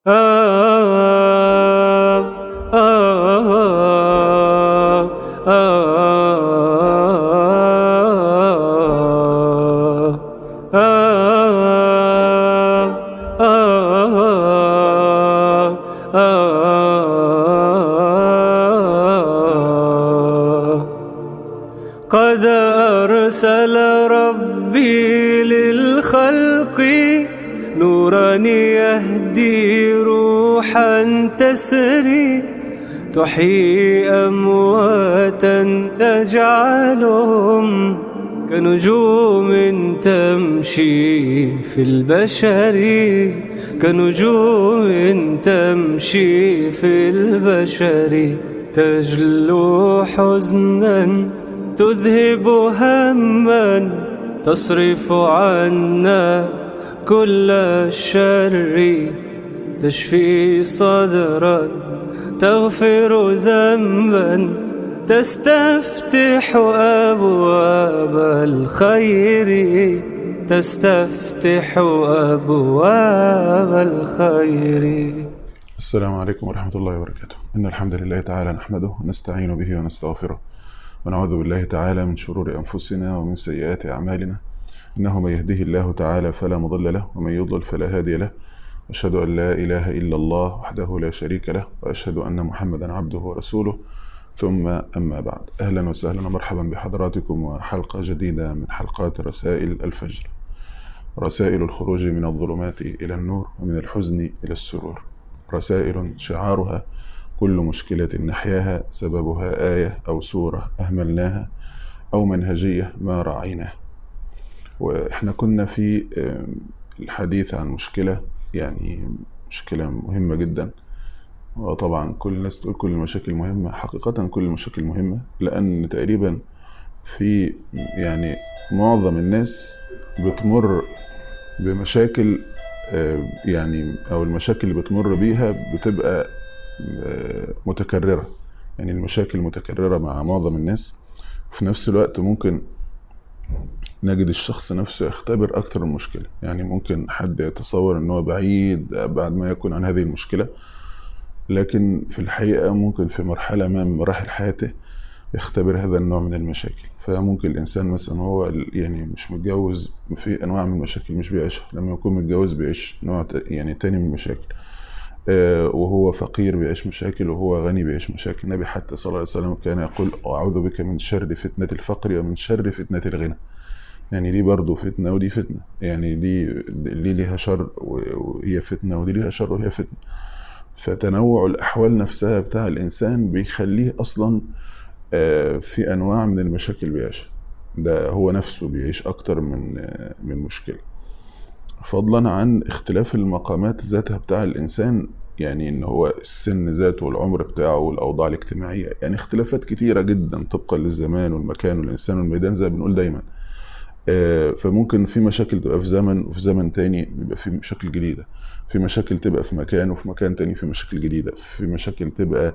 قد أرسل ربي للخلق نورا يهدي روحا تسري تحيي أمواتا تجعلهم كنجوم تمشي في البشر، كنجوم تمشي في البشر، تجلو حزنا تذهب هما تصرف عنا كل الشر، تشفي صدرا تغفر ذنبا تستفتح أبواب الخير، تستفتح أبواب الخير. السلام عليكم ورحمة الله وبركاته. إن الحمد لله تعالى نحمده ونستعين به ونستغفره ونعوذ بالله تعالى من شرور أنفسنا ومن سيئات أعمالنا، إنه من يهده الله تعالى فلا مضل له ومن يضلل فلا هادي له، وأشهد أن لا إله إلا الله وحده لا شريك له، وأشهد أن محمدا عبده ورسوله، ثم أما بعد. أهلا وسهلا ومرحبا بحضراتكم وحلقة جديدة من حلقات رسائل الفجر، رسائل الخروج من الظلمات إلى النور ومن الحزن إلى السرور، رسائل شعارها كل مشكلة نحياها سببها آية أو سورة أهملناها أو منهجية ما راعيناها. وإحنا كنا في الحديث عن مشكلة، يعني مشكلة مهمة جدا، وطبعا كل الناس تقول كل المشاكل مهمة، حقيقة كل المشاكل مهمة، لأن تقريبا في يعني معظم الناس بتمر بمشاكل، يعني أو المشاكل اللي بتمر بيها بتبقى متكررة، يعني المشاكل متكررة مع معظم الناس. في نفس الوقت ممكن نجد الشخص نفسه يختبر أكتر المشكلة، يعني ممكن حد يتصور أنه بعيد بعد ما يكون عن هذه المشكلة، لكن في الحقيقة ممكن في مرحلة ما من مراحل حياته يختبر هذا النوع من المشاكل. فممكن الإنسان مثلا هو يعني مش متجوز، في أنواع من المشاكل مش بيعيشها، لما يكون متجوز بيعيش نوع يعني تاني من المشاكل، وهو فقير بيعيش مشاكل، وهو غني بيعيش مشاكل. النبي حتى صلى الله عليه وسلم كان يقول أعوذ بك من شر فتنة الفقر ومن شر فتنة الغنى. يعني دي برضو فتنة ودي فتنة، يعني دي ليها شر وهي فتنة، ودي ليها شر وهي فتنة. فتنوع الأحوال نفسها بتاع الإنسان بيخليه أصلا في أنواع من المشاكل بيعيشها، ده هو نفسه بيعيش أكتر من مشكلة، فضلا عن اختلاف المقامات ذاتها بتاع الإنسان، يعني إن هو السن ذاته والعمر بتاعه والأوضاع الاجتماعية، يعني اختلافات كتيرة جدا طبقا للزمان والمكان والإنسان والميدان زي ما بنقول دايما. فممكن في مشاكل تبقى في زمن، وفي زمن تاني بيبقى في مشاكل جديدة، في مشاكل تبقى في مكان، وفي مكان تاني في مشاكل جديدة، في مشاكل تبقى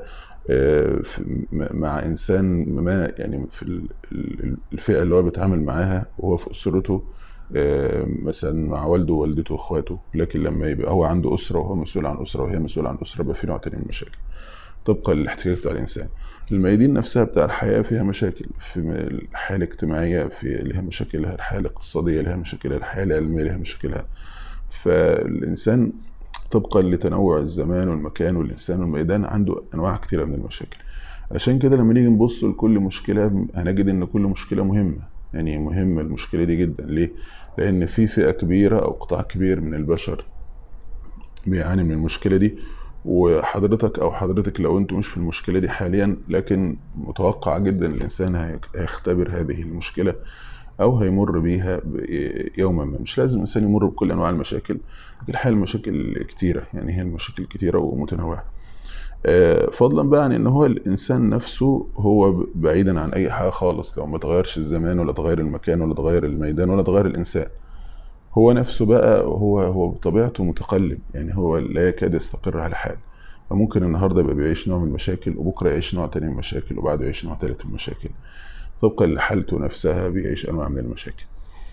مع إنسان ما، يعني في الفئة اللي هو بيتعامل معاها وهو في أسرته، مثلا مع والده ووالدته واخواته، لكن لما يبقى هو عنده أسرة وهو مسؤول عن أسرة وهي مسؤول عن أسرة بقى في نوع تاني من المشاكل طبقا للاحتياج بتاع الإنسان. الميادين نفسها بتاع الحياة فيها مشاكل، في الحياة الاجتماعية في لها مشاكلها، الحياة الاقتصادية لها مشاكلها، الحياة العلمية لها مشاكلها. فالإنسان طبقا لتنوع الزمان والمكان والإنسان والميدان عنده أنواع كتيرة من المشاكل. عشان كده لما نيجي نبص لكل مشكلة هنجد إن كل مشكلة مهمة، يعني مهمة المشكلة دي جدا. ليه؟ لأن في فئة كبيرة أو قطاع كبير من البشر بيعاني من المشكلة دي، وحضرتك أو حضرتك لو أنتم مش في المشكلة دي حاليا، لكن متوقع جدا الإنسان هيختبر هذه المشكلة أو هيمر بيها يوما ما. مش لازم الإنسان يمر بكل أنواع المشاكل، لكن الحقيقة المشاكل كتيرة، يعني هي المشاكل كتيرة ومتنوعة. فضلا بقى عن ان هو الانسان نفسه هو بعيدا عن اي حاجة خالص، لو ما تغيرش الزمان ولا تغير المكان ولا تغير الميدان ولا تغير الانسان، هو نفسه بقى هو بطبيعته متقلب، يعني هو لا يكاد يستقر على حال. فممكن النهارده يبقى بيعيش نوع من المشاكل، وبكره يعيش نوع تاني من المشاكل، وبعده يعيش نوع تالت من المشاكل، طبقا لحالته نفسها بيعيش انواع من المشاكل.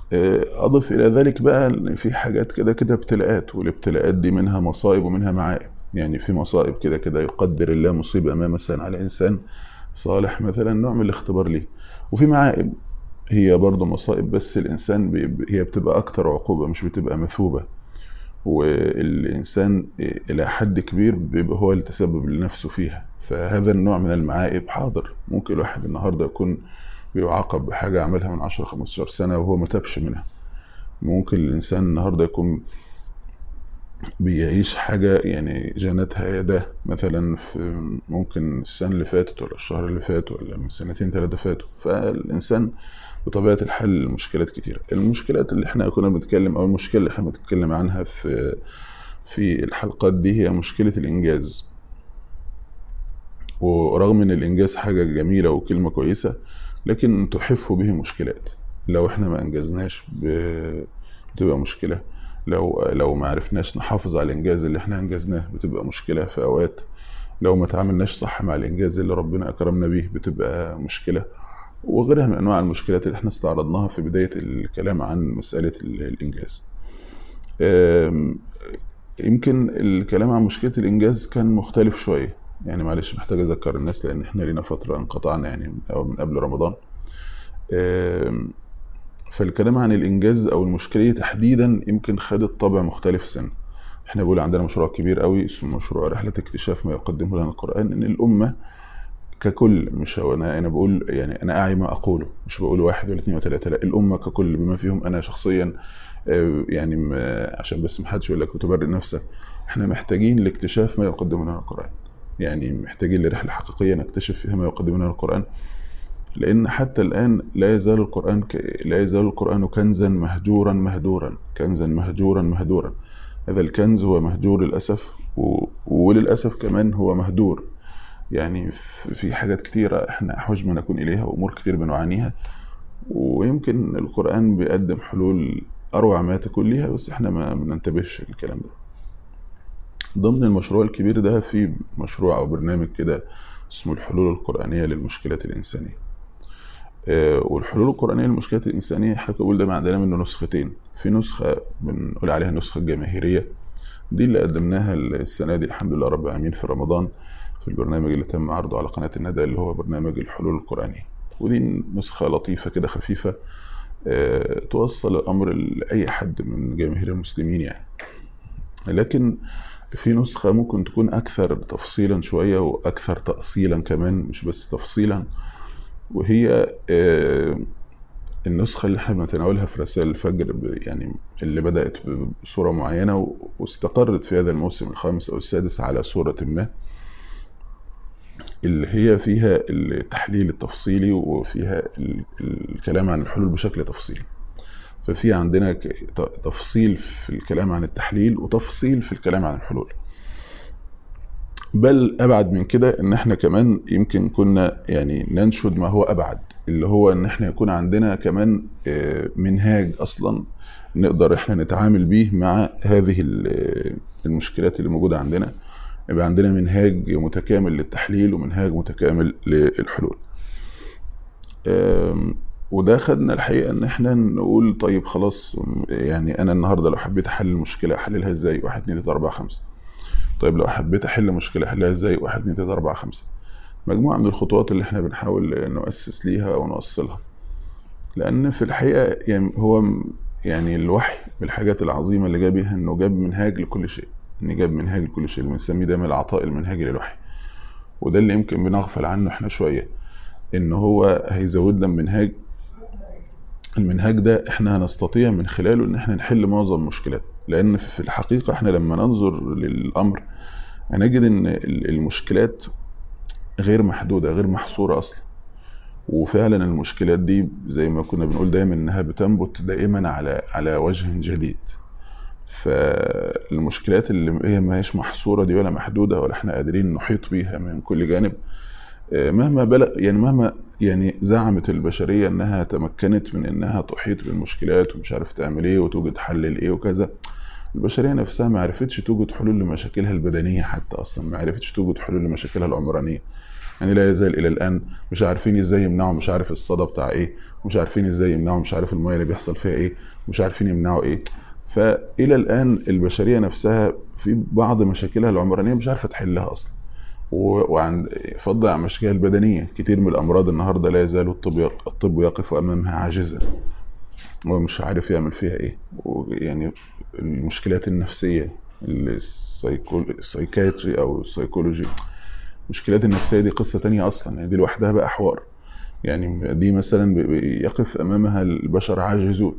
أضف إلى ذلك بقى إن في حاجات كده كده ابتلاءات، والابتلاءات دي منها مصائب ومنها معائب. يعني في مصائب كده كده يقدر الله مصيبة ما مثلا على إنسان صالح مثلا، نوع من الاختبار ليه. وفي معائب هي برضه مصائب، بس الإنسان هي بتبقى أكتر عقوبة، مش بتبقى مثوبة. والإنسان إلى حد كبير بيبقى هو اللي تسبب لنفسه فيها. فهذا النوع من المعائب حاضر. ممكن الواحد النهاردة يكون بيعاقب بحاجة عملها من 10-15 سنة وهو ما تابش منها. ممكن الإنسان النهاردة يكون بيعيش حاجة يعني جنتها يداه مثلا في ممكن السنة اللي فاتت ولا الشهر اللي فات ولا من 2-3 فاتوا. فالإنسان بطبيعة الحال مشكلات كتيرة. المشكلات اللي احنا كنا بنتكلم، أو المشكلة اللي احنا بنتكلم عنها في الحلقات دي، هي مشكلة الإنجاز. ورغم ان الإنجاز حاجة جميلة وكلمة كويسة، لكن تحف به مشكلات. لو احنا ما انجزناش بتبقى مشكلة. لو ما عرفناش نحافظ على الانجاز اللي احنا انجزناه بتبقى مشكلة في اوقات. لو ما تعاملناش صح مع الانجاز اللي ربنا اكرمنا به بتبقى مشكلة. وغيرها من انواع المشكلات اللي احنا استعرضناها في بداية الكلام عن مسألة الانجاز. يمكن الكلام عن مشكلة الانجاز كان مختلف شوية، يعني معلش محتاج اذكر الناس لان احنا لينا فترة انقطعنا يعني من قبل رمضان. فالكلام عن الانجاز او المشكلة تحديدا يمكن خدت طابع مختلف سنة. احنا بقول عندنا مشروع كبير قوي اسمه مشروع رحلة اكتشاف ما يقدمه لنا القرآن، ان الامة ككل، مش هو انا بقول يعني انا اعي ما اقوله، مش بقول 1 ولا 2 و3، لا، الامة ككل بما فيهم انا شخصيا. يعني عشان بس محدش يقول لك وتبرئ نفسك، احنا محتاجين لاكتشاف ما يقدمه لنا القرآن. يعني محتاجين لرحلة حقيقية نكتشف فيها ما يقدمه لنا القرآن. لأن حتى الآن لا يزال القرآن كنزا مهجورا مهدورا، كنزا مهجورا مهدورا. هذا الكنز هو مهجور للأسف، وللأسف كمان هو مهدور. يعني في حاجات كتيرة احنا أحوج ما نكون إليها، وأمور كتير بنعانيها، ويمكن القرآن بيقدم حلول أروع ما تكون ليها، بس احنا ما بننتبهش للكلام ده. ضمن المشروع الكبير ده في مشروع أو برنامج كده اسمه الحلول القرآنية للمشكلات الإنسانية. والحلول القرآنية للمشكلات الإنسانية احنا بنقول ده عندنا منه نسختين. في نسخة بنقول عليها النسخة الجماهيرية، دي اللي قدمناها السنة دي الحمد لله رب العالمين في رمضان، في البرنامج اللي تم عرضه على قناة الندى اللي هو برنامج الحلول القرآنية. ودي نسخة لطيفة كده خفيفة توصل الأمر لأي حد من جماهير المسلمين يعني. لكن في نسخة ممكن تكون أكثر تفصيلا شوية وأكثر تأصيلا كمان، مش بس تفصيلا، وهي النسخة اللي احنا بنتناولها في رسائل الفجر، يعني اللي بدأت بصورة معينة واستقرت في هذا الموسم الخامس أو السادس على صورة ما، اللي هي فيها التحليل التفصيلي وفيها الكلام عن الحلول بشكل تفصيلي. ففي عندنا تفصيل في الكلام عن التحليل وتفصيل في الكلام عن الحلول. بل أبعد من كده، إن احنا كمان يمكن كنا يعني ننشد ما هو أبعد، اللي هو إن احنا يكون عندنا كمان منهاج أصلا نقدر احنا نتعامل بيه مع هذه المشكلات اللي موجودة عندنا. يبقى عندنا منهاج متكامل للتحليل ومنهاج متكامل للحلول. وده خدنا الحقيقة ان احنا نقول طيب خلاص، يعني انا النهاردة لو حبيت احل المشكلة احللها ازاي؟ 1 2 3 4 5. طيب لو حبيت احل مشكلة احلها ازاي؟ 1 2 3 4 5. مجموعة من الخطوات اللي احنا بنحاول نؤسس ليها ونوصلها. لان في الحقيقة يعني هو يعني الوحي من الحاجات العظيمة اللي جاب بيها انه جاب منهاج لكل شيء، ان جاب منهاج لكل شيء، اللي بنسميه دايما العطاء المنهجي للوحي. وده اللي يمكن بنغفل عنه احنا شوية، ان هو هيزودنا منهاج. المنهاج ده احنا هنستطيع من خلاله ان احنا نحل معظم المشكلات. لان في الحقيقة احنا لما ننظر للامر هنجد ان المشكلات غير محدودة، غير محصورة اصلا. وفعلا المشكلات دي زي ما كنا بنقول دايما انها بتنبت دائما على وجه جديد. فالمشكلات اللي هي ما هيش محصورة دي ولا محدودة ولا احنا قادرين نحيط بيها من كل جانب، مهما زعمت البشرية انها تمكنت من انها تحيط بالمشكلات ومش عارف تعمل ايه وتوجد حل لايه وكذا، البشرية نفسها ما عرفتش توجد حلول لمشاكلها البدنية، حتى أصلا ما عرفتش توجد حلول لمشاكلها العمرانية. يعني لا يزال إلى الآن مش عارفين إزاي يمنعوا مش عارف الصدى بتاع إيه، مش عارفين إزاي يمنعوا مش عارف المياه اللي بيحصل فيها إيه، مش عارفين يمنعوا إيه. فإلى الآن البشرية نفسها في بعض مشاكلها العمرانية مش عارفة تحلها أصلا. وعند فضل عن مشاكلها البدنية، كتير من الأمراض النهاردة لا يزال الطب يقف أمامها عاجزا ومش عارف يعمل فيها إيه. ويعني المشكلات النفسية، السايكايتري أو السايكولوجي، المشكلات النفسية دي قصة تانية أصلا، يعني دي لوحدها بقى حوار. يعني دي مثلا يقف أمامها البشر عاجزون.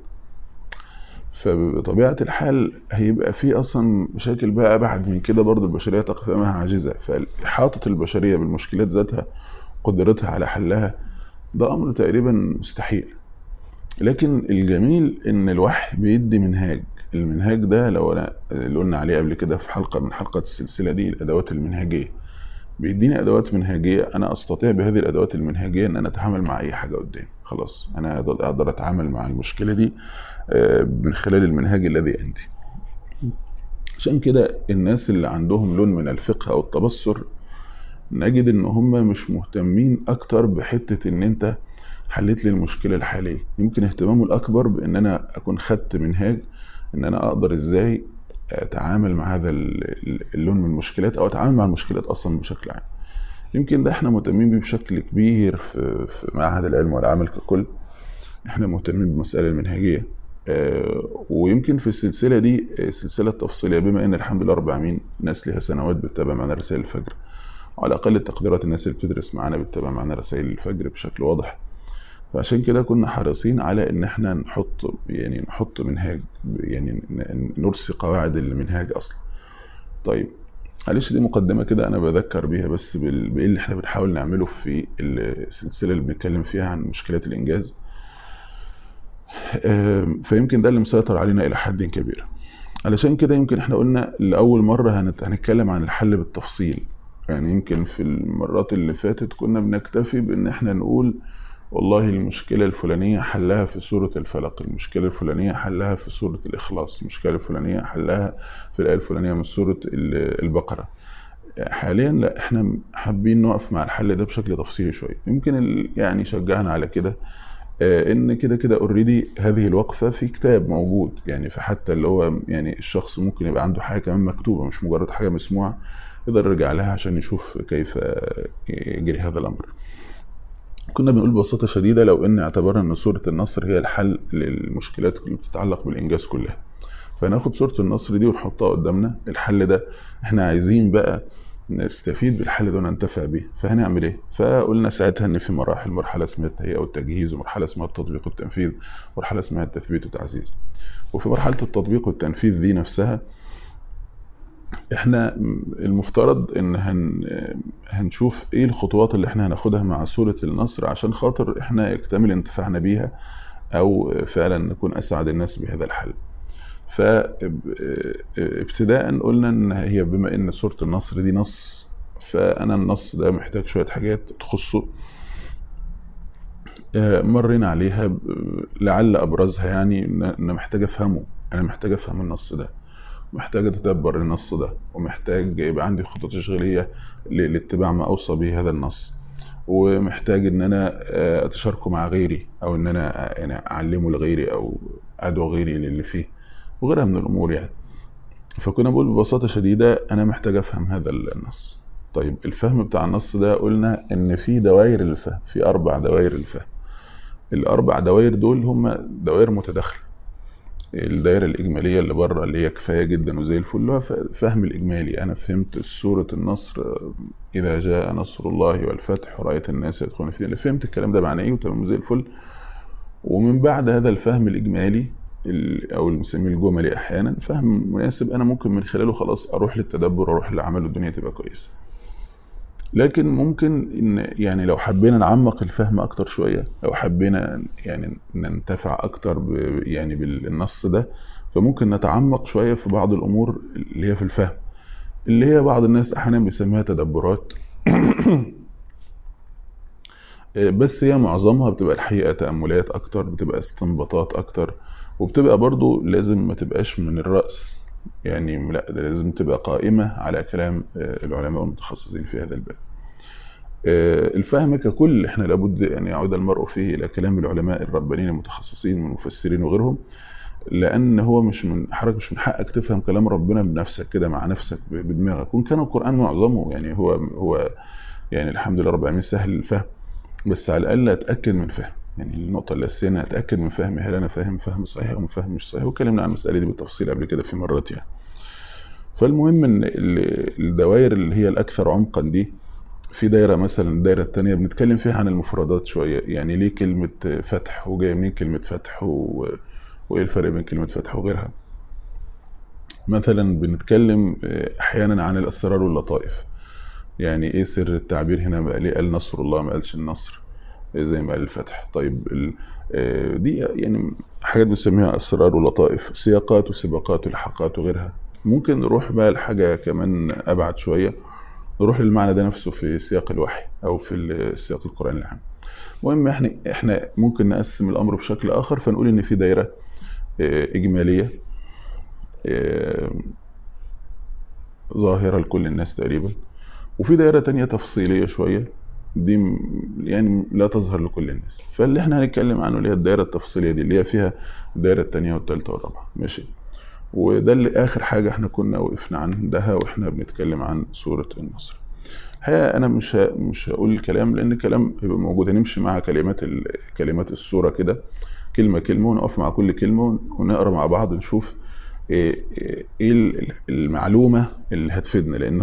فبطبيعة الحال هيبقى في أصلا مشاكل بقى أبعد من كده برضو البشرية تقف أمامها عاجزة. فإحاطة البشرية بالمشكلات ذاتها، قدرتها على حلها، ده أمر تقريبا مستحيل. لكن الجميل إن الوحي بيدي منهاج. المنهاج ده لو أنا اللي قلنا عليه قبل كده في حلقة من حلقات السلسلة دي، الأدوات المنهجية. بيديني أدوات منهجية أنا أستطيع بهذه الأدوات المنهجية أن أنا أتعامل مع أي حاجة قدامي. خلاص أنا أقدر أتعامل مع المشكلة دي من خلال المنهج الذي عندي. عشان كده الناس اللي عندهم لون من الفقه أو التبصر، نجد إن هم مش مهتمين أكتر بحتة إن أنت حليت لي المشكلة الحالية. يمكن اهتمامه الأكبر بإن أنا أكون خدت منهاج إن أنا أقدر إزاي أتعامل مع هذا اللون من المشكلات، أو أتعامل مع المشكلات أصلا بشكل عام. يمكن ده احنا مهتمين بيه بشكل كبير في معهد العلم والعمل ككل. احنا مهتمين بالمسألة المنهجية. ويمكن في السلسلة دي سلسلة تفصيلية، بما ان الحمد لله رب العالمين ناس لها سنوات بتتابع معنا رسائل الفجر، وعلى اقل التقديرات الناس اللي بتدرس معانا بتتابع معنا رسائل الفجر بشكل واضح. فعشان كده كنا حريصين على ان احنا نحط منهاج، يعني نرسي قواعد المنهاج اصلا. طيب معلش دي مقدمة كده أنا بذكر بيها بس بإيه اللي احنا بنحاول نعمله في السلسلة اللي بنتكلم فيها عن مشكلات الإنجاز. فيمكن ده اللي مسيطر علينا إلى حد كبير. علشان كده يمكن احنا قلنا لأول مرة هنتكلم عن الحل بالتفصيل. يعني يمكن في المرات اللي فاتت كنا بنكتفي بإن احنا نقول والله المشكلة الفلانية حلها في سورة الفلق، المشكلة الفلانية حلها في سورة الإخلاص، المشكلة الفلانية حلها في الآية الفلانية من سورة البقرة. حاليا لا، احنا حابين نقف مع الحل ده بشكل تفصيلي شوية. يمكن يعني شجعنا على كده ان كده اوريدي هذه الوقفة في كتاب موجود، يعني فحتى اللي هو يعني الشخص ممكن يبقى عنده حاجة كمان مكتوبة مش مجرد حاجة مسموعة، يقدر يرجع لها عشان يشوف كيف يجري هذا الأمر. كنا بنقول ببساطة شديدة لو ان اعتبرنا ان سورة النصر هي الحل للمشكلات اللي بتتعلق بالإنجاز كلها، فناخد سورة النصر دي ونحطها قدامنا. الحل ده احنا عايزين بقى نستفيد بالحل ده وننتفع بيه، فهنعمل ايه؟ فقلنا ساعتها ان في مراحل، مرحلة اسمها التهيئة والتجهيز، ومرحلة اسمها التطبيق والتنفيذ، ومرحلة اسمها التثبيت والتعزيز. وفي مرحلة التطبيق والتنفيذ دي نفسها احنا المفترض ان هنشوف ايه الخطوات اللي احنا هناخدها مع سورة النصر عشان خاطر احنا يكتمل انتفاعنا بيها، او فعلا نكون اسعد الناس بهذا الحل. فابتداء قلنا ان هي بما ان سورة النصر دي نص، فانا النص ده محتاج شوية حاجات تخصه مرينا عليها لعل ابرزها يعني ان محتاج افهمه. انا محتاج افهم النص ده، محتاج اتدبر النص ده، ومحتاج يبقى عندي خطط تشغيلية لاتباع ما اوصى به هذا النص، ومحتاج ان انا اتشاركه مع غيري، او ان انا يعني اعلمه لغيري او ادعو غيري للي فيه وغيرها من الامور يعني. فكنا بقول ببساطة شديدة انا محتاج افهم هذا النص. طيب الفهم بتاع النص ده قلنا ان في دوائر الفهم، في 4 دوائر الفهم. ال4 دوائر دول هم دوائر متداخلة. الدائرة الإجمالية اللي بره اللي هي كفاية جدا وزي الفل، هو فهم الإجمالي. أنا فهمت سورة النصر إذا جاء نصر الله والفتح ورأيت الناس يدخلون في دين، فهمت الكلام ده معناه إيه وتمام زي الفل. ومن بعد هذا الفهم الإجمالي أو اللي بنسميه الجملي أحيانا، فهم مناسب أنا ممكن من خلاله خلاص أروح للتدبر وأروح للعمل والدنيا تبقى كويسة. لكن ممكن إن يعني لو حبينا نعمق الفهم أكتر شوية، لو حبينا يعني ننتفع أكتر يعني بالنص ده، فممكن نتعمق شوية في بعض الأمور اللي هي في الفهم، اللي هي بعض الناس أحيانا بيسميها تدبرات بس هي معظمها بتبقى الحقيقة تأملات أكتر، بتبقى استنباطات أكتر، وبتبقى برضو لازم ما تبقاش من الرأس، يعني لا، ده لازم تبقى قائمة على كلام العلماء المتخصصين في هذا الباب. الفهم ككل احنا لابد ان يعود المرء فيه الى كلام العلماء الربانيين المتخصصين من المفسرين وغيرهم، لان هو مش من حضرتك مش من حقك تفهم كلام ربنا بنفسك كده مع نفسك بدماغك. وان كان القرآن معظمه يعني هو يعني الحمد لله رب العالمين سهل الفهم، بس على الاقل اتاكد من فهم. يعني النقطه الاساسيه انا اتاكد من فهمي، هل انا فاهم صحيح او فهم مش صحيح، واتكلمنا عن المساله دي بالتفصيل قبل كده في مرات يعني. فالمهم ان الدوائر اللي هي الاكثر عمقا دي، في دايره مثلا الدايره الثانيه بنتكلم فيها عن المفردات شويه، يعني ليه كلمه فتح وجايه منين كلمه فتح وايه الفرق بين كلمه فتح وغيرها. مثلا بنتكلم احيانا عن الاسرار واللطائف، يعني ايه سر التعبير هنا بقى، ليه قال نصر الله ما قالش النصر زي ما قال الفتح. طيب دي يعني حاجات بنسميها اسرار ولطائف، سياقات وسباقات والحاقات وغيرها. ممكن نروح بقى لحاجه كمان ابعد شويه، نروح للمعنى ده نفسه في سياق الوحي او في السياق القرآني العام. المهم احنا ممكن نقسم الامر بشكل اخر، فنقول ان في دايره اجماليه ظاهره لكل الناس تقريبا، وفي دايره تانية تفصيليه شويه دي يعني لا تظهر لكل الناس. فاللي احنا هنتكلم عنه اللي هي الدايره التفصيليه دي، اللي هي فيها الدايره الثانيه والثالثه والرابعه، ماشي. وده اللي اخر حاجه احنا كنا وقفنا عندها واحنا بنتكلم عن سوره النصر. الحقيقه انا مش هقول الكلام، لان الكلام هيبقى موجود، هنمشي مع كلمات السوره كده كلمه كلمه، ونقف مع كل كلمه ونقرا مع بعض نشوف ايه المعلومه اللي هتفيدنا. لان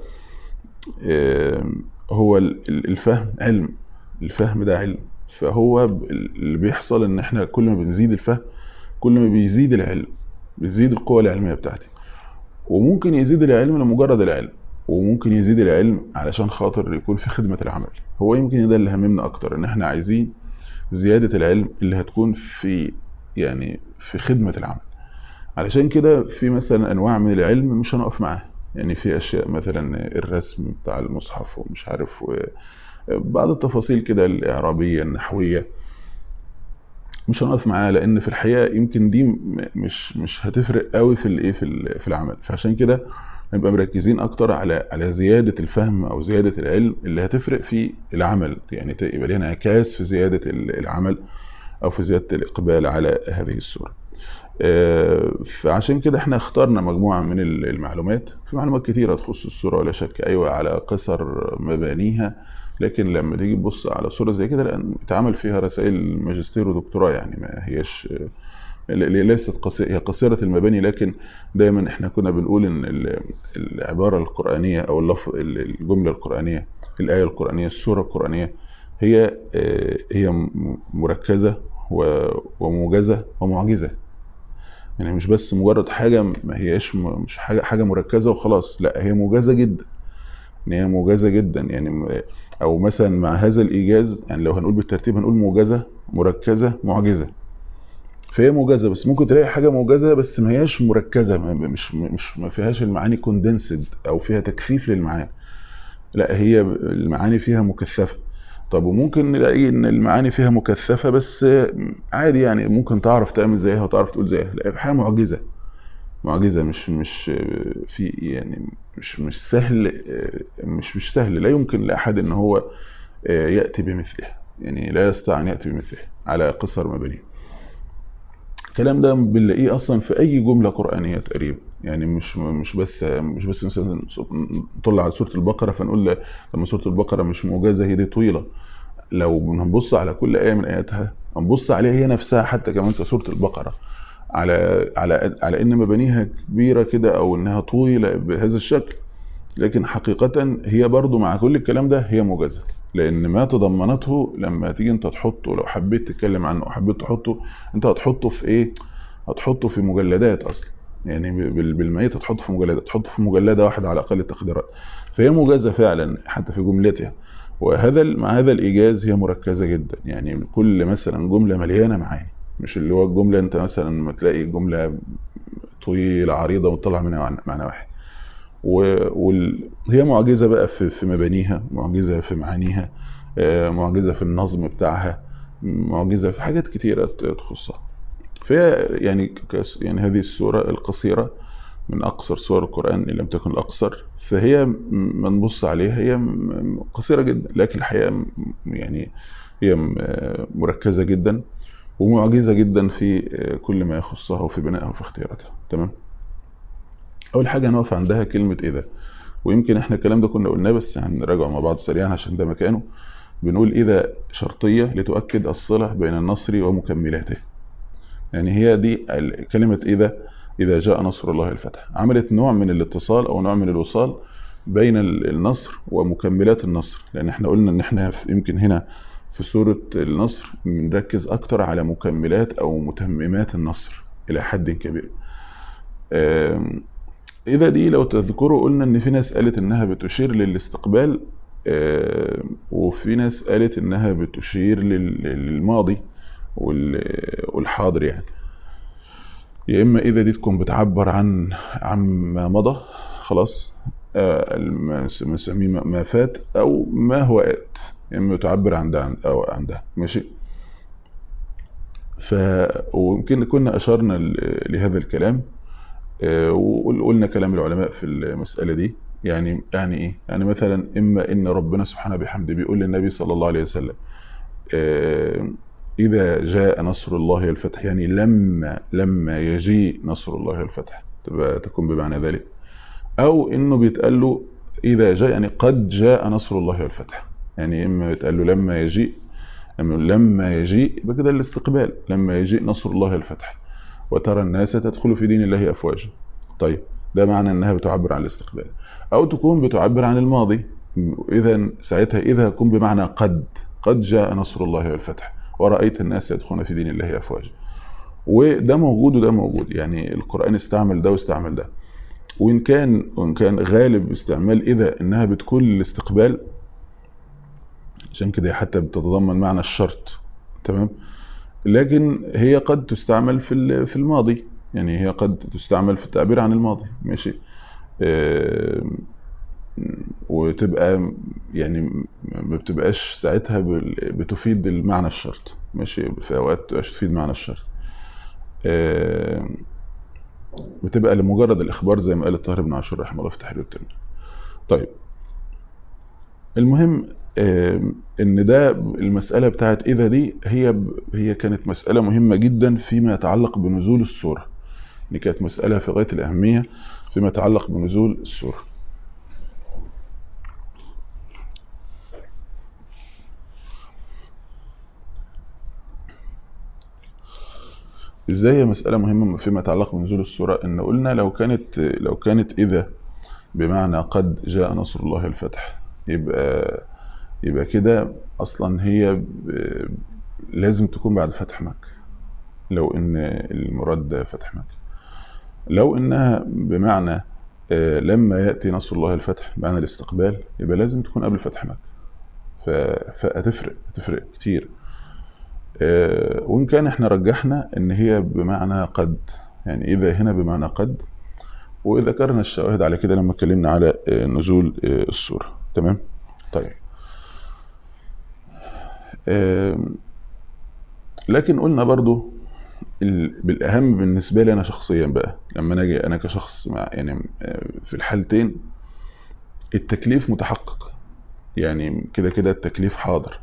هو الفهم علم، الفهم ده علم. فهو اللي بيحصل ان احنا كل ما بنزيد الفهم كل ما بيزيد العلم، بيزيد القوة العلمية بتاعتي. وممكن يزيد العلم لمجرد العلم، وممكن يزيد العلم علشان خاطر يكون في خدمة العمل. هو يمكن ده اللي هممنا اكتر، ان احنا عايزين زيادة العلم اللي هتكون في يعني في خدمة العمل. علشان كده في مثلا انواع من العلم مش هنقف معاها، يعني في اشياء مثلا الرسم بتاع المصحف ومش عارف بعض التفاصيل كده الاعرابيه النحويه مش هنقف معاها، لان في الحقيقه يمكن دي مش هتفرق قوي في الايه في العمل. فعشان كده نبقى مركزين اكتر على زياده الفهم او زياده العلم اللي هتفرق في العمل، يعني يبقى ليها انعكاس في زياده العمل او في زياده الاقبال على هذه السوره. فعشان كده احنا اخترنا مجموعة من المعلومات. في معلومات كتيرة تخص السورة ولا شك، ايوه على قصر مبانيها، لكن لما تيجي تبص على سورة زي كده لان اتعمل فيها رسائل ماجستير ودكتوراه، يعني ما هيش ليست قصيرة، هي قصيرة المباني. لكن دايما احنا كنا بنقول ان العبارة القرآنية او الجملة القرآنية، الآية القرآنية، السورة القرآنية هي مركزة وموجزة ومعجزة. يعني مش بس مجرد حاجة، ما هياش مش حاجة مركزة وخلاص، لا هي موجزة جدا، ان هي موجزة جدا يعني. او مثلا مع هذا الايجاز، يعني لو هنقول بالترتيب هنقول موجزة مركزة معجزة. فهي موجزة، بس ممكن تلاقي حاجة موجزة بس ما هياش مركزة، مش ما فيهاش المعاني كوندنسد او فيها تكثيف للمعاني، لا هي المعاني فيها مكثفة. طب وممكن نلاقي ان المعاني فيها مكثفة بس عادي، يعني ممكن تعرف تعمل زيها وتعرف تقول زيها، لا حاجة معجزة مش في يعني مش سهل، مش سهل، لا يمكن لأحد ان هو يأتي بمثلها، يعني لا يستطيع ان يأتي بمثلها على قصر مبانيه. الكلام ده بنلاقيه اصلا في اي جملة قرآنية تقريبا، يعني مش بس مثلا نطلع على سورة البقرة فنقول لما سورة البقرة مش موجزة، هي دي طويلة. لو هنبص على كل آية من آياتها، هنبص عليها هي نفسها حتى كمان كسورة البقرة على ان مبانيها كبيرة كده او انها طويلة بهذا الشكل، لكن حقيقة هي برضو مع كل الكلام ده هي موجزة، لان ما تضمنته لما تيجي انت تحطه، لو حبيت تتكلم عنه وحبيت تحطه، انت هتحطه في ايه؟ هتحطه في مجلدات اصلا، يعني بالميت هتحطه في مجلدات، تحطه في مجلدة واحدة على اقل التقديرات. فهي موجزة فعلا حتى في جملتها، وهذا مع هذا الايجاز هي مركزة جدا، يعني كل مثلا جملة مليانة معاني، مش اللي هو الجملة انت مثلا ما تلاقي جملة طويلة عريضة وتطلع منها معنى واحد. وهي معجزة بقى في مبانيها، معجزة في معانيها، معجزة في النظم بتاعها، معجزة في حاجات كتيرة تخصها. فهي يعني هذه السورة القصيرة من أقصر سور القرآن إن لم تكن الأقصر، فهي ما نبص عليها هي قصيرة جدا، لكن الحقيقة يعني هي مركزة جدا ومعجزة جدا في كل ما يخصها وفي بنائها وفي اختياراتها. تمام. أول حاجة هنقف عندها كلمة إذا، ويمكن إحنا الكلام ده كنا قلناه بس هنراجعه مع بعض سريعا عشان ده مكانه. بنقول إذا شرطية لتؤكد الصلة بين النصر ومكملاته. يعني هي دي كلمة إذا جاء نصر الله الفتح، عملت نوع من الاتصال أو نوع من الوصال بين النصر ومكملات النصر، لأن احنا قلنا إن احنا يمكن هنا في سورة النصر بنركز أكتر على مكملات أو متممات النصر إلى حد كبير. إذا دي لو تذكروا قلنا إن في ناس قالت إنها بتشير للاستقبال، وفي ناس قالت إنها بتشير للماضي والحاضر. يعني يا إما إذا دي تكون بتعبر عن ما مضى خلاص، مسميه ما فات أو ما هو آت، يا إما تعبر عن ده أو عن ده. ماشي. ويمكن كنا أشرنا لهذا الكلام، وقلنا كلام العلماء في المسألة دي. يعني إيه؟ يعني مثلا إما إن ربنا سبحانه بحمده بيقول للنبي صلى الله عليه وسلم إذا جاء نصر الله والفتح، يعني لما يجيء نصر الله والفتح تكون بمعنى ذلك، أو إنه بيتقال له إذا جاء يعني قد جاء نصر الله والفتح. يعني إما بيتقال له لما يجيء يبقى كده الاستقبال، لما يجيء نصر الله والفتح وترى الناس تدخل في دين الله أفواجا. طيب ده معنى أنها بتعبر عن الاستقبال، أو تكون بتعبر عن الماضي. إذا ساعتها إذا يكون بمعنى قد جاء نصر الله والفتح ورأيت الناس يدخلون في دين الله أفواجا. وده موجود وده موجود، يعني القرآن استعمل ده واستعمل ده. وإن كان غالب استعمال إذا إنها بتكون الاستقبال، عشان كده حتى بتتضمن معنى الشرط. تمام. لكن هي قد تستعمل في الماضي، يعني هي قد تستعمل في التعبير عن الماضي. ماشي. وتبقى يعني ما بتبقاش ساعتها بتفيد المعنى الشرط. ماشي. في اوقات تفيد معنى الشرط، بتبقى لمجرد الاخبار زي ما قال الطاهر بن عاشور رحمه الله في تحرير التنوير. طيب المهم ان ده المسألة بتاعت اذا دي هي كانت مسألة مهمة جدا فيما يتعلق بنزول السورة. دي كانت مسألة في غاية الأهمية فيما يتعلق بنزول السورة. ازاي هي مسألة مهمة فيما يتعلق بنزول السورة؟ ان قلنا لو كانت اذا بمعنى قد جاء نصر الله الفتح، يبقى كده اصلا هي لازم تكون بعد فتح مكة، لو ان المراد فتح مكة. لو انها بمعنى لما يأتي نصر الله الفتح بمعنى الاستقبال، يبقى لازم تكون قبل فتح مكة. فتفرق كتير. وإن كان احنا رجحنا ان هي بمعنى قد، يعني إذا هنا بمعنى قد، وذكرنا الشواهد على كده لما اتكلمنا على نزول السورة. تمام. طيب لكن قلنا برضو بالأهم بالنسبة لي أنا شخصيا بقى، لما نجي أنا كشخص يعني في الحالتين التكليف متحقق، يعني كده التكليف حاضر،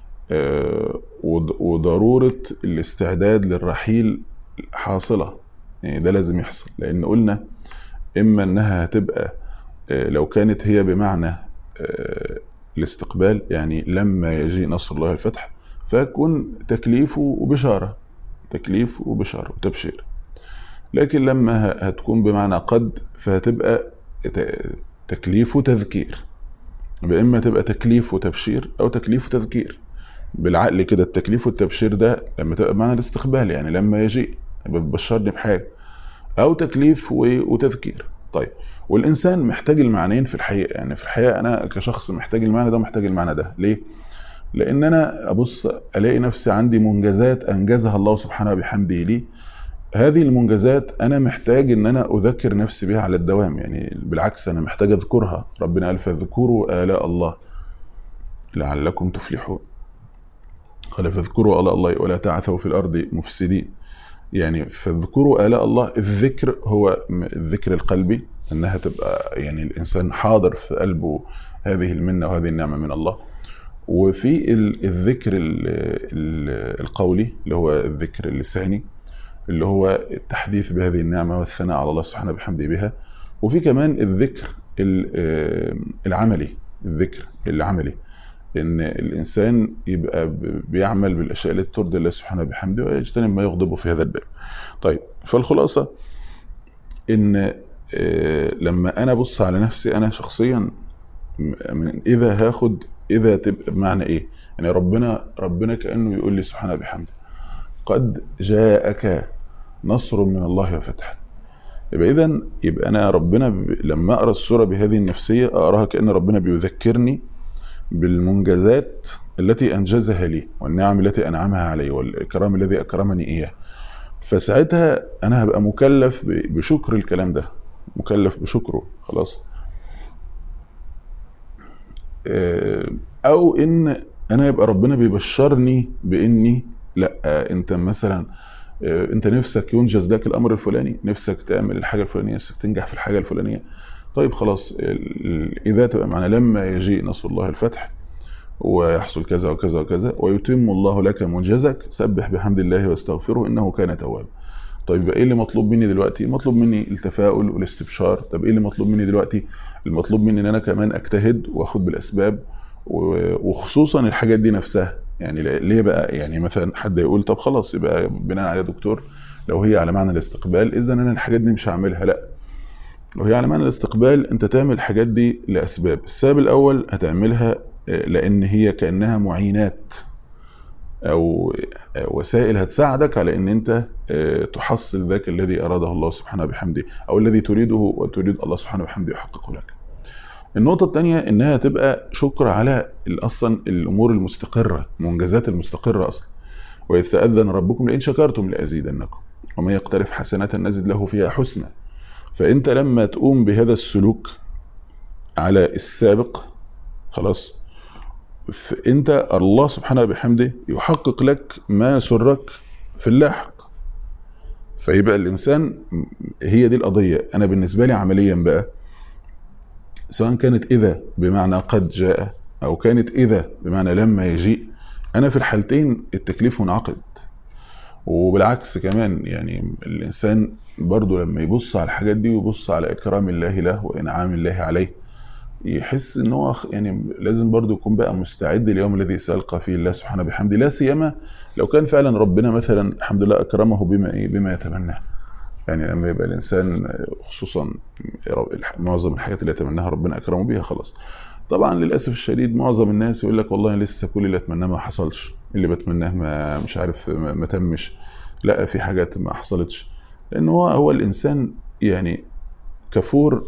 وضرورة الاستعداد للرحيل حاصلة، يعني ده لازم يحصل. لأن قلنا إما أنها هتبقى لو كانت هي بمعنى الاستقبال، يعني لما يجي نصر الله الفتح، فيكون تكليف وبشارة وتبشير. لكن لما هتكون بمعنى قد، فهتبقى تكليف وتذكير. بإما تبقى تكليف وتبشير أو تكليف وتذكير. بالعقل كده التكليف والتبشير ده لما تبقى بمعنى الاستقبال، يعني لما يجي بتبشرني بحاجة، أو تكليف وتذكير. طيب والإنسان محتاج المعنيين في الحقيقة، يعني في الحقيقة أنا كشخص محتاج المعنى ده ومحتاج المعنى ده. ليه؟ لأن أنا أبص ألاقي نفسي عندي منجزات أنجزها الله سبحانه بحمده لي. هذه المنجزات أنا محتاج إن أنا أذكر نفسي بها على الدوام، يعني بالعكس أنا محتاج أذكرها. ربنا قال فاذكروا آلاء الله لعلكم تفلحون، قال فاذكروا آلاء الله ولا تعثوا في الأرض مفسدين. يعني فاذكروا آلاء الله. الذكر هو الذكر القلبي، انها تبقى يعني الانسان حاضر في قلبه هذه المنة وهذه النعمة من الله. وفي الذكر القولي اللي هو الذكر اللساني، اللي هو التحديث بهذه النعمة والثناء على الله سبحانه بحمده بها. وفي كمان الذكر العملي، الذكر العملي ان الانسان يبقى بيعمل بالاشياء التي ترضي الله سبحانه بحمده ويجتنب ما يغضبه في هذا الباب. طيب، فالخلاصة ان لما انا ابص على نفسي انا شخصيا، من اذا تبقى بمعنى ايه؟ يعني ربنا كأنه يقول لي سبحانه بحمده قد جاءك نصر من الله وفتح. يبقى انا ربنا لما اقرا السورة بهذه النفسية اقراها كأن ربنا بيذكرني بالمنجزات التي انجزها لي والنعم التي انعمها علي والاكرام الذي اكرمني اياه. فساعتها انا هبقى مكلف بشكر الكلام ده، مكلف بشكره خلاص. او ان انا يبقى ربنا بيبشرني باني لا، انت مثلا انت نفسك ينجز لك الامر الفلاني، نفسك تعمل الحاجه الفلانيه، نفسك تنجح في الحاجه الفلانيه. طيب خلاص، اذا تبقى معنا لما يجيء نصر الله الفتح ويحصل كذا وكذا وكذا ويتم الله لك منجزك سبح بحمد الله واستغفره انه كان توابا. طيب ايه اللي مطلوب مني دلوقتي؟ مطلوب مني التفاؤل والاستبشار. طب ايه اللي مطلوب مني دلوقتي؟ المطلوب مني ان انا كمان اجتهد واخد بالاسباب، وخصوصا الحاجات دي نفسها. يعني ليه بقى؟ يعني مثلا حد يقول طب خلاص يبقى بناء على دكتور لو هي على معنى الاستقبال اذا انا الحاجات دي مش هعملها. لا، لو هي على معنى الاستقبال انت تعمل الحاجات دي لاسباب. السبب الاول هتعملها لان هي كانها معينات او وسائل هتساعدك على ان انت تحصل ذاك الذي اراده الله سبحانه بحمده او الذي تريده وتريد الله سبحانه بحمده يحققه لك. النقطة الثانية انها تبقى شكر على اصلا الامور المستقرة، المنجزات المستقرة اصلا. واذ تأذن ربكم لئن شكرتم لازيدنكم ومن يقترف حسنة نزد له فيها حسنى. فانت لما تقوم بهذا السلوك على السابق خلاص، فانت الله سبحانه بحمده يحقق لك ما سرك في اللاحق. فيبقى الانسان هي دي القضية. انا بالنسبة لي عمليا بقى، سواء كانت اذا بمعنى قد جاء او كانت اذا بمعنى لما يجيء، انا في الحالتين التكليف منعقد. وبالعكس كمان يعني الانسان برضو لما يبص على الحاجات دي ويبص على اكرام الله له وانعام الله عليه، يحس ان هو يعني لازم برضو يكون بقى مستعد اليوم الذي سيلقى فيه الله سبحانه بحمده. لا سيما لو كان فعلا ربنا مثلا الحمد لله اكرمه بما يتمناه. يعني لما يبقى الانسان خصوصا معظم الحاجات اللي يتمناها ربنا اكرمه بيها خلاص. طبعا للاسف الشديد معظم الناس يقول لك والله لسه كل اللي اتمناه ما حصلش، اللي بتمناه ما مش عارف ما تمش، لا في حاجات ما حصلتش. لان هو الانسان يعني كفور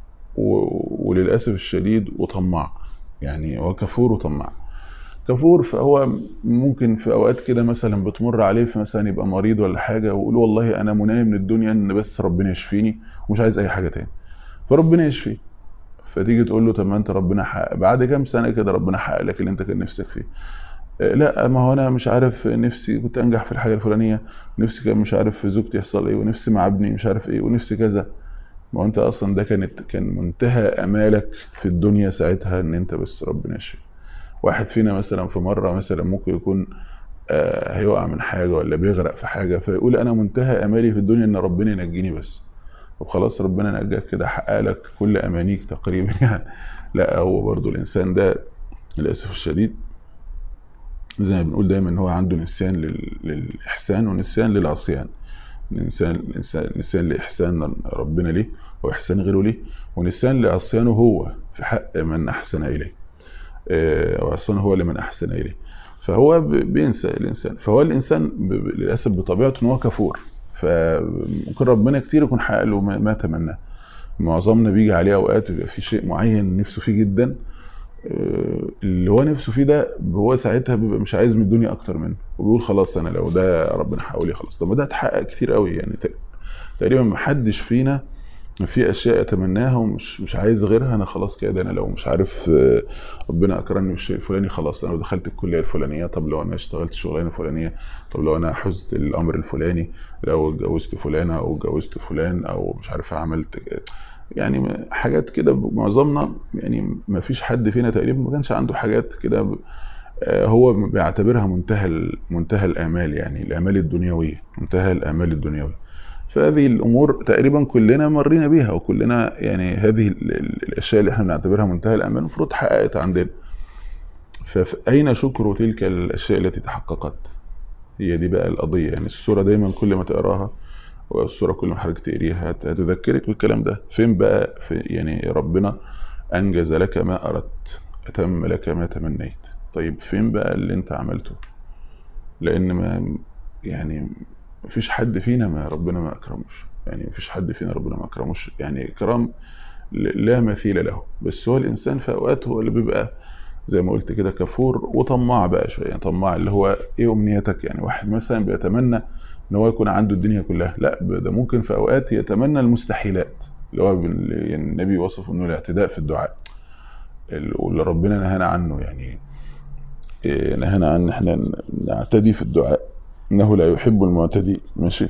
وللاسف الشديد وطماع. يعني هو كفور وطماع. كفور فهو ممكن في اوقات كده مثلا بتمر عليه في مثلا يبقى مريض ولا حاجه ويقول والله انا منايم من الدنيا ان بس ربنا يشفيني ومش عايز اي حاجه تاني، فربنا يشفيه. فتيجي تقول له طب ما انت ربنا حقق بعد كام سنه كده ربنا حقق لك اللي انت كان نفسك فيه. لا ما هو انا مش عارف نفسي كنت انجح في الحاجه الفلانيه، نفسي كان مش عارف في زوجتي يحصل ايه، ونفسي مع ابني مش عارف ايه، ونفسي كذا. ما هو انت اصلا ده كان منتهى امالك في الدنيا ساعتها ان انت بس ربنا يشفي. واحد فينا مثلا في مره مثلا ممكن يكون هيقع من حاجه ولا بيغرق في حاجه فيقول انا منتهى امالي في الدنيا ان ربنا ينجيني بس. طب خلاص ربنا نجاك كده، حقق لك كل امانيك تقريبا يعني. لا، هو برضو الانسان ده للاسف الشديد زي ما بنقول دايما ان هو عنده نسيان للاحسان ونسيان للعصيان. نسيان لاحسان ربنا ليه واحسان غيره ليه، ونسيان لعصيانه هو في حق من احسن اليه، او عصيانه هو لمن احسن اليه. فهو بينسى الانسان. فهو الانسان للاسف بطبيعته ان هو كفور، فممكن ربنا كتير يكون حقق له ما تمناه. معظمنا بيجي عليه اوقات بيبقى في شيء معين نفسه فيه جدا، اللي هو نفسه فيه ده هو ساعتها بيبقى مش عايز من الدنيا اكتر منه، وبيقول خلاص انا لو ده ربنا حقق لي خلاص. طب ما ده اتحقق كتير قوي يعني. تقريبا محدش فينا في اشياء اتمناها ومش مش عايز غيرها، انا خلاص كده، انا لو مش عارف ربنا اكرمني بالشيء الفلاني خلاص، انا لو دخلت الكليه الفلانيه، طب لو انا اشتغلت الشغلانه الفلانيه، طب لو انا حزت الامر الفلاني، لو اتجوزت فلانه او اتجوزت فلان، او مش عارف عملت يعني حاجات كده. معظمنا يعني ما فيش حد فينا تقريبا ما كانش عنده حاجات كده هو بيعتبرها منتهى الامال، يعني الامال الدنيويه، منتهى الامال الدنيويه. فهذه الامور تقريبا كلنا مرينا بيها، وكلنا يعني هذه الاشياء اللي احنا بنعتبرها منتهى الامال المفروض اتحققت عندنا. فاين شكر تلك الاشياء التي تحققت؟ هي دي بقى القضيه. يعني السوره دايما كل ما تقراها، والسوره كل ما حضرتك تقريها هتذكرك بالكلام ده. فين بقى في يعني ربنا انجز لك ما اردت، اتم لك ما تمنيت. طيب فين بقى اللي انت عملته؟ لان ما يعني مفيش حد فينا ما ربنا ما اكرموش، يعني مفيش حد فينا ربنا ما اكرموش، يعني اكرام لا مثيل له. بس هو الانسان في اوقات هو اللي بيبقى زي ما قلت كده كفور وطماع بقى شويه. يعني طماع اللي هو ايه امنيتك؟ يعني واحد مثلا بيتمنى ان هو يكون عنده الدنيا كلها، لا ده ممكن في اوقات يتمنى المستحيلات، اللي هو يعني النبي وصف انه الاعتداء في الدعاء، واللي ربنا نهانا عنه. يعني نهانا عن احنا نعتدي في الدعاء، انه لا يحب المعتدي. ماشي.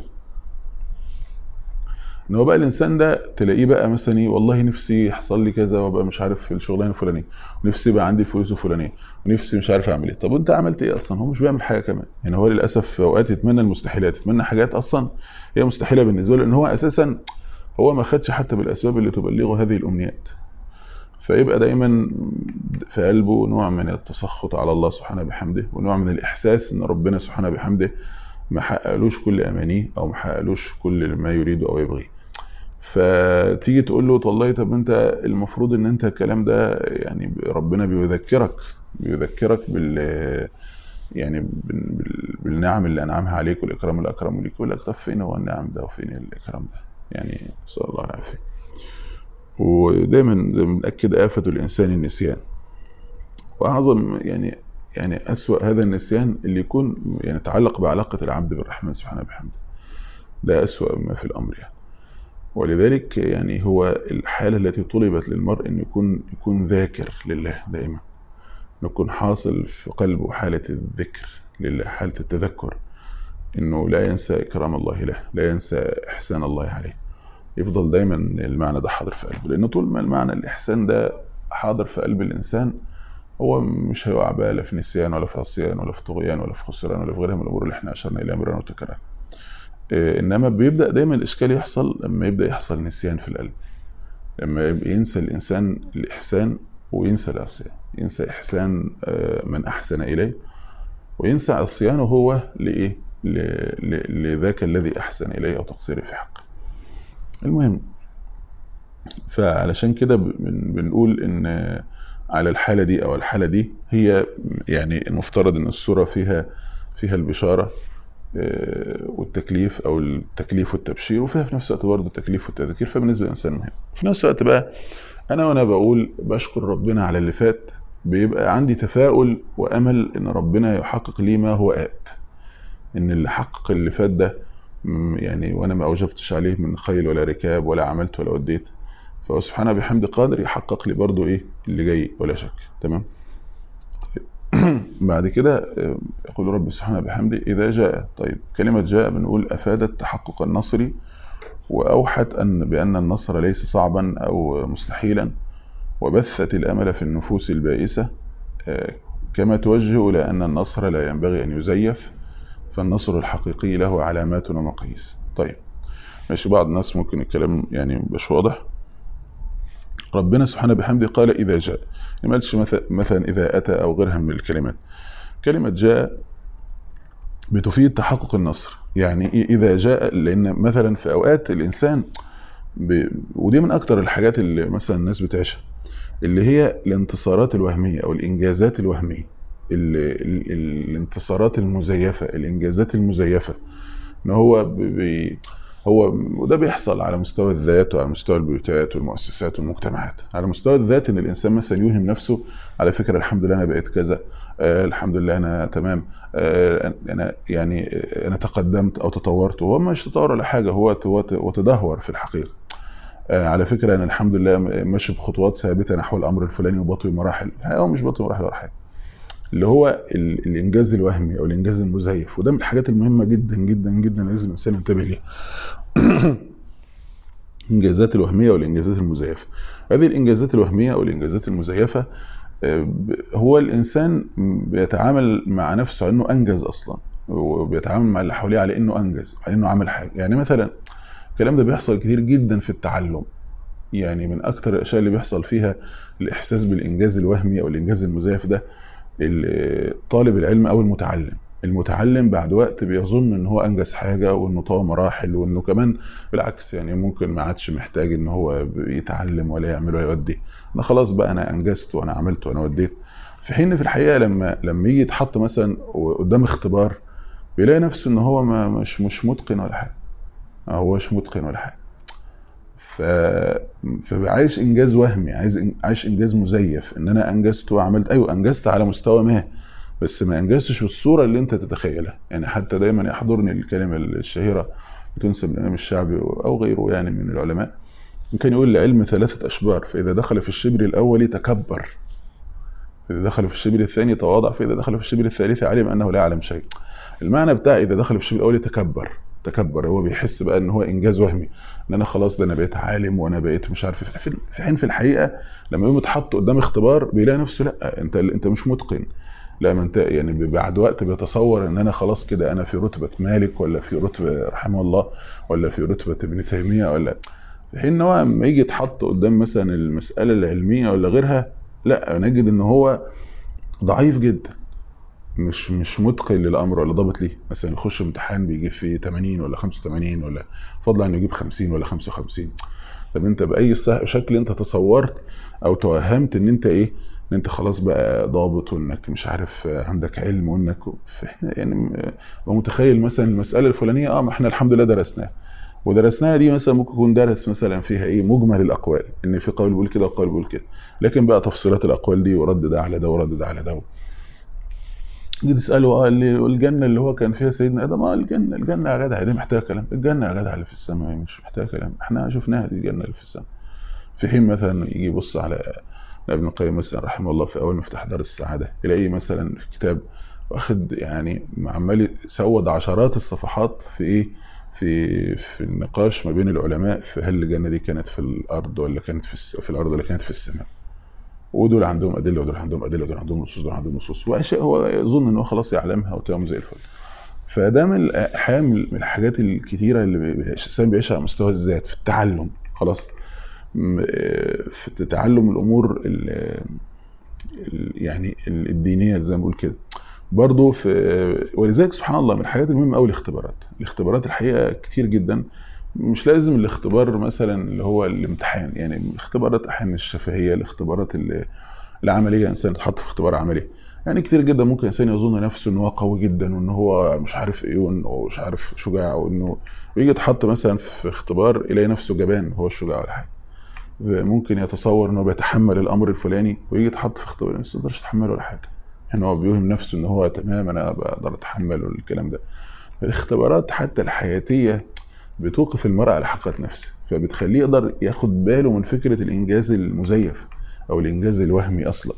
ان هو بقى الانسان ده تلاقيه بقى مثلا ايه، والله نفسي يحصل لي كذا وابقى مش عارف في الشغلانه الفلانيه، ونفسي يبقى عندي الفلوس الفلانيه، ونفسي مش عارف اعمل ايه. طب وانت عملت ايه اصلا؟ هو مش بيعمل حاجه كمان. يعني هو للاسف في اوقات يتمنى المستحيلات، يتمنى حاجات اصلا هي مستحيله بالنسبه له، ان هو اساسا هو ما خدش حتى بالاسباب اللي تبلغه هذه الامنيات. فيبقى دايما في قلبه نوع من التسخط على الله سبحانه بحمده، ونوع من الاحساس ان ربنا سبحانه بحمده ما حققلوش كل امانيه، او ما حققلوش كل ما يريده او يبغيه. فتيجي تقول له والله طب انت المفروض ان انت الكلام ده يعني ربنا بيذكرك يعني بالنعم اللي انعمها عليك والاكرام اللي اكرمه ليك. يقول لك طب فين هو النعم ده وفين الاكرام ده؟ يعني نسال الله العافيه. ودايما زي ما بنأكد آفة الإنسان النسيان، وأعظم يعني أسوأ هذا النسيان اللي يكون يعني يتعلق بعلاقة العبد بالرحمن سبحانه بحمده. ده أسوأ ما في الأمر يعني. ولذلك يعني هو الحالة التي طلبت للمرء أن يكون ذاكر لله دائما، نكون حاصل في قلبه حالة الذكر لله، حالة التذكر، أنه لا ينسى إكرام الله له، لا ينسى إحسان الله عليه. يفضل دايما المعنى ده حاضر في قلبه، لأن طول ما المعنى الإحسان ده حاضر في قلب الإنسان هو مش هيقع بقى لا في نسيان ولا في عصيان ولا في طغيان ولا في خسران ولا في غيرها من الأمور اللي احنا أشرنا إليها مرارا وتكرارا. إنما بيبدأ دايما الإشكال يحصل لما يبدأ يحصل نسيان في القلب، لما ينسى الإنسان الإحسان وينسى العصيان، ينسى إحسان من أحسن إليه، وينسى عصيانه هو لإيه؟ لذاك الذي أحسن إليه أو تقصيره في حقه. المهم، فعلشان كده بنقول ان على الحالة دي او الحالة دي هي يعني المفترض ان السورة فيها البشارة والتكليف، او التكليف والتبشير، وفيها في نفس الوقت برضه التكليف والتذكير. فبالنسبة للإنسان مهم. في نفس الوقت بقى وانا بقول بشكر ربنا على اللي فات، بيبقى عندي تفاؤل وامل ان ربنا يحقق لي ما هو آت، ان اللي حقق اللي فات ده يعني وانا ما اوجفتش عليه من خيل ولا ركاب ولا عملت ولا وديت، فهو سبحانه بحمد قادر يحقق لي برضو ايه اللي جاي ولا شك. تمام. بعد كده يقول رب سبحانه بحمده اذا جاء. طيب كلمة جاء بنقول افادت تحقق النصر، واوحت بان النصر ليس صعبا او مستحيلا، وبثت الامل في النفوس البائسة، كما توجه الى ان النصر لا ينبغي ان يزيف، فالنصر الحقيقي له علامات ومقاييس. طيب ماشي. بعض الناس ممكن الكلام يعني مش واضح. ربنا سبحانه بحمده قال إذا جاء، ما قالش مثلا إذا أتى أو غيرها من الكلمات. كلمة جاء بتفيد تحقق النصر. يعني إذا جاء، لأن مثلا في أوقات الإنسان ودي من أكتر الحاجات اللي مثلا الناس بتعيشها، اللي هي الانتصارات الوهمية أو الإنجازات الوهمية، الانتصارات المزيفة، الإنجازات المزيفة. إن هو وده بيحصل على مستوى الذات وعلى مستوى البيوتات والمؤسسات والمجتمعات. على مستوى الذات ان الانسان مثلا يوهم نفسه على فكره الحمد لله انا بقيت كذا، الحمد لله انا تمام، انا يعني انا تقدمت او تطورت، وهو مش تطور ولا حاجه، هو تدهور في الحقيقه. على فكره انا الحمد لله ماشي بخطوات ثابته نحو الامر الفلاني وبطوي مراحل، هو مش بطوي مراحل ولا حاجه، اللي هو الانجاز الوهمي او الانجاز المزيف. وده من الحاجات المهمه جدا جدا جدا لازم الانسان ينتبه ليها. الانجازات الوهميه والانجازات المزيفه. هذه الانجازات الوهميه او الانجازات المزيفه هو الانسان بيتعامل مع نفسه على انه انجز اصلا، وبيتعامل مع اللي حواليه على انه انجز، على انه عمل حاجه. يعني مثلا الكلام ده بيحصل كتير جدا في التعلم. يعني من اكتر الاشياء اللي بيحصل فيها الاحساس بالانجاز الوهمي او الانجاز المزيف ده طالب العلم او المتعلم بعد وقت بيظن ان هو انجز حاجه وانه طوى مراحل، وانه كمان بالعكس يعني ممكن ما عادش محتاج ان هو يتعلم ولا يعمل ولا يودي، انا خلاص بقى انا انجزت وانا عملت وانا وديت. في حين في الحقيقه لما يجي يتحط مثلا قدام اختبار بيلاقي نفسه ان هو مش متقن ولا حاجه، ما هوش متقن ولا حاجه. فعايش انجاز وهمي، عايش انجاز مزيف، ان انا انجزت وعملت. ايوه انجزت على مستوى ما، بس ما انجزتش بالصوره اللي انت تتخيلها. يعني حتى دايما يحضرني الكلمه الشهيره بتنسب للامام الشعبي او غيره يعني من العلماء، كان يقول العلم 3 أشبار، فاذا دخل في الشبر الاول تكبر، اذا دخل في الشبر الثاني تواضع، فاذا دخل في الشبر الثالث علم انه لا يعلم شيء. المعنى بتاع اذا دخل في الشبر الاول تكبر، هو بيحس بقى ان هو انجاز وهمي، ان انا خلاص ده انا بقيت عالم وانا بقيت مش عارف. في حين في الحقيقه لما يقوم يتحط قدام اختبار بيلاقي نفسه لا، انت مش متقن. لا، ما انت يعني بعد وقت بيتصور ان انا خلاص كده انا في رتبه مالك، ولا في رتبه رحمه الله، ولا في رتبه ابن تيميه، ولا في حين ان هو لما يجي يتحط قدام مثلا المساله العلميه ولا غيرها، لا نجد ان هو ضعيف جدا، مش متقن للامر ولا ضابط ليه. مثلا يخش امتحان بيجيب فيه 80 ولا 85، ولا فضلا انه يجيب 50 ولا 55. طب انت باي شكل انت تصورت او توهمت ان انت ايه، ان انت خلاص بقى ضابط، وانك مش عارف عندك علم، وانك يعني متخيل مثلا المساله الفلانيه ما احنا الحمد لله ودرسناها دي مثلا ممكن يكون درس مثلا فيها ايه مجمل الاقوال، ان في قول بيقول كده وقول بيقول كده، لكن بقى تفصيلات الاقوال دي ورد ده على ده ورد ده على ده. يجي تساله الجنه اللي هو كان فيها سيدنا ادم، الجنه يا جدع دي محتاجه كلام، الجنه يا جدع اللي في السماء مش محتاجه كلام، احنا شفناها دي الجنه اللي في السماء. في حين مثلا يجي يبص على ابن القيم مثلا رحمه الله في اول مفتاح دار السعاده، يلاقيه مثلا في كتاب واخد يعني عمال يسود عشرات الصفحات في ايه، في النقاش ما بين العلماء في هل الجنه دي كانت في الارض ولا كانت في الارض ولا كانت في السماء، ودول عندهم ادله ودول عندهم ادله ودول عندهم نصوص ودول عندهم نصوص، واشياء هو يظن ان هو خلاص يعلمها وتمام زي الفل. فده من الحقيقه من الحاجات الكتيره اللي الانسان بيعيشها على مستوى الذات في التعلم. خلاص في تعلم الامور يعني الدينيه زي ما بقول كده برضه. ولذلك سبحان الله من الحاجات المهمه قوي الاختبارات الحقيقه كتير جدا. مش لازم الاختبار مثلا اللي هو الامتحان، يعني الاختبارات احيانا الشفهيه، الاختبارات العمليه، انسان يتحط في اختبار عملي. يعني كتير جدا ممكن انسان يظن نفسه ان هو قوي جدا وان هو مش عارف ايه وانه مش عارف شجاع، وانه يجي يتحط مثلا في اختبار يلاقي نفسه جبان هو الشجاع ولا حاجه. ممكن يتصور انه بيتحمل الامر الفلاني ويجي يتحط في اختبار ما يقدرش يتحمله ولا حاجه، يعني هو بيوهم نفسه ان هو تمام انا بقدر اتحمل الكلام ده. الاختبارات حتى الحياتيه بتوقف المرء على حقيقة نفسه، فبتخليه يقدر ياخد باله من فكرة الإنجاز المزيف أو الإنجاز الوهمي أصلا.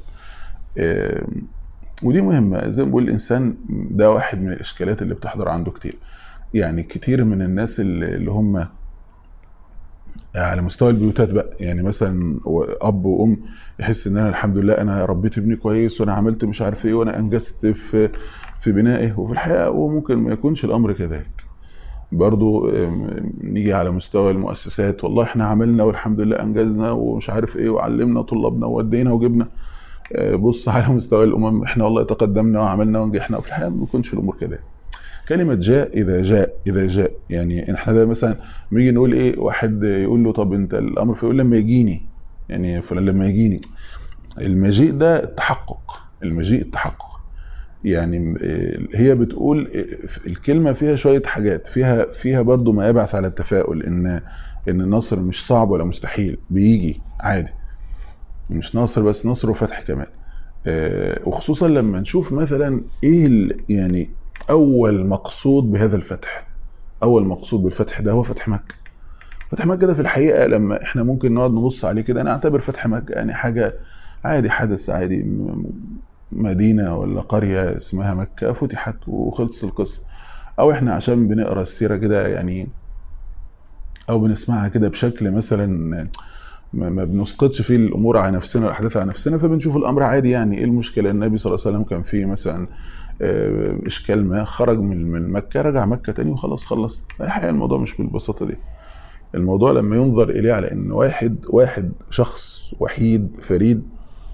ودي مهمة زي ما بقول الإنسان ده واحد من الإشكالات اللي بتحضر عنده كتير. يعني كتير من الناس اللي هم على مستوى البيوتات بقى، يعني مثلا أب وأم يحس إن أنا الحمد لله أنا ربيت ابني كويس وأنا عملت مش عارف إيه وأنا أنجزت في بنائه، وفي الحقيقة وممكن ما يكونش الأمر كذلك. برضو نيجي على مستوى المؤسسات، والله احنا عملنا والحمد لله انجزنا ومش عارف ايه وعلمنا طلابنا وودينا وجبنا. بص على مستوى الامم احنا والله تقدمنا وعملنا ونجحنا، وفي الحقيقه ما بيكونش الامور كده. كلمه جاء اذا جاء يعني احنا ده مثلا بنيجي نقول ايه، واحد يقول له طب انت الامر فيقول لما يجيني، يعني فلان لما يجيني. المجيء ده التحقق يعني هي بتقول الكلمة فيها شوية حاجات فيها برضو ما يبعث على التفاؤل ان النصر مش صعب ولا مستحيل، بيجي عادي، مش نصر بس نصر وفتح كمان. وخصوصا لما نشوف مثلا ايه يعني اول مقصود بهذا الفتح. اول مقصود بالفتح ده هو فتح مكة. فتح مكة ده في الحقيقة لما احنا ممكن نقعد نبص عليه كده، انا اعتبر فتح مكة يعني حاجة عادي، حدث عادي، مدينة ولا قرية اسمها مكة فتحت وخلص القصة. او احنا عشان بنقرا السيرة كده يعني، او بنسمعها كده بشكل مثلا ما بنسقطش فيه الامور على نفسنا، الاحداث على نفسنا، فبنشوف الامر عادي يعني. ايه المشكله؟ النبي صلى الله عليه وسلم كان فيه مثلا اشكال ما، خرج من مكه، رجع مكه تاني وخلاص، خلص. الحقيقه الموضوع مش بالبساطه دي. الموضوع لما ينظر اليه على ان واحد شخص وحيد فريد،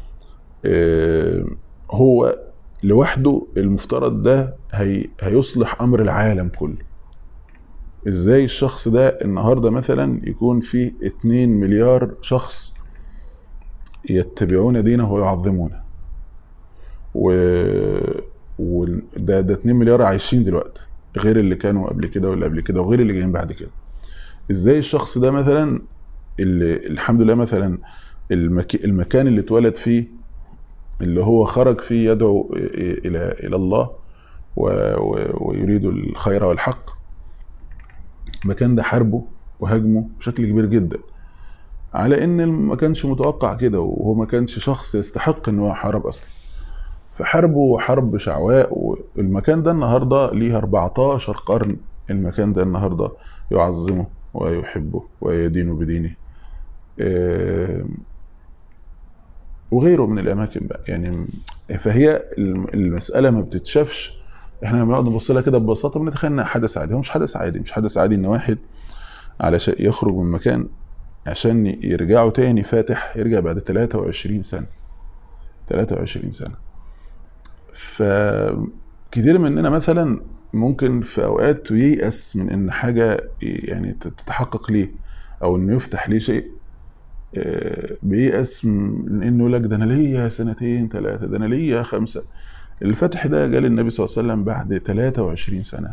هو لوحده المفترض ده هيصلح امر العالم كله. ازاي الشخص ده النهارده مثلا يكون فيه 2 مليار شخص يتبعون دينه ويعظمونه، وده 2 مليار عايشين دلوقتي، غير اللي كانوا قبل كده واللي قبل كده وغير اللي جايين بعد كده. ازاي الشخص ده مثلا اللي الحمد لله مثلا المكان اللي اتولد فيه، اللي هو خرج فيه يدعو الى الله ويريد الخير والحق، المكان ده حاربه وهاجمه بشكل كبير جدا، على ان ما كانش متوقع كده، وهو ما كانش شخص يستحق ان هو يحارب اصلا. فحاربه حرب شعواء. والمكان ده النهارده ليه 14 قرن، المكان ده النهارده يعظمه ويحبه ويدين بدينه، وغيره من الاماكن بقى يعني. فهي المساله ما بتتشافش، احنا لما بنقعد نبص لها كده ببساطه بنتخيل انها حدث عادي. هو مش حدث عادي، مش حدث عادي ان واحد علشان يخرج من مكان عشان يرجعوا تاني فاتح، يرجع بعد 23 سنة. 23 سنة. فكتير مننا مثلا ممكن في اوقات ييأس من ان حاجة يعني تتحقق ليه، او انه يفتح ليه شيء، بييأس من انه يقول لك ده انا ليا 2 3 سنين، ده انا ليا 5. الفتح ده جال النبي صلى الله عليه وسلم بعد 23 سنة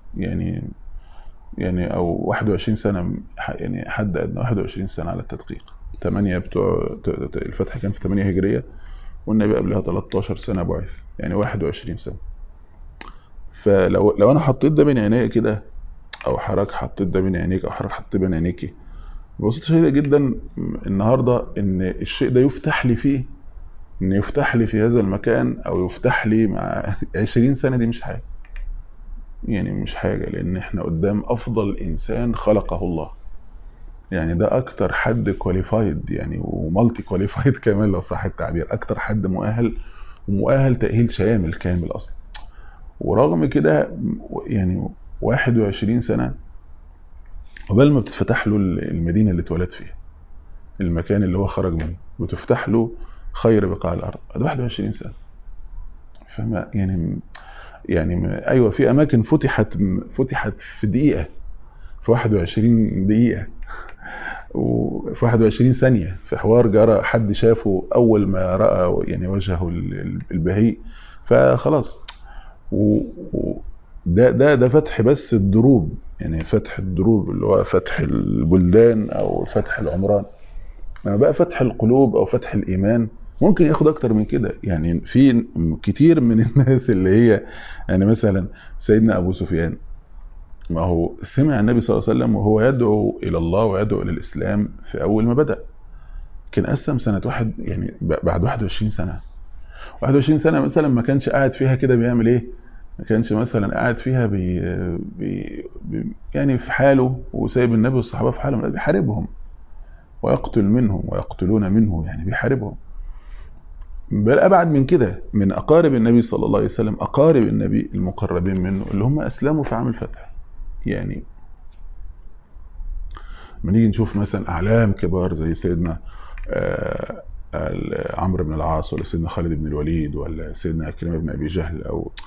يعني او 21 سنة، يعني حد ادنى 21 سنة على التدقيق. 8 بتوع الفتح كان في 8 هجرية، والنبي قبلها 13 سنة بعث، يعني 21 سنة. فلو انا حطيت ده بين عينيا كده، او حضرتك حطيت ده بين عينيك، او حضرتك حطيت بين عينيكي، ببساطة شديدة جدا النهاردة ان الشيء ده يفتح لي فيه، ان يفتح لي في هذا المكان، او يفتح لي مع 20 سنة، دي مش حاجة يعني، مش حاجة، لان احنا قدام افضل انسان خلقه الله. يعني ده اكتر حد كواليفايد يعني، ومالتي كواليفايد كمان لو صح التعبير، اكتر حد مؤهل، ومؤهل تأهيل شامل كامل اصلا. ورغم كده يعني 21 سنة قبل ما بتتفتح له المدينة اللي اتولد فيها، المكان اللي هو خرج منه، بتفتح له خير بقاع الارض. ده 21 سنة. فما يعني ايوه، في اماكن فتحت في دقيقة، في 21 دقيقة، وفي 21 ثانية، في حوار جرى حد شافه أول ما رأى يعني وجهه البهيء، فخلاص. ده فتح بس الدروب، يعني فتح الدروب اللي هو فتح البلدان أو فتح العمران. لما بقى فتح القلوب أو فتح الإيمان ممكن ياخد أكتر من كده. يعني في كتير من الناس اللي هي يعني مثلا سيدنا أبو سفيان، ما هو سمع النبي صلى الله عليه وسلم وهو يدعو إلى الله ويدعو إلى الإسلام في أول ما بدأ، كان أسلم سنة يعني بعد 21 سنة. 21 سنة مثلا ما كانش قاعد فيها كده بيعمل إيه؟ ما كانش مثلا قاعد فيها يعني في حاله وسايب النبي والصحابة في حالهم، لا، بيحاربهم ويقتل منهم ويقتلون منه، يعني بيحاربهم. بل أبعد من كده، من أقارب النبي صلى الله عليه وسلم، أقارب النبي المقربين منه اللي هم أسلموا في عام الفتح. يعني ما نيجي نشوف مثلا اعلام كبار زي سيدنا عمرو بن العاص، ولا سيدنا خالد بن الوليد، ولا سيدنا عكرمة بن ابي جهل،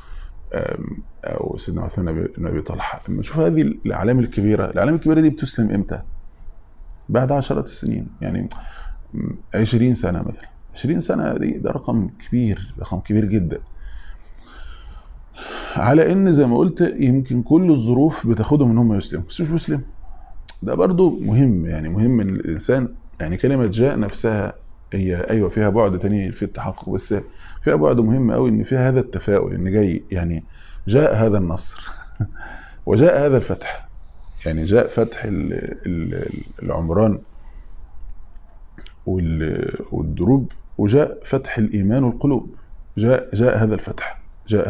او سيدنا عثمان بن ابي طلحه، لما نشوف هذه الاعلام الكبيره دي بتسلم امتى؟ بعد عشرات السنين، يعني 20 سنه مثلا. 20 سنه ده رقم كبير جدا، على ان زي ما قلت يمكن كل الظروف بتاخدهم ان هم يسلموا، بس مش مسلم. ده برضو مهم، يعني مهم ان الانسان، يعني كلمة جاء نفسها هي ايوه فيها بعد تاني في التحقق، بس فيها بعد مهم قوي ان فيها هذا التفاؤل ان جاي، يعني جاء هذا النصر وجاء هذا الفتح. يعني جاء فتح العمران والدروب، وجاء فتح الإيمان والقلوب. جاء هذا الفتح،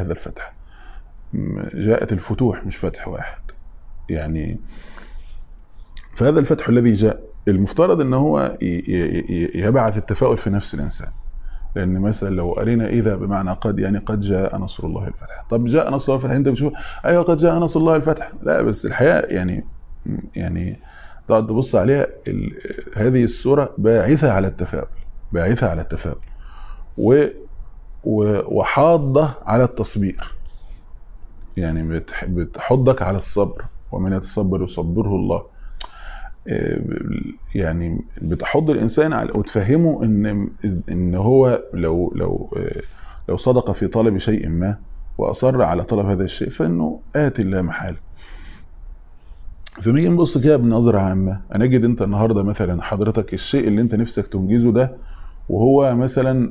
جاءت الفتوح مش فتح واحد يعني. فهذا الفتح الذي جاء المفترض ان هو يبعث التفاؤل في نفس الانسان، لان مثلا لو قرينا اذا بمعنى قد، يعني قد جاء نصر الله الفتح. طب جاء نصر الله الفتح، انت بتشوف ايوه قد جاء نصر الله الفتح، لا بس الحقيقه يعني تقعد تبص عليها هذه السوره باعثه على التفاؤل، وحاضه على التصبير، يعني بتحضك على الصبر، ومن يتصبر يصبره الله. يعني بتحض الانسان على وتفهمه ان هو لو صدق في طلب شيء ما واصر على طلب هذا الشيء فانه اتي لا محال. فنيجي نبص كده بنظره عامه، هنجد انت النهارده مثلا حضرتك الشيء اللي انت نفسك تنجزه ده، وهو مثلا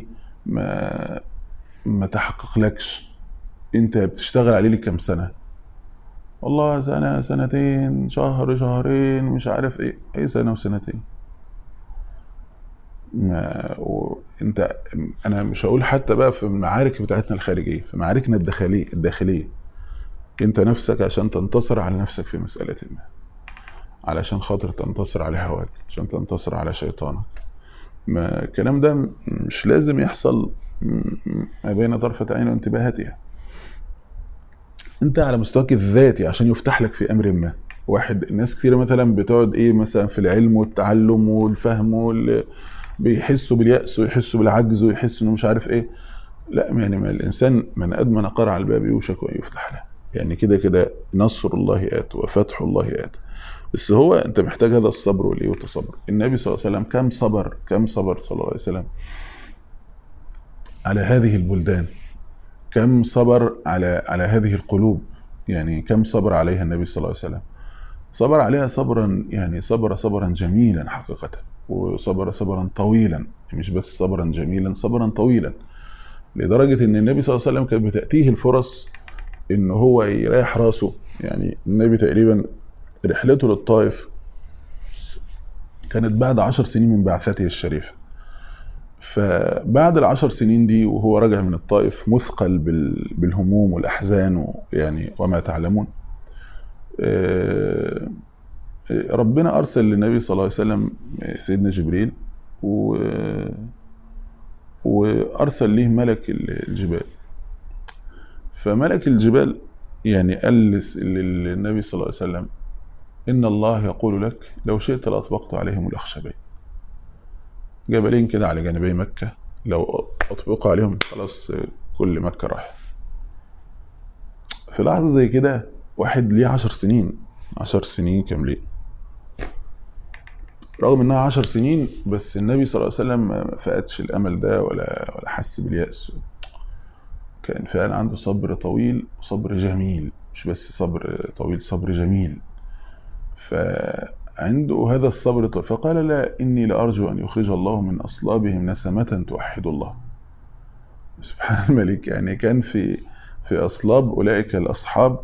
ما تحققلكش، انت بتشتغل عليه لكام سنه؟ والله سنة سنتين شهر شهرين مش عارف ايه سنة وسنتين. انا مش هقول حتى بقى في المعارك بتاعتنا الخارجية، في معاركنا الداخلية انت نفسك عشان تنتصر على نفسك في مسألة ما، علشان خاطر تنتصر على هواك، عشان تنتصر على شيطانك، ما الكلام ده مش لازم يحصل ما بين طرفة عين وانتباهاتها. انت على مستواك الذاتي عشان يفتح لك في امر ما. واحد ناس كتير مثلا بتقعد مثلا في العلم والتعلم والفهم بيحسوا باليأس ويحسوا بالعجز ويحسوا انه مش عارف لا يعني ما الانسان من ادمن قرع الباب يوشك ان يفتح له، يعني كده نصر الله آت وفتح الله آت. بس هو انت محتاج هذا الصبر والتصبر. النبي صلى الله عليه وسلم كم صبر صلى الله عليه وسلم على هذه البلدان، كم صبر على هذه القلوب، يعني كم صبر عليها النبي صلى الله عليه وسلم. صبر عليها صبرا، يعني صبرا جميلا حقيقة، وصبرا طويلا، مش بس صبرا جميلا، صبرا طويلا، لدرجة ان النبي صلى الله عليه وسلم كانت بتأتيه الفرص ان هو يريح راسه. يعني النبي تقريبا رحلته للطائف كانت بعد 10 سنين من بعثته الشريفة. فبعد ال10 سنين دي وهو راجع من الطائف مثقل بالهموم والأحزان يعني وما تعلمون، ربنا أرسل للنبي صلى الله عليه وسلم سيدنا جبريل، وأرسل له ملك الجبال. فملك الجبال يعني قال للنبي صلى الله عليه وسلم إن الله يقول لك لو شئت لأطبقت عليهم الأخشبين، جبلين كده على جانبي مكة، لو أطبقوا عليهم خلاص كل مكة راح. في لحظة زي كده واحد ليه 10 سنين كاملين، رغم انها 10 سنين، بس النبي صلى الله عليه وسلم ما فقدش الامل ده ولا حس باليأس. كان فعلا عنده صبر طويل وصبر جميل، مش بس صبر طويل، صبر جميل. فعنده هذا الصبر طويل، فقال لا إني لأرجو أن يخرج الله من أصلابهم نسمة توحد الله. سبحان الملك، يعني كان في أصلاب أولئك الأصحاب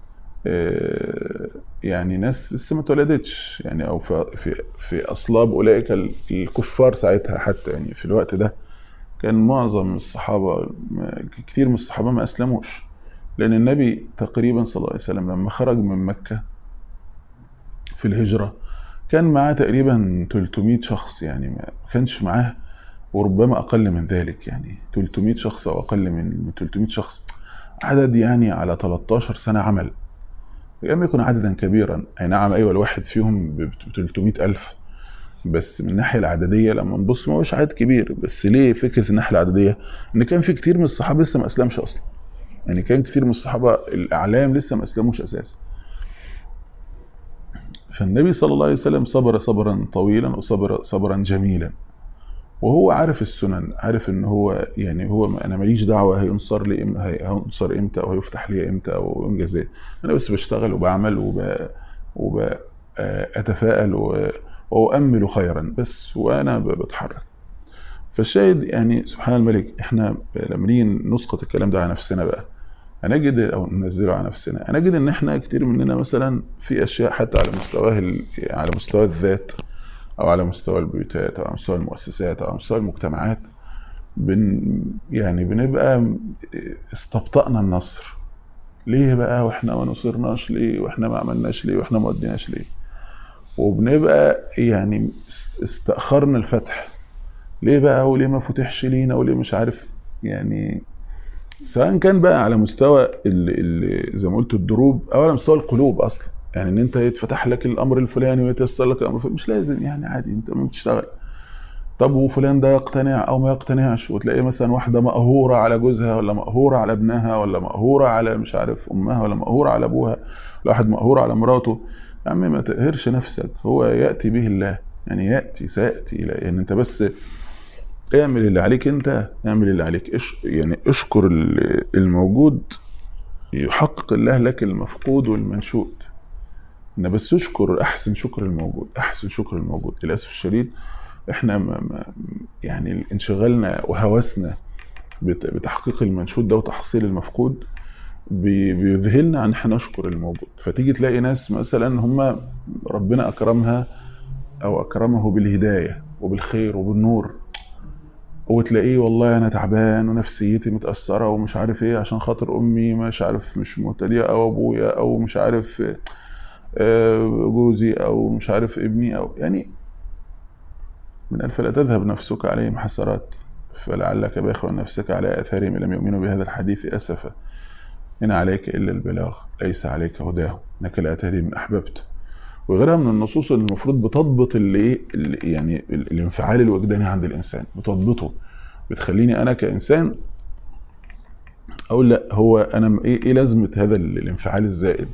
يعني ناس لسه ما اتولدتش، يعني أو في أصلاب أولئك الكفار ساعتها، حتى يعني في الوقت ده كان معظم الصحابة، كتير من الصحابة ما أسلموش، لأن النبي تقريبا صلى الله عليه وسلم لما خرج من مكة في الهجرة كان معاه تقريبا 300 شخص، يعني ما كانش معاه، وربما أقل من ذلك، يعني 300 شخص أو أقل من 300 شخص، عدد يعني على 13 سنة عمل، لم يكن عددا كبيرا. أي نعم، أيوة الواحد فيهم ب 300,000، بس من الناحية العددية لما نبص ما هوش عدد كبير. بس ليه فكرة الناحية العددية؟ إن كان في كتير من الصحابة لسه ما أسلمش أصلا، يعني كان كتير من الصحابة الأعلام لسه ما أسلموش أساسا. فالنبي صلى الله عليه وسلم صبر صبرا طويلا وصبر صبرا جميلا، وهو عارف السنن، عارف ان هو يعني انا ماليش دعوه هينصر امتى او هيفتح لي امتى او انجاز ايه، انا بس بشتغل وبعمل اتفائل وأؤمل خيرا بس، وانا بتحرك. فالشاهد يعني سبحان الملك، احنا لما نيجي نسقط الكلام ده على نفسنا بقى، هنجد او ننزله على نفسنا، هنجد ان احنا كتير مننا مثلا في اشياء حتى على مستواه على مستوى الذات او على مستوى البيوتات او على مستوى المؤسسات او على مستوى المجتمعات يعني بنبقى استبطأنا النصر. ليه بقى واحنا ما نصرناش ليه، واحنا ما عملناش ليه، واحنا ما وديناش ليه؟ وبنبقى يعني استأخرنا الفتح ليه بقى، وليه ما فتحش لينا، وليه مش عارف يعني. سواء كان بقى على مستوى زي ما قلت الدروب او على مستوى القلوب اصلا، يعني ان انت يتفتح لك الامر الفلاني ويتيسر لك الامر الفلاني، مش لازم يعني، عادي انت ممكن تشتغل. طب وفلان ده يقتنع او ما يقتنعش، وتلاقي مثلا واحده مقهوره على جوزها، ولا مقهوره على ابنها، ولا مقهوره على مش عارف امها، ولا مقهوره على ابوها، ولا واحد مقهور على مراته. يا عم ما تقهرش نفسك، هو ياتي به الله، يعني سياتي الى ان انت بس اعمل اللي عليك، انت اعمل اللي عليك، يعني اشكر الموجود يحقق الله لك المفقود والمنشود. ان بس اشكر، احسن شكر الموجود، احسن شكر الموجود. للاسف الشديد احنا يعني انشغلنا وهوسنا بتحقيق المنشود ده وتحصيل المفقود بيذهلنا عن احنا نشكر الموجود. فتيجي تلاقي ناس مثلا هم ربنا اكرمها او اكرمه بالهدايه وبالخير وبالنور، وتلاقيه والله انا تعبان ونفسيتي متاثره ومش عارف ايه عشان خاطر امي مش عارف مش مهتديه، او ابويا، او مش عارف جوزي، او مش عارف ابني، او يعني من فلا تذهب نفسك عليهم حسرات فلعلك باخع نفسك على اثارهم لم يؤمنوا بهذا الحديث اسفا ان عليك الا البلاغ ليس عليك هداه انك لا تهدي من احببت. وغيرها من النصوص اللي المفروض بتضبط يعني الانفعال الوجداني عند الانسان، بتضبطه، بتخليني انا كانسان اقول لا، هو انا ايه لازمه هذا الانفعال الزائد.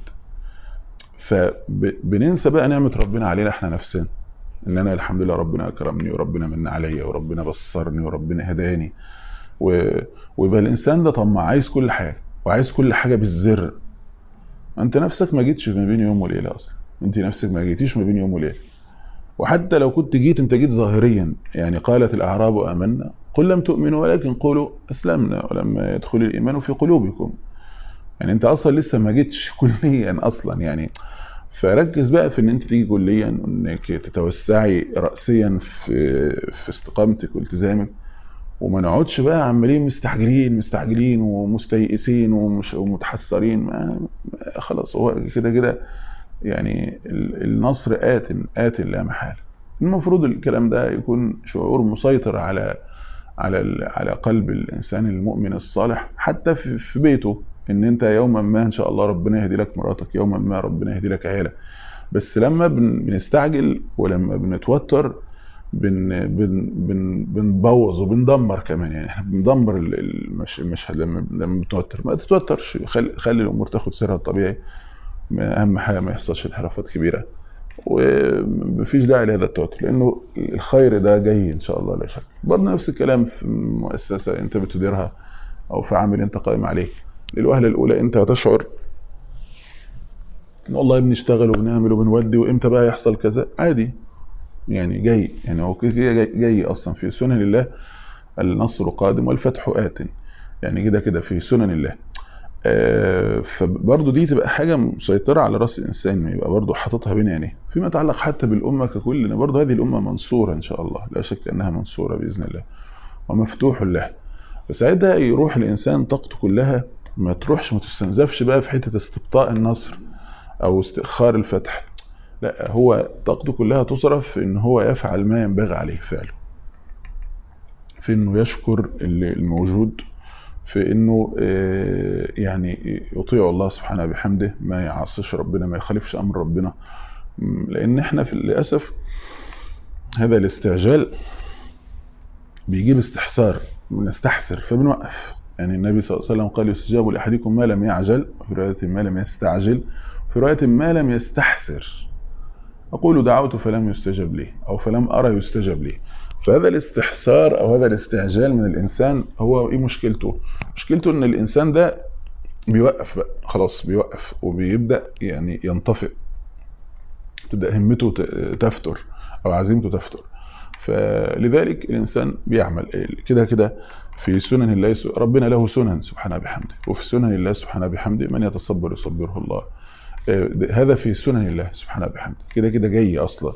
فبننسى بقى نعمه ربنا علينا احنا نفسنا، ان انا الحمد لله ربنا اكرمني وربنا من عليا وربنا بصرني وربنا هداني. ويبقى الانسان ده طماع، عايز كل حاجه وعايز كل حاجه بالزر. انت نفسك ما جيتش ما بين يوم وليله اصلا، انت نفسك ما جيتيش ما بين يوم وليله. وحتى لو كنت جيت، انت جيت ظاهريا، يعني قالت الاعراب امنا قل لم تؤمنوا ولكن قولوا اسلمنا ولما يدخل الايمان في قلوبكم. يعني انت اصلا لسه ما جيتش كليا اصلا يعني. فركز بقى في ان انت تيجي كليا، وانك تتوسعي راسيا في استقامتك والتزامك، وما نقعدش بقى عمالين مستعجلين ومستيئسين ومتحسرين. خلاص هو كده كده يعني النصر آت لا محالة. المفروض الكلام ده يكون شعور مسيطر على قلب الإنسان المؤمن الصالح، حتى في بيته، إن أنت يوما ما إن شاء الله ربنا يهدي لك مراتك، يوما ما ربنا يهدي لك عيالك. بس لما بنستعجل ولما بنتوتر بنبوظ وبندمر كمان. يعني احنا بندمر المشهد لما بنتوتر. ما تتوترش، خلي الأمور تاخد سيرها الطبيعي. اهم حاجه ما يحصلش انحرافات كبيره، ومفيش داعي لهذا التوتر، لانه الخير ده جاي ان شاء الله لا شك. برضه نفس الكلام في مؤسسه انت بتديرها او في عمل انت قائم عليه، للوهله الاولى انت هتشعر ان والله بنشتغل وبنعمل وبنودي، وامتى بقى يحصل كذا، عادي يعني جاي، يعني هو كده جاي اصلا في سنن الله. النصر قادم والفتح آت، يعني كده كده في سنن الله. فبرضه دي تبقى حاجه مسيطره على راس الانسان، يبقى برضه حاططها بين عينيه. فيما يتعلق حتى بالامه ككل، ان برضه هذه الامه منصوره ان شاء الله، لا شك انها منصوره باذن الله ومفتوح له. فساعتها يروح الانسان طاقته كلها، ما تروحش ما تستنزفش بقى في حته استبطاء النصر او استئخار الفتح، لا، هو طاقته كلها تصرف في ان هو يفعل ما ينبغي عليه فعله، في انه يشكر الموجود، في انه يعني يطيع الله سبحانه بحمده، ما يعصيش ربنا، ما يخالفش امر ربنا. لان احنا في للاسف هذا الاستعجال بيجيب استحسار، بنستحسر فبنوقف. يعني النبي صلى الله عليه وسلم قال يستجاب لاحدكم ما لم يعجل، وفي روايه ما لم يستعجل، وفي روايه ما لم يستحسر. اقول دعوت فلم يستجب لي، او فلم ارى يستجب لي. فهذا الاستحسار او هذا الاستعجال من الانسان هو ايه مشكلته؟ مشكلته ان الانسان ده بيوقف بقى، خلاص بيوقف وبيبدا يعني ينطفئ، تبدا همته تفتر او عزيمته تفتر. فلذلك الانسان بيعمل كده كده في سنن الله ربنا له سنن سبحانه بحمده، وفي سنن الله سبحانه بحمده من يتصبر يصبره الله. هذا في سنن الله سبحانه بحمده، كده كده جاي اصلا.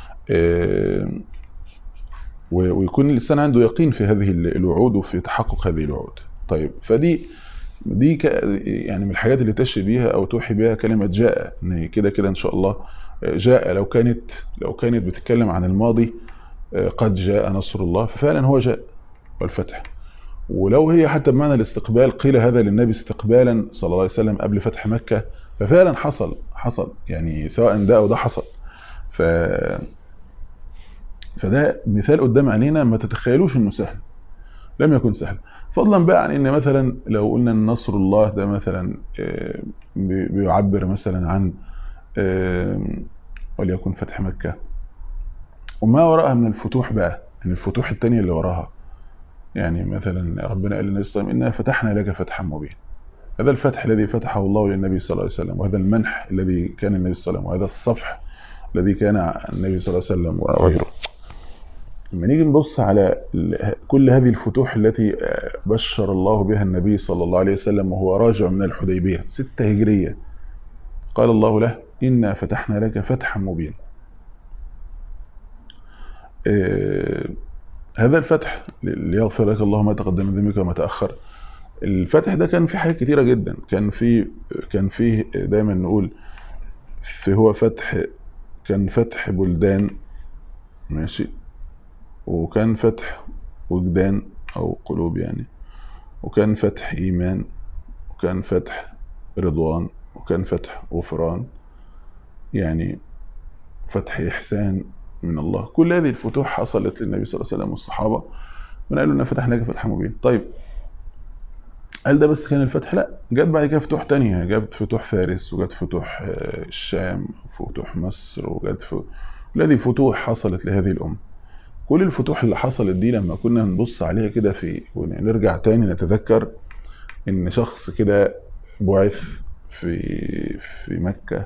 ويكون الانسان عنده يقين في هذه الوعود وفي تحقق هذه الوعود. طيب، فدي يعني من الحاجات اللي تشي بيها او توحي بيها كلمه جاء، ان كده كده ان شاء الله جاء. لو كانت بتتكلم عن الماضي قد جاء نصر الله، ففعلا هو جاء والفتح. ولو هي حتى بمعنى الاستقبال، قيل هذا للنبي استقبالا صلى الله عليه وسلم قبل فتح مكة، ففعلا حصل يعني، سواء ده او ده حصل. فده مثال قدام عينينا، ما تتخيلوش انه سهل، لم يكن سهل. فضلا بقى عن ان مثلا لو قلنا ان نصر الله ده مثلا بيعبر مثلا عن وليكن فتح مكة وما وراءها من الفتوح بقى، يعني الفتوح التانية اللي وراها. يعني مثلا ربنا قال للنبي صلى الله عليه وسلم: إنا فتحنا لك فتحا مبينا. هذا الفتح الذي فتحه الله للنبي صلى الله عليه وسلم، وهذا المنح الذي كان النبي صلى الله عليه وسلم، وهذا الصفح الذي كان النبي صلى الله عليه وسلم وغيره. لما نيجي نبص على كل هذه الفتوح التي بشر الله بها النبي صلى الله عليه وسلم وهو راجع من الحديبية 6 هجرية، قال الله له: إنا فتحنا لك فتحا مبينا. هذا الفتح ليغفر لك الله ما تقدم من ذنبك وما تأخر. الفتح ده كان فيه حاجات كتيرة جدا، كان فيه دايما نقول هو كان فتح بلدان، ماشي، وكان فتح وجدان أو قلوب يعني، وكان فتح إيمان، وكان فتح رضوان، وكان فتح غفران، يعني فتح إحسان من الله. كل هذه الفتوح حصلت للنبي صلى الله عليه وسلم والصحابة، من قالوا لنا فتح لك فتح مبين. طيب، هل ده بس كان الفتح؟ لا، جت بعد كده فتوح تانية، جت فتوح فارس، وجت فتوح الشام، فتوح مصر، وجت هذه فتوح حصلت لهذه الأمة. كل الفتوح اللي حصلت دي لما كنا نبص عليها كده ونرجع تاني نتذكر إن شخص كده بعث في مكة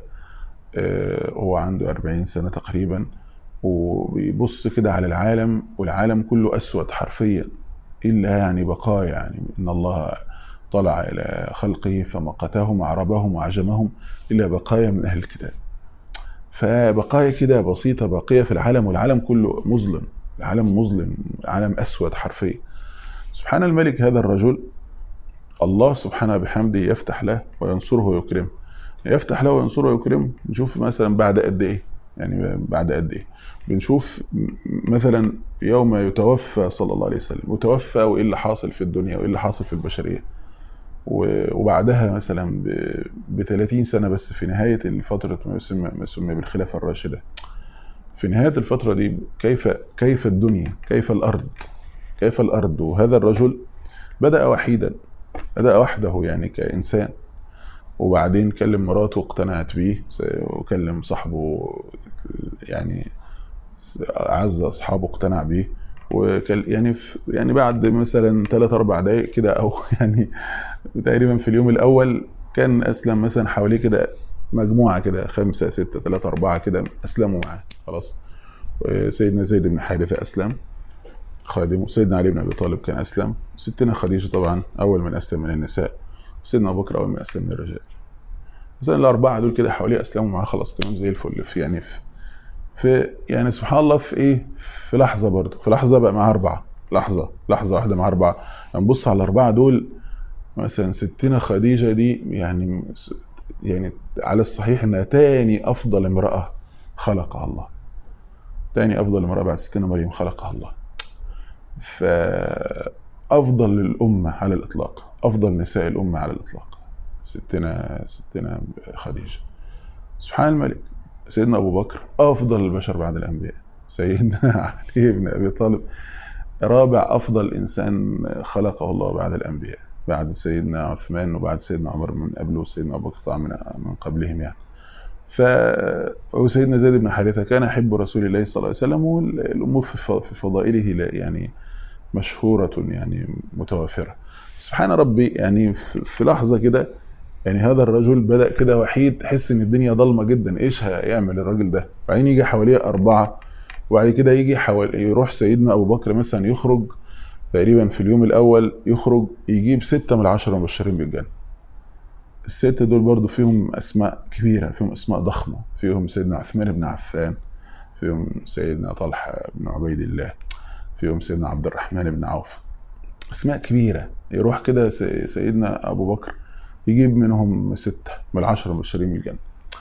هو عنده 40 سنة تقريبا، وبيبص كده على العالم، والعالم كله أسود حرفيا، إلا يعني بقايا، يعني إن الله طلع إلى خلقه فمقتهم وعربهم وعجمهم إلا بقايا من أهل الكتاب. فبقايا كده بسيطة باقية في العالم، والعالم كله مظلم، العالم مظلم، العالم أسود حرفيا. سبحان الملك، هذا الرجل الله سبحانه بحمده يفتح له وينصره ويكرمه، يفتح له وينصره ويكرمه. نشوف مثلا بعد قد إيه، يعني بعد قد إيه بنشوف مثلا يوم يتوفى صلى الله عليه وسلم، يتوفى وإيه اللي حاصل في الدنيا وإيه اللي حاصل في البشرية. وبعدها مثلا ب30 سنة بس، في نهاية الفترة ما يسمى بالخلافة الراشدة، في نهاية الفترة دي كيف الدنيا، كيف الأرض. وهذا الرجل بدأ وحده يعني كإنسان، وبعدين كلم مراته واقتنعت بيه، وكلم صاحبه يعني أعز أصحابه اقتنع بيه، يعني بعد مثلا 3-4 دقايق كده، أو يعني تقريبا في اليوم الأول كان أسلم مثلا حواليه كده مجموعة كده 5 6 3 4 كده أسلموا معاه خلاص. سيدنا زيد بن حارثة أسلم خادمه، سيدنا علي بن أبي طالب كان أسلم، ستنا خديجة طبعا أول من أسلم من النساء، سيدنا أبو بكر أول من أسلم من الرجال. مثلا ال4 دول كده حواليه أسلموا معاه خلاص تمام زي الفل. يعني سبحان الله، في لحظة برضه، في لحظة بقى معاه 4، لحظة واحدة معاه 4. نبص على ال4 دول، مثلا ستنا خديجة دي يعني على الصحيح انها تاني افضل امرأة خلقها الله، تاني افضل امرأة بعد ستنا مريم خلقها الله. فافضل الامة على الاطلاق، افضل نساء الامة على الاطلاق ستنا خديجة. سبحان الملك، سيدنا ابو بكر افضل البشر بعد الانبياء، سيدنا علي بن ابي طالب رابع افضل انسان خلقه الله بعد الانبياء، بعد سيدنا عثمان وبعد سيدنا عمر من قبله، وسيدنا ابو بكر طبعا من قبلهم يعني. وسيدنا زيد بن حارثة كان يحب رسول الله صلى الله عليه وسلم، والامور في فضائله يعني مشهورة يعني متوافرة. سبحان ربي، يعني في لحظة كده يعني هذا الرجل بدأ كده وحيد، تحس ان الدنيا ضلمة جدا، ايش هيعمل الراجل ده؟ بعدين يجي حواليه 4، وبعد كده يجي يروح سيدنا ابو بكر مثلا يخرج تقريبا في اليوم الاول يخرج يجيب 6 من 10 مبشرين بالجنه. الستة دول برضو فيهم اسماء كبيره، فيهم اسماء ضخمه، فيهم سيدنا عثمان بن عفان، فيهم سيدنا طلحه بن عبيد الله، فيهم سيدنا عبد الرحمن بن عوف. اسماء كبيره. يروح كده سيدنا ابو بكر يجيب منهم 6 من 10 مبشرين بالجنه.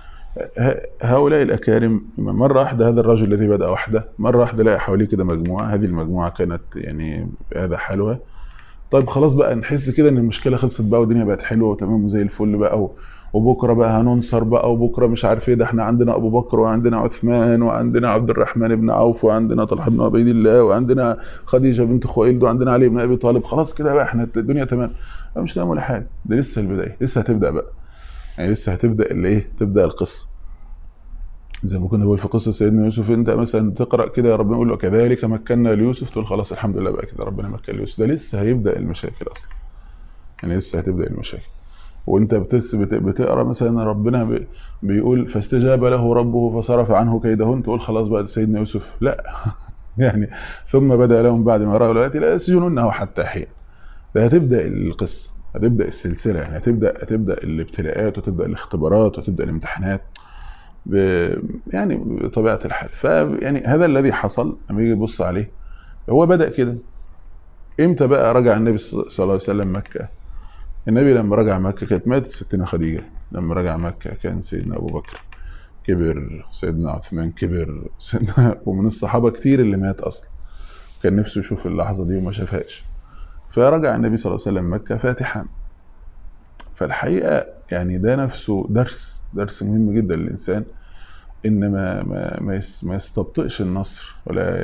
هؤلاء الأكارم مرة واحدة هذا الرجل الذي بدأ وحده مرة واحدة لقى حواليه كده مجموعة، هذه المجموعة كانت يعني هذا حلوة. طيب خلاص بقى نحس كده ان المشكلة خلصت بقى والدنيا بقت حلوة وتمام وزي الفل بقى، وبكرة بقى هننصر بقى، وبكرة مش عارف ايه، ده احنا عندنا ابو بكر وعندنا عثمان وعندنا عبد الرحمن بن عوف وعندنا طلحة بن عبيد الله وعندنا خديجة بنت خويلد وعندنا علي بن ابي طالب. خلاص كده بقى احنا الدنيا تمام. مش تمام ولا حاجة، ده لسه البداية، لسه هتبدأ بقى، يعني لسه هتبدأ اللي ايه، تبدأ القصة. زي ما كنا بقول في قصة سيدنا يوسف، انت مثلا تقرأ كده يا ربنا يقول له كذلك مكنا ليوسف، تقول خلاص الحمد لله بقى كده ربنا مكن ليوسف. ده لسه هيبدأ المشاكل اصلا، يعني لسه هتبدأ المشاكل. وانت بتقرأ مثلا ربنا بيقول فاستجاب له ربه فصرف عنه كيدهن، تقول خلاص بقى سيدنا يوسف لا يعني ثم بدأ لهم بعد ما رأوا الآيات لا يسجننه حتى حين. ده هتبدأ القصة، هتبدأ السلسلة، يعني هتبدأ الابتلاءات وتبدأ الاختبارات وتبدأ الامتحانات يعني بطبيعة الحال. فيعني هذا الذي حصل لما يجي يبص عليه هو بدأ كده. امتى بقى رجع النبي صلى الله عليه وسلم مكة؟ النبي لما رجع مكة كانت ماتت ستنا خديجة. لما رجع مكة كان سيدنا أبو بكر كبر، سيدنا عثمان كبر، سيدنا ومن الصحابة كتير اللي مات أصلا كان نفسه يشوف اللحظة دي وما شافهاش. فرجع النبي صلى الله عليه وسلم مكة فاتحا. فالحقيقة يعني ده نفسه درس مهم جدا للإنسان، إن ما يستبطئش النصر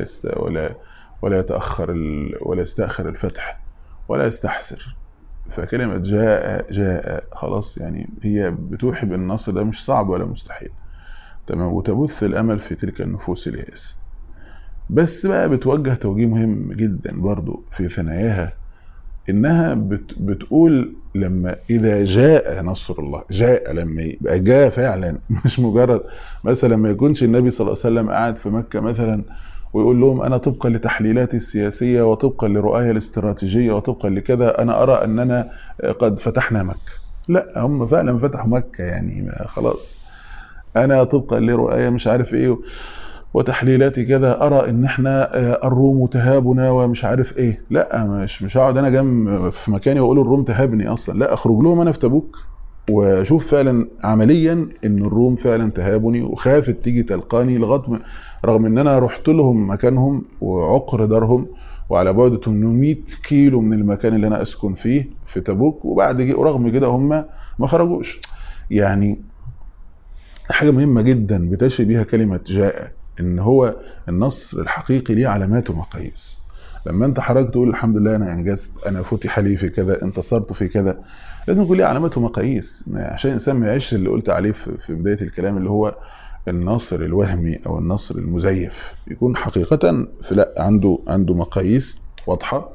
ولا يتأخر ولا يستأخر الفتح ولا يستحسر. فكلمة جاء خلاص، يعني هي بتوحي بالنصر، ده مش صعب ولا مستحيل، تمام، وتبث الأمل في تلك النفوس اليائسة. بس بقى بتوجه توجيه مهم جدا برضو في ثناياها، إنها بتقول لما إذا جاء نصر الله، جاء لما يبقى جاء فعلا، مش مجرد مثلا ما يكونش النبي صلى الله عليه وسلم قاعد في مكة مثلا ويقول لهم أنا طبقا لتحليلاتي السياسية وطبقا لرؤايا الاستراتيجية وطبقا لكذا أنا أرى أننا قد فتحنا مكة. لا، هم فعلا فتحوا مكة، يعني خلاص أنا طبقا لرؤايا مش عارف إيه وتحليلاتي كذا أرى إن إحنا الروم تهابنا ومش عارف إيه. لا، مش هقعد أنا جنب في مكاني وأقول الروم تهابني أصلا، لا، أخرج لهم أنا في تبوك وأشوف فعلا عمليا إن الروم فعلا تهابني وخافت تيجي تلقاني، رغم إن أنا رحت لهم مكانهم وعقر دارهم وعلى بعد 800 كيلو من المكان اللي أنا أسكن فيه في تبوك، ورغم كده هم ما خرجوش. يعني حاجة مهمة جدا بتشي بيها كلمة جاء، ان هو النصر الحقيقي ليه علامات ومقاييس. لما انت حضرتك تقول الحمد لله انا انجزت، انا فتح لي في كذا، انتصرت في كذا، لازم يكون ليه علامات ومقاييس عشان الانسان ما يعيش اللي قلت عليه في بدايه الكلام، اللي هو النصر الوهمي او النصر المزيف. يكون حقيقه لا عنده مقاييس واضحه،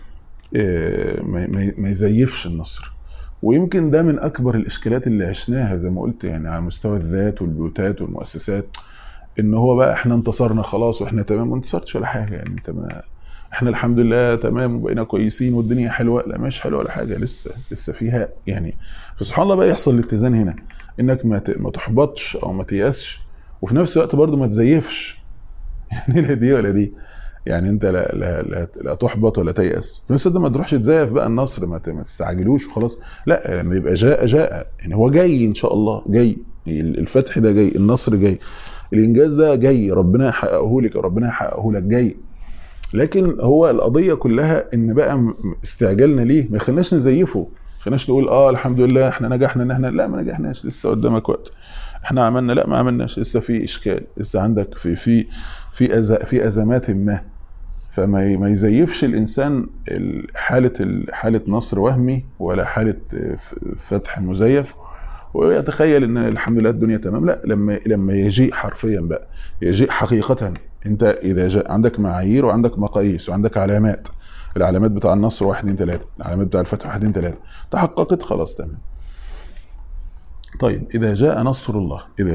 ما يزيفش النصر. ويمكن ده من اكبر الاشكالات اللي عشناها زي ما قلت، يعني على مستوى الذات والبيوتات والمؤسسات، ان هو بقى احنا انتصرنا خلاص واحنا تمام. ما انتصرتش ولا حاجه، يعني انت احنا الحمد لله تمام وبقينا كويسين والدنيا حلوه. لا، مش حلوه ولا حاجه، لسه فيها يعني. فسبحان الله بقى يحصل الاتزان هنا، انك ما تحبطش او ما تيأسش، وفي نفس الوقت برضو ما تزيفش، يعني لا دي ولا دي. يعني انت لا تحبط ولا تيأس، في نفس الوقت ما تروحش تزيف بقى النصر، ما تستعجلوش وخلاص. لا، لما يبقى جاء يعني هو جاي ان شاء الله، جاي الفتح ده جاي، النصر جاي، الانجاز ده جاي، ربنا يحققه لك وربنا يحققه لك جاي. لكن هو القضيه كلها ان بقى استعجالنا ليه ما يخليناش نزيفه، ما يخليناش نقول الحمد لله احنا نجحنا، ان احنا لا ما نجحناش، لسه قدامك وقت، احنا عملنا لا ما عملناش، لسه في اشكال، لسه عندك في ازمات ما. فما يزيفش الانسان حاله نصر وهمي ولا حاله فتح مزيف ويتخيل ان الحمد لله الدنيا تمام. لا، لما يجيء حرفيا بقى، يجيء حقيقة. انت اذا جاء عندك معايير وعندك مقاييس وعندك علامات، العلامات بتاع النصر 1 2 3، العلامات بتاع الفتح 1 2 3 تحققت خلاص تمام. طيب اذا جاء نصر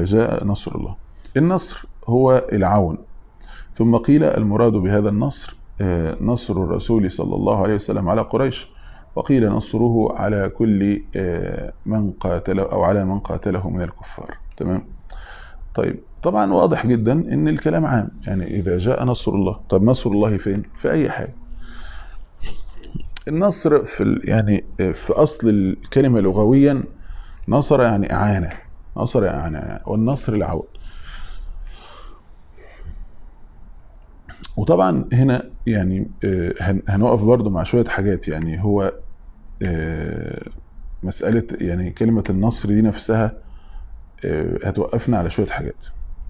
الله، النصر هو العون. ثم قيل المراد بهذا النصر نصر الرسول صلى الله عليه وسلم على قريش، وقيل نصره على كل من قاتله أو على من قاتله من الكفار. تمام. طيب طبعا واضح جدا ان الكلام عام، يعني اذا جاء نصر الله. طب نصر الله فين؟ في اي حاجه. النصر في يعني في اصل الكلمه لغويا نصر يعني اعانه، نصر يعني، والنصر العون. وطبعا هنا يعني هنقف برضو مع شويه حاجات. يعني هو مساله يعني كلمه النصر دي نفسها هتوقفنا على شويه حاجات.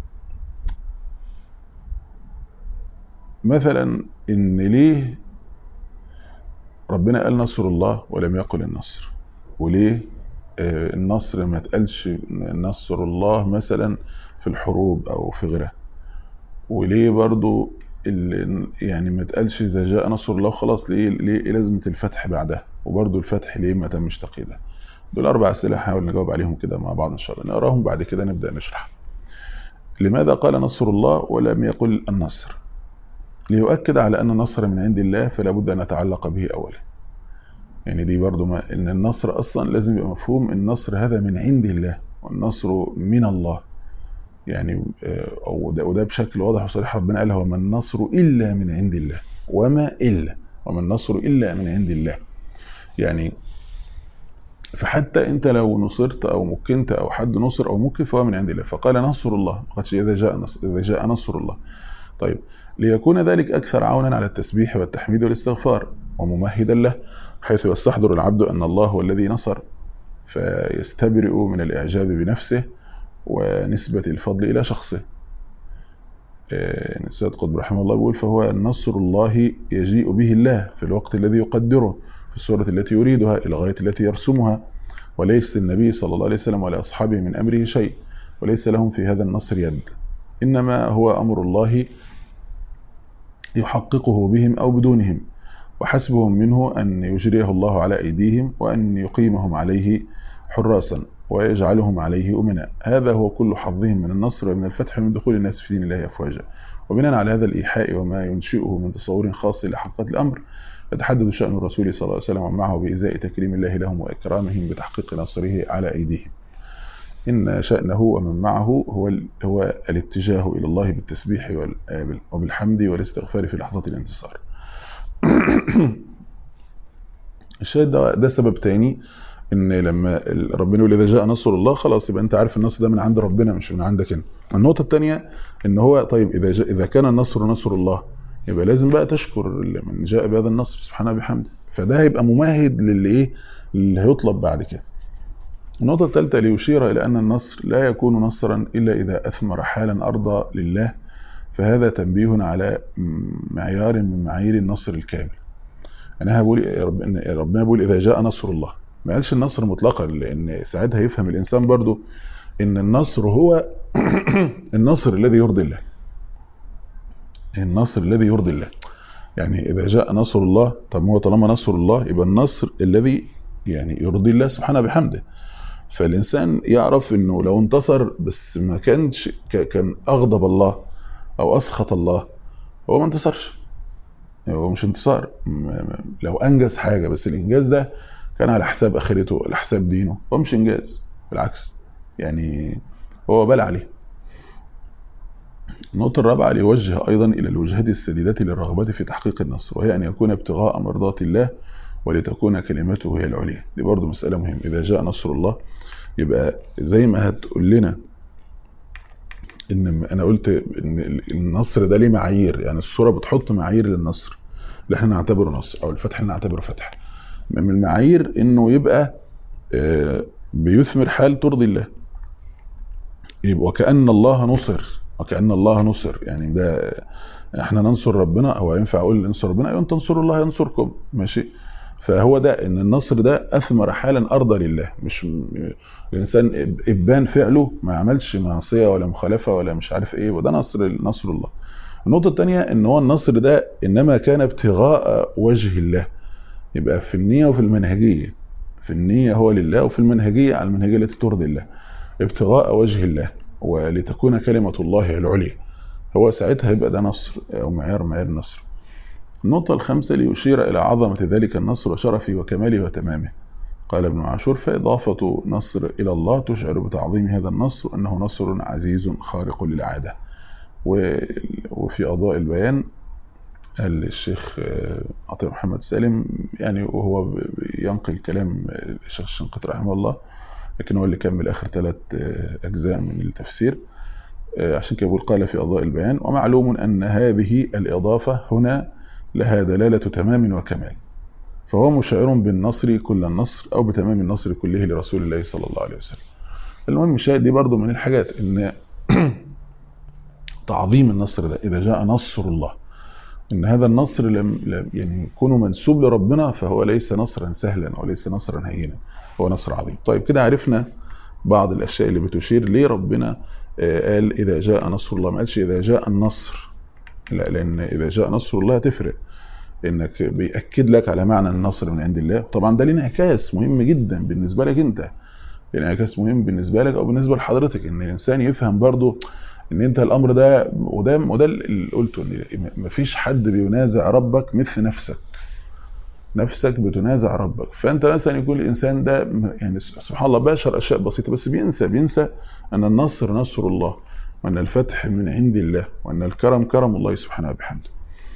مثلا ان ليه ربنا قال نصر الله ولم يقل النصر؟ وليه النصر ما تقالش نصر الله مثلا في الحروب او في غيرها؟ وليه برضو يعني ما تقالش اذا جاء نصر الله خلاص؟ ليه لازمه الفتح بعدها؟ وبرضو الفتح ليه ما تمش تقييده؟ دول 4 أسئلة هحاول نجاوب عليهم كده مع بعض ان شاء الله، نقراهم بعد كده نبدا نشرح. لماذا قال نصر الله ولم يقل النصر؟ ليؤكد على أن النصر من عند الله، فلا بد أن نتعلق به أولا. يعني دي برضو ما إن النصر أصلا لازم يبقى مفهوم النصر هذا من عند الله، والنصر من الله. يعني وده بشكل واضح وصريح. ربنا قال وما النصر إلا من عند الله، وما النصر إلا من عند الله. يعني فحتى أنت لو نصرت أو مكنت أو حد نصر أو مكن فهو من عند الله. فقال نصر الله، قالش إذا جاء نصر الله. طيب ليكون ذلك أكثر عونا على التسبيح والتحميد والاستغفار وممهدا له، حيث يستحضر العبد أن الله هو الذي نصر، فيستبرئ من الإعجاب بنفسه ونسبة الفضل إلى شخصه. السيد قطب رحمه الله يقول فهو نصر الله يجيء به الله في الوقت الذي يقدره، في الصورة التي يريدها، إلى الغاية التي يرسمها، وليس النبي صلى الله عليه وسلم ولا أصحابه من أمره شيء، وليس لهم في هذا النصر يد، إنما هو أمر الله يحققه بهم أو بدونهم، وحسبهم منه أن يجريه الله على أيديهم، وأن يقيمهم عليه حراسا، ويجعلهم عليه أمناء. هذا هو كل حظهم من النصر ومن الفتح من دخول الناس في دين الله أفواجا. وبناء على هذا الإيحاء وما ينشئه من تصور خاص لحقيقة الأمر، يتحدد شأن الرسول صلى الله عليه وسلم ومعه بإزاء تكريم الله لهم وإكرامهم بتحقيق نصره على أيديهم. إن شأنه ومن معه هو الاتجاه إلى الله بالتسبيح وبالحمد والاستغفار في لحظة الانتصار. الشاهد ده سبب تاني، إن لما ربنا يقول إذا جاء نصر الله خلاص يبقى أنت عارف النصر ده من عند ربنا مش من عندك أنت. النقطة التانية إن هو طيب إذا كان النصر نصر الله، يبقى لازم بقى تشكر من جاء بهذا النصر سبحانه بحمده، فده هيبقى ممهد اللي هيطلب بعد كده. النقطة الثالثة ليشير إلى أن النصر لا يكون نصرا إلا إذا أثمر حالا أرضى لله، فهذا تنبيه على معيار من معايير النصر الكامل. أنا هقول ربنا بيقول إذا جاء نصر الله، ما قالش النصر مطلقا، لأن ساعتها يفهم الإنسان برضو إن النصر هو النصر الذي يرضي الله، النصر الذي يرضي الله. يعني إذا جاء نصر الله، طب هو طالما نصر الله يبقى النصر الذي يعني يرضي الله سبحانه بحمده. فالإنسان يعرف إنه لو انتصر بس ما كانش كان أغضب الله أو أسخط الله، هو ما انتصرش، هو مش انتصار. لو أنجز حاجة بس الإنجاز ده كان على حساب آخرته، على حساب دينه، هو مش إنجاز، بالعكس يعني هو بال عليه. النقطة الرابعة ليوجه أيضا إلى الوجهات السديدة للرغبة في تحقيق النصر، وهي أن يكون ابتغاء مرضات الله ولتكون كلمته هي العليا. دي برضو مسألة مهمة. إذا جاء نصر الله يبقى زي ما هتقول لنا إن أنا قلت إن النصر ده ليه معايير، يعني السورة بتحط معايير للنصر اللي احنا نعتبره نصر، أو الفتح اللي نعتبره فتح. من المعايير إنه يبقى بيثمر حال ترضي الله، يبقى وكأن الله نصر، وكأن الله نصر. يعني ده احنا ننصر ربنا، او ينفع اقول ننصر ربنا ايوه تنصروا الله ينصركم، ماشي. فهو ده ان النصر ده اثمر حالا ارضى لله، مش الانسان ابان فعله ما عملش معصيه ولا مخالفه ولا مش عارف ايه، وده نصر الله. النقطه الثانيه ان هو النصر ده انما كان ابتغاء وجه الله، يبقى في النيه وفي المنهجيه. في النيه هو لله، وفي المنهجيه على المنهجيه التي ترضي الله، ابتغاء وجه الله ولتكون كلمة الله العليا. هو ساعتها يبقى ده نصر أو معيار النصر. النقطة الخامسة ليشير إلى عظمة ذلك النصر وشرفه وكماله وتمامه. قال ابن عاشور: فإضافة نصر إلى الله تشعر بتعظيم هذا النصر وأنه نصر عزيز خارق للعادة. وفي أضواء البيان الشيخ عطية محمد سالم، يعني وهو ينقل كلام الشيخ الشنقيطي رحمه الله، لكن هو اللي كمل آخر 3 أجزاء من التفسير. عشان كده بيقول: قال في أضواء البيان: ومعلوم أن هذه الإضافة هنا لها دلالة تمام وكمال، فهو مشعر بالنصر كل النصر أو بتمام النصر كله لرسول الله صلى الله عليه وسلم. المهم الشاهد دي برضو من الحاجات إن تعظيم النصر ده إذا جاء نصر الله، إن هذا النصر لم يعني يكون منسوب لربنا، فهو ليس نصرا سهلا وليس نصرا هينا، هو نصر عظيم. طيب كده عرفنا بعض الأشياء اللي بتشير ليه ربنا قال إذا جاء نصر الله، ما قالش إذا جاء النصر، لا، لأن إذا جاء نصر الله تفرق، إنك بيأكد لك على معنى النصر من عند الله. طبعا ده ليه انعكاس مهم جدا بالنسبة لك أنت، انعكاس مهم بالنسبة لك أو بالنسبة لحضرتك، إن الإنسان يفهم برضو إن أنت الأمر ده، وده اللي قلته، إن مفيش حد بينازع ربك مثل نفسك. نفسك بتنازع ربك. فأنت مثلا يكون الإنسان ده يعني سبحان الله باشر أشياء بسيطة، بس بينسى أن النصر نصر الله، وأن الفتح من عند الله، وأن الكرم كرم الله سبحانه وبحمده.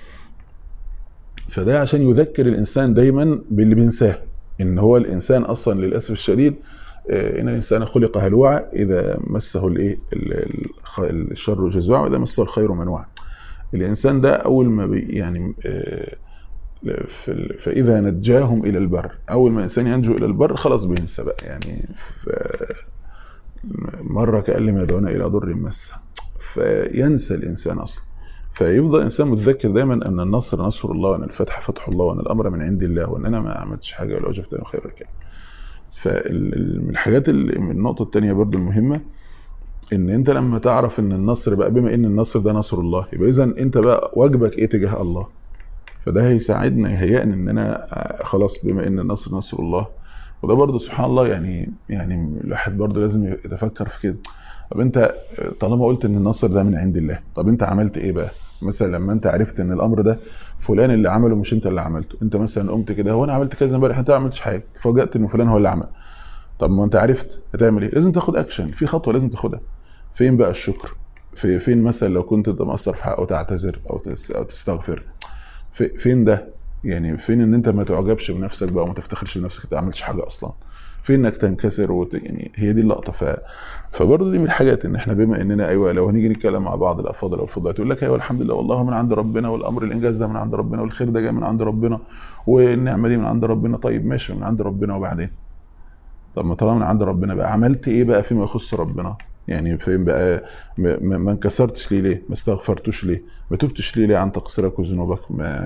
فده عشان يذكر الإنسان دايما باللي بينساه، إن هو الإنسان أصلا للأسف الشديد إن الإنسان خلق هلوعا، إذا مسه الشر جزوعا وإذا مسه الخير منوعا. الإنسان ده أول ما يعني فإذا نجاهم إلى البر، أول ما الإنسان ينجو إلى البر خلاص بينسى بقى، يعني مرة كأن لم يدعونا إلى ضر مسه، فينسى الإنسان أصلا. فيفضل الإنسان متذكر دايما أن النصر نصر الله، وأن الفتح فتح الله، وأن الأمر من عند الله، وأن أنا ما عملتش حاجة ولو وجدت خير الكلام. فمن الحاجات من النقطة التانية برضو المهمة، ان انت لما تعرف ان النصر بقى، بما ان النصر ده نصر الله، يبقى اذا انت بقى واجبك ايه تجاه الله. فده هيساعدنا يهيئني ان انا خلاص بما ان النصر نصر الله. وده برضو سبحان الله يعني الواحد برضو لازم يتفكر في كده. طب انت طالما قلت ان النصر ده من عند الله، طب انت عملت ايه بقى؟ مثلا لما انت عرفت ان الامر ده فلان اللي عمله مش انت اللي عملته، انت مثلا قمت كده هو انا عملت كذا امبارح، انت ما عملتش حاجه، فوجئت ان فلان هو اللي عمل. طب ما انت عرفت هتعمل ايه؟ لازم تاخد اكشن، في خطوه لازم تاخدها. فين بقى الشكر؟ فين مثلا لو كنت مقصر في حقه تعتذر او تستغفر؟ فين ده؟ يعني فين ان انت ما تعجبش بنفسك بقى وما تفتخرش بنفسك انت ما عملتش حاجه اصلا؟ فين انك تنكسر يعني هي دي اللقطه. فبرضه دي من الحاجات ان احنا بما اننا ايوه لو هنيجي نتكلم مع بعض الافاضل او الفضلاء تقول لك ايوه الحمد لله والله من عند ربنا، والامر الانجاز ده من عند ربنا، والخير ده جاي من عند ربنا، والنعمه دي من عند ربنا. طيب ماشي من عند ربنا، وبعدين طب ما طالما من عند ربنا بقى عملت ايه بقى فيما يخص ربنا؟ يعني فين بقى؟ ما انكسرتش ليه؟ ما استغفرتوش ليه؟ ما تبتش ليه عن تقصيرك وذنوبك؟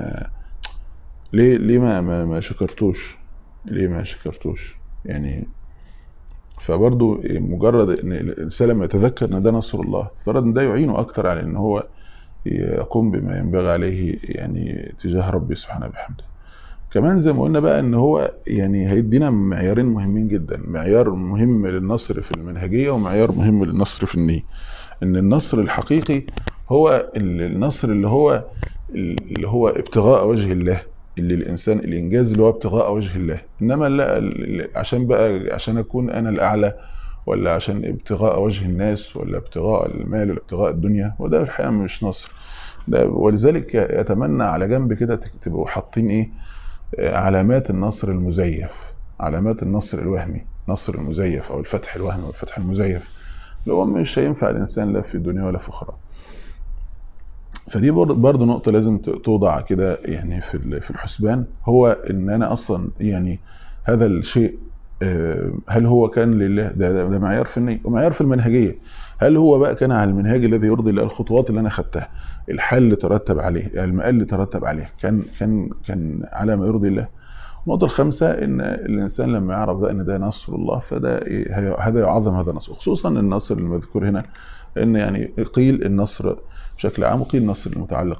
ليه ما شكرتوش؟ ليه ما شكرتوش؟ يعني فبرضه مجرد ان الانسان لما يتذكر ان ده نصر الله، افترض ان ده يعينه اكتر على ان هو يقوم بما ينبغي عليه يعني تجاه ربي سبحانه وبحمده. كمان زي ما قلنا بقى ان هو يعني هيدينا معيارين مهمين جدا، معيار مهم للنصر في المنهجيه ومعيار مهم للنصر في النيه. ان النصر الحقيقي هو النصر اللي هو ابتغاء وجه الله، اللي الانسان الانجاز اللي هو ابتغاء وجه الله. انما لا عشان اكون انا الاعلى، ولا عشان ابتغاء وجه الناس، ولا ابتغاء المال، ولا ابتغاء الدنيا، وده الحقيقه مش نصر ده. ولذلك يتمنى على جنب كده تبقوا حاطين ايه؟ علامات النصر المزيف، علامات النصر الوهمي، نصر المزيف او الفتح الوهمي او الفتح المزيف، اللي هو مش هينفع الانسان لا في الدنيا ولا في اخرى. فدي برضه نقطة لازم توضع كده يعني في الحسبان، هو ان انا اصلا يعني هذا الشيء هل هو كان لله؟ ده معيار في النية ومعيار في المنهجية. هل هو بقى كان على المنهاج الذي يرضي الله؟ الخطوات اللي انا خدتها، الحل اللي ترتب عليه، المآل اللي ترتب عليه، كان على ما يرضي الله. النقطة الخامسة ان الانسان لما يعرف بقى ان ده نصر الله، فده هذا يعظم هذا النصر، خصوصا النصر المذكور هنا، ان يعني قيل النصر بشكل عام، وقيل النصر المتعلق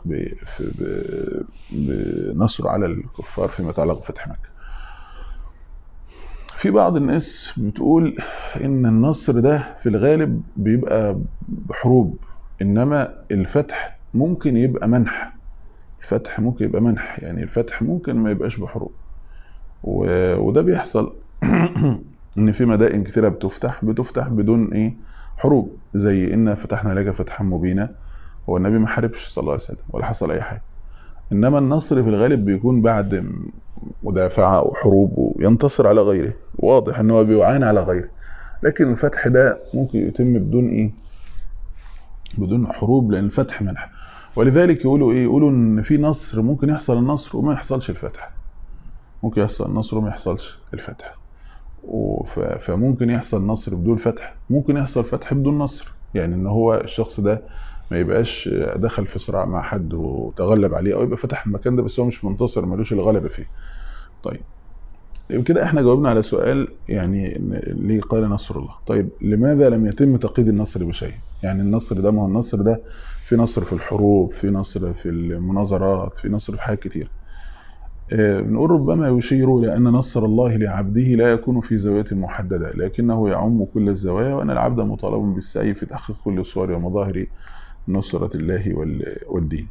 بنصر على الكفار فيما يتعلق بفتح مكة. في بعض الناس بتقول ان النصر ده في الغالب بيبقى بحروب، انما الفتح ممكن يبقى منح، الفتح ممكن يبقى منح، يعني الفتح ممكن ما يبقاش بحروب، وده بيحصل ان في مدائن كتيرة بتفتح بدون ايه حروب، زي إنا فتحنا لك فتحا مبينا. هو النبي ما حاربش صلى الله عليه وسلم ولا حصل اي حاجة، انما النصر في الغالب بيكون بعد مدافعة او حروب وينتصر على غيره، واضح ان هو بيعاني على غيره. لكن الفتح ده ممكن يتم بدون ايه، بدون حروب، لان الفتح منح. ولذلك يقولوا ان في نصر ممكن يحصل النصر وما يحصلش الفتح، ممكن يحصل النصر وما يحصلش الفتح. فممكن يحصل نصر بدون فتح، ممكن يحصل فتح بدون نصر، يعني ان هو الشخص ده ما يبقاش دخل في صراع مع حد وتغلب عليه، او يبقى فتح المكان ده بس هو مش منتصر، ملوش الغلبة فيه. طيب كده احنا جاوبنا على سؤال، يعني ليه قال نصر الله. طيب لماذا لم يتم تقييد النصر بشيء؟ يعني النصر ده، ما هو النصر ده في نصر في الحروب، في نصر في المناظرات، في نصر في حاجات كتير. بنقول ربما يشير لأن نصر الله لعبده لا يكون في زاوية محددة، لكنه يعم كل الزوايا، وأن العبد مطالب بالسعي في تحقيق كل صور ومظاهر نصرة الله والدين.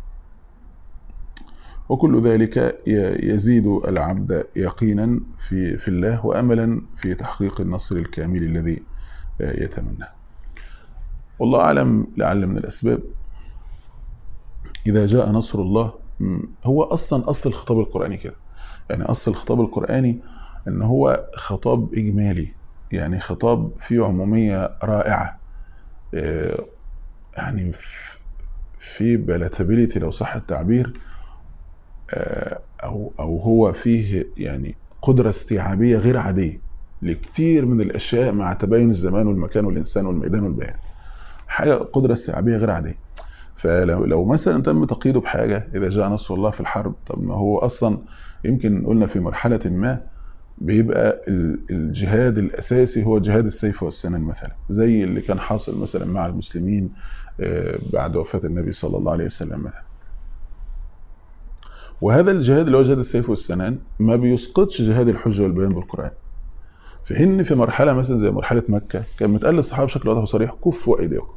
وكل ذلك يزيد العبد يقينا في الله، وأملا في تحقيق النصر الكامل الذي يتمناه. والله أعلم. لعل من الأسباب إذا جاء نصر الله، هو أصل الخطاب القرآني كده، يعني أصل الخطاب القرآني إن هو خطاب إجمالي، يعني خطاب فيه عمومية رائعة، يعني في بلاتابيليتي لو صح التعبير، أو هو فيه يعني قدرة استيعابية غير عادية لكتير من الأشياء، مع تباين الزمان والمكان والإنسان والميدان والبيان، حاجة قدرة استيعابية غير عادية. فلو مثلا تم تقييده بحاجة إذا جاء نصر الله في الحرب، طب ما هو أصلا يمكن قلنا في مرحلة ما بيبقى الجهاد الأساسي هو جهاد السيف والسنان مثلا، زي اللي كان حاصل مثلا مع المسلمين بعد وفاة النبي صلى الله عليه وسلم مثلا. وهذا الجهاد اللي هو جهاد السيف والسنان ما بيسقطش جهاد الحجة والبيان بالقرآن، في إن في مرحلة مثلا زي مرحلة مكة كان متقال للصحابة بشكل واضح وصريح: كفوا أيديكم،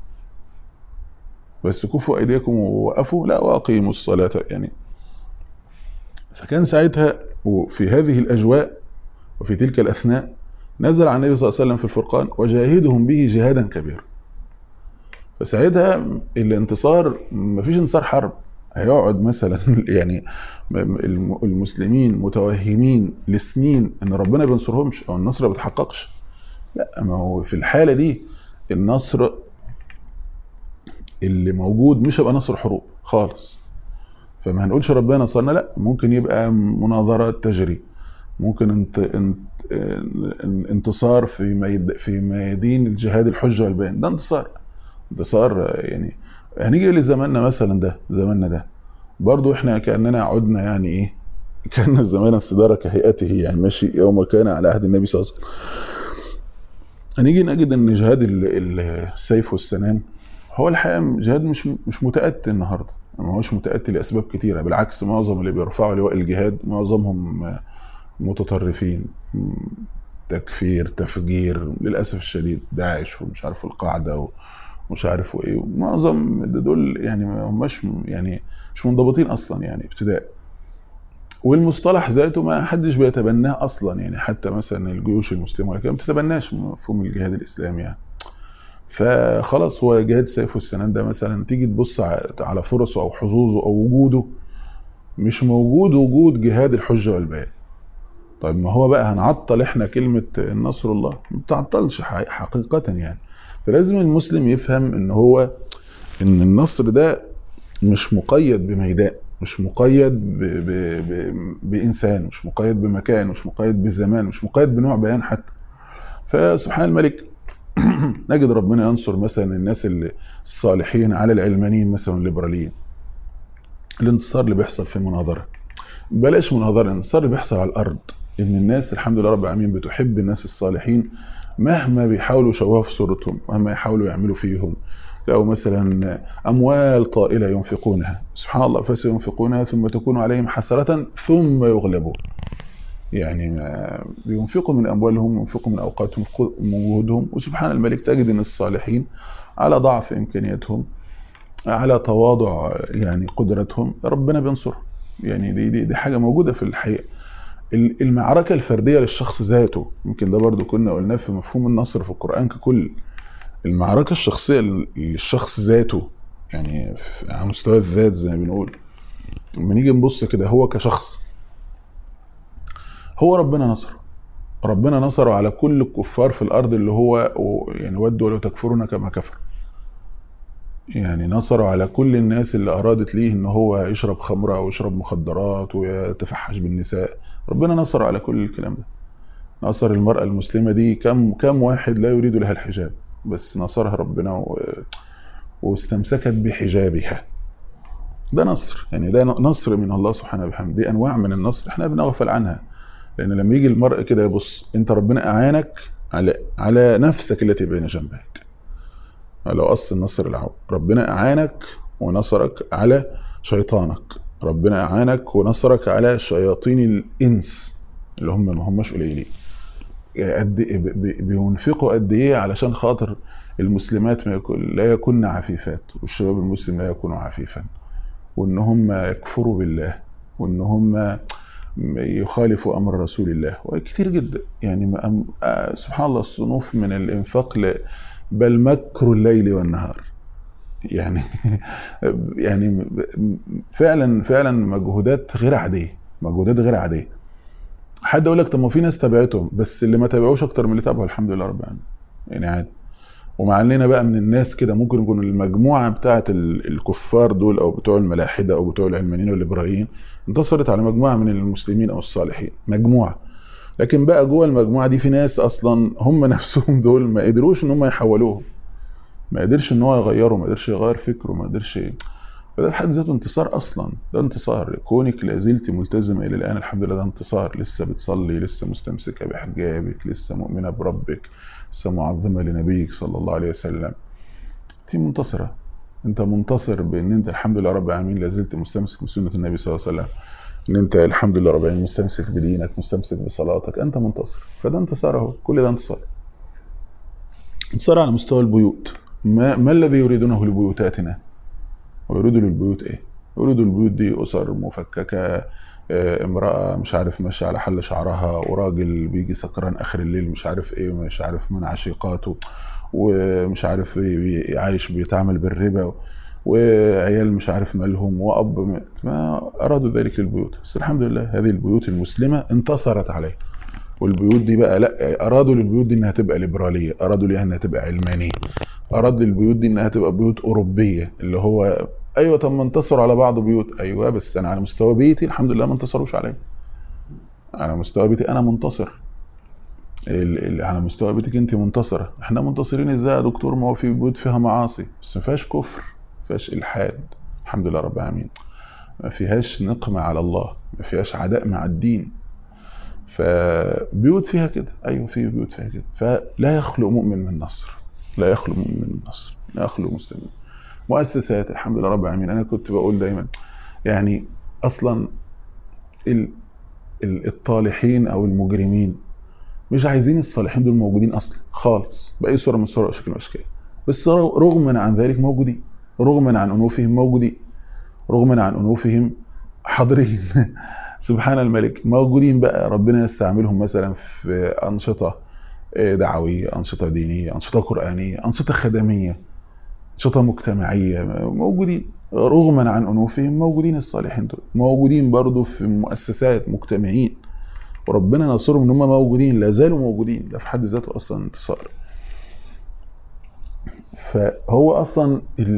بس كفوا أيديكم ووقفوا، لا وأقيموا الصلاة يعني. فكان ساعتها وفي هذه الأجواء وفي تلك الأثناء نزل عن النبي صلى الله عليه وسلم في الفرقان: وجاهدهم به جهادا كبيرا. فساعتها الانتصار مفيش انتصار حرب هيقعد مثلا يعني المسلمين متوهمين لسنين ان ربنا بينصرهمش او النصر ما بيتحققش. لا، ما هو في الحالة دي النصر اللي موجود مش هيبقى نصر حروب خالص. فما هنقولش ربنا نصرنا، لا، ممكن يبقى مناظرات تجري، ممكن انتصار في ميادين الجهاد الحجة والبيان، ده انتصار يعني. هنيجي لزماننا مثلا، ده زماننا ده برضو احنا كأننا عدنا يعني ايه، كان الزمان استدار كهيئته، يعني ماشي يوم كان على عهد النبي صلى الله عليه وسلم. هنيجي نجد ان جهاد السيف والسنان هو الحقيقة جهاد مش متأتي النهارده، ما هوش متأتي لأسباب كتيرة. بالعكس، معظم اللي بيرفعوا لواء الجهاد معظمهم متطرفين، تكفير، تفجير، للأسف الشديد، داعش ومش عارف القاعدة ومش عارف ايه، معظم دول يعني ما هماش يعني مش منضبطين اصلا يعني ابتداء. والمصطلح ذاته ما حدش بيتبناه اصلا، يعني حتى مثلا الجيوش المسلمه ولا كده ما بتتبناش مفهوم الجهاد الاسلامي يعني. فخلاص هو جهاد السيف والسنان ده مثلا تيجي تبص على فرصه او حظوظه او وجوده، مش موجود وجود جهاد الحجه والبيان. طيب ما هو بقى هنعطل احنا كلمه نصر الله؟ ما بتعطلش حقيقه يعني. فلازم المسلم يفهم ان النصر ده مش مقيد بميدان، مش مقيد بإنسان، مش مقيد بمكان، مش مقيد بزمان، مش مقيد بنوع بيان حتى. فسبحان الملك نجد ربنا ينصر مثلا الناس الصالحين على العلمانيين مثلا الليبراليين. الانتصار اللي بيحصل في المناظرة، بلاش مناظرة، الانتصار اللي بيحصل على الأرض، إن الناس الحمد لله رب العالمين بتحب الناس الصالحين مهما بيحاولوا يشوهوا في صورتهم، مهما يحاولوا يعملوا فيهم. لو مثلا أموال طائلة ينفقونها، سبحان الله، فسينفقونها ثم تكون عليهم حسرة ثم يغلبون. يعني بينفقوا من أموالهم، ينفقوا من أوقاتهم، من جهودهم، وسبحان الملك تجد أن الصالحين على ضعف إمكانياتهم على تواضع يعني قدرتهم، ربنا بينصرهم. يعني دي حاجة موجودة في الحقيقة. المعركة الفردية للشخص ذاته، يمكن ده برضو كنا قلناه في مفهوم النصر في القرآن ككل. المعركة الشخصية للشخص ذاته، يعني على مستوى الذات زي ما بنقول. لما نيجي نبص كده هو كشخص، هو ربنا نصره. ربنا نصره على كل الكفار في الأرض، اللي هو يعني ودوا ولو تكفرون كما كفر. يعني نصره على كل الناس اللي أرادت ليه إن هو يشرب خمرة أو يشرب مخدرات ويتفحش بالنساء. ربنا نصره على كل الكلام ده. نصر المرأة المسلمة دي، كم واحد لا يريد لها الحجاب، بس نصرها ربنا واستمسكت بحجابها. ده نصر، يعني ده نصر من الله سبحانه وبحمده. دي أنواع من النصر احنا بنغفل عنها. لأن لما يجي المرء كده يبص، أنت ربنا أعانك على نفسك التي بين جنبك. لو أصل النصر العون، ربنا أعانك ونصرك على شيطانك. ربنا أعانك ونصرك على شياطين الإنس اللي هم ما هماش قليلين. بينفقوا قد ايه علشان خاطر المسلمات لا يكون عفيفات، والشباب المسلم لا يكونوا عفيفا، وان هم يكفروا بالله، وان هم يخالفوا امر رسول الله، وكتير جدا. يعني سبحان الله، الصنوف من الانفاق بل مكر الليل والنهار. يعني يعني فعلا مجهودات غير عاديه، مجهودات غير عاديه. حد يقول لك طب ما في ناس تابعتهم، بس اللي ما تابعوش اكتر من اللي تابعوا، الحمد لله رب العالمين. يعني عادي. ومع اننا بقى من الناس كده ممكن يكون المجموعه بتاعه الكفار دول، او بتوع الملاحده، او بتوع العلمانيين والليبراليين، انتصرت على مجموعه من المسلمين او الصالحين، مجموعه. لكن بقى جوه المجموعه دي في ناس اصلا هم نفسهم دول ما قدروش ان هم يحولوهم، ما قدرش ان هو يغيره، ما قدرش يغير فكره، ما قدرش. فده في حد ذاته انتصار اصلا. ده انتصار كونك لازلت ملتزمه الى الان، الحمد لله، ده انتصار. لسه بتصلي، لسه مستمسكه بحجابك، لسه مؤمنه بربك، لسه معظمه لنبيك صلى الله عليه وسلم. دي منتصره. انت منتصر بان انت الحمد لله رب العالمين لازلت مستمسك بسنه النبي صلى الله عليه وسلم. ان انت الحمد لله رب العالمين مستمسك بدينك، مستمسك بصلاتك، انت منتصر. فده انتصار اهو، كل ده انتصار. انتصار على مستوى البيوت. ما الذي يريدونه لبيوتاتنا؟ ويريدوا للبيوت ايه؟ يريدوا البيوت دي اسر مفككه، امراه مش عارف ماشيه على حل شعرها، وراجل بيجي سكران اخر الليل مش عارف ايه، ومش عارف من عشيقاته، ومش عارف عايش بيتعامل بالربا، وعيال مش عارف مالهم، واب ما ارادوا ذلك للبيوت. بس الحمد لله هذه البيوت المسلمه انتصرت عليه. والبيوت دي بقى لا، ارادوا للبيوت دي انها تبقى ليبراليه، ارادوا ليها انها تبقى علمانيه، اراد البيوت دي انها تبقى بيوت اوروبيه، اللي هو ايوه طب ما انتصروا على بعض بيوت، ايوه بس انا على مستوى بيتي الحمد لله ما انتصروش عليا. على مستوى بيتي انا منتصر. على مستوى بيتك انت منتصره. احنا منتصرين ازاي يا دكتور؟ ما هو في بيوت فيها معاصي بس ما فيهاش كفر، ما فيهاش الحاد، الحمد لله رب العالمين. ما فيهاش نقمه على الله، ما فيهاش عداء مع الدين. فبيوت فيها كده، ايوه في بيوت فيها كده. فلا يخلو مؤمن من نصر، لا يخلو مؤمن من نصر، لا يخلو مسلمين. مؤسسات الحمد لله رب العالمين. انا كنت بقول دايما يعني اصلا الطالحين او المجرمين مش عايزين الصالحين دول موجودين اصلا خالص باي صوره من الصور او شكل من الاشكال، بس رغما عن ذلك موجودين، رغما عن انوفهم موجودين، رغما عن انوفهم حاضرين. سبحان الملك موجودين. بقى ربنا يستعملهم مثلا في انشطه دعويه، انشطه دينيه، انشطه قرانيه، انشطه خدميه، أنشطة مجتمعية، موجودين رغما عن أنوفهم. موجودين الصالحين دول، موجودين برضو في مؤسسات، مجتمعين، وربنا نصرهم ان هم موجودين، لا زالوا موجودين. ده في حد ذاته اصلا انتصار. فهو اصلا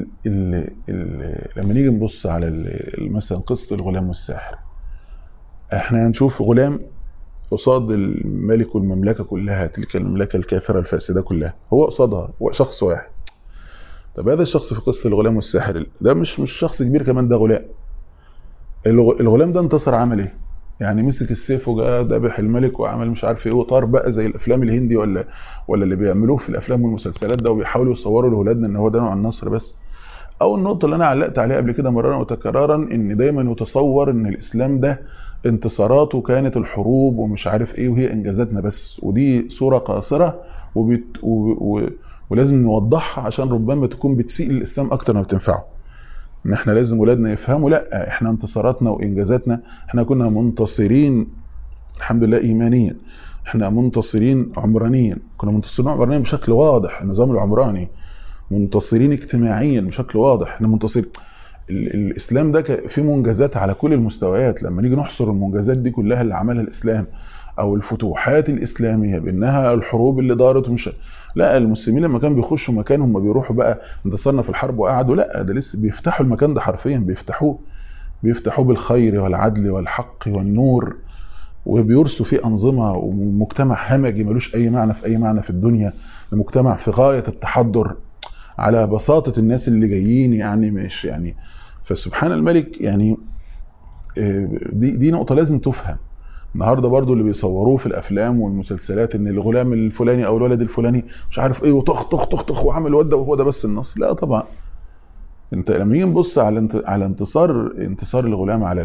لما نيجي نبص على مثلا قصة الغلام والساحر، احنا هنشوف غلام قصاد الملك والمملكة كلها، تلك المملكة الكافرة الفاسدة كلها، هو قصادها هو شخص واحد. طب هذا الشخص في قصة الغلام والساحر ده مش شخص كبير كمان، ده غلام. الغلام ده انتصر، عمل ايه؟ يعني مسك السيف وجاء ذبح الملك وعمل مش عارف ايه، وطار بقى زي الافلام الهندي ولا اللي بيعملوه في الافلام والمسلسلات ده، وبيحاولوا يصوروا لاولادنا ان هو ده نوع النصر بس. او النقطة اللي انا علقت عليها قبل كده مرارا وتكرارا، ان دايما يتصور ان الاسلام ده انتصاراته كانت الحروب ومش عارف ايه، وهي انجازاتنا بس، ودي صورة قاصرة ولازم نوضحها عشان ربما تكون بتسيء للاسلام اكتر ما بتنفعه. ان احنا لازم ولادنا يفهموا، لا احنا انتصاراتنا وانجازاتنا احنا كنا منتصرين الحمد لله ايمانيا، احنا منتصرين عمرانيا، كنا منتصرين عمرانيا بشكل واضح، النظام العمراني منتصرين اجتماعيا بشكل واضح، احنا منتصرين. الاسلام ده فيه منجزات على كل المستويات. لما نيجي نحصر المنجزات دي كلها اللي عملها الاسلام او الفتوحات الاسلاميه بانها الحروب اللي دارت ومش، لا المسلمين لما كانوا بيخشوا مكان هم بيروحوا بقى انتصرنا في الحرب وقعدوا، لا ده لسه بيفتحوا المكان ده حرفيا، بيفتحوه بالخير والعدل والحق والنور، وبيرسوا فيه انظمه ومجتمع همجي ملوش اي معنى في اي معنى في الدنيا، المجتمع في غايه التحضر على بساطه الناس اللي جايين، يعني مش يعني. فسبحان الملك يعني دي نقطه لازم تفهم. النهارده برضو اللي بيصوروه في الافلام والمسلسلات ان الغلام الفلاني او الولد الفلاني مش عارف ايه وطخ طخ طخ طخ وعمل وده وهو ده بس النصر، لا طبعا. انت لما نيجي نبص على انتصار الغلام على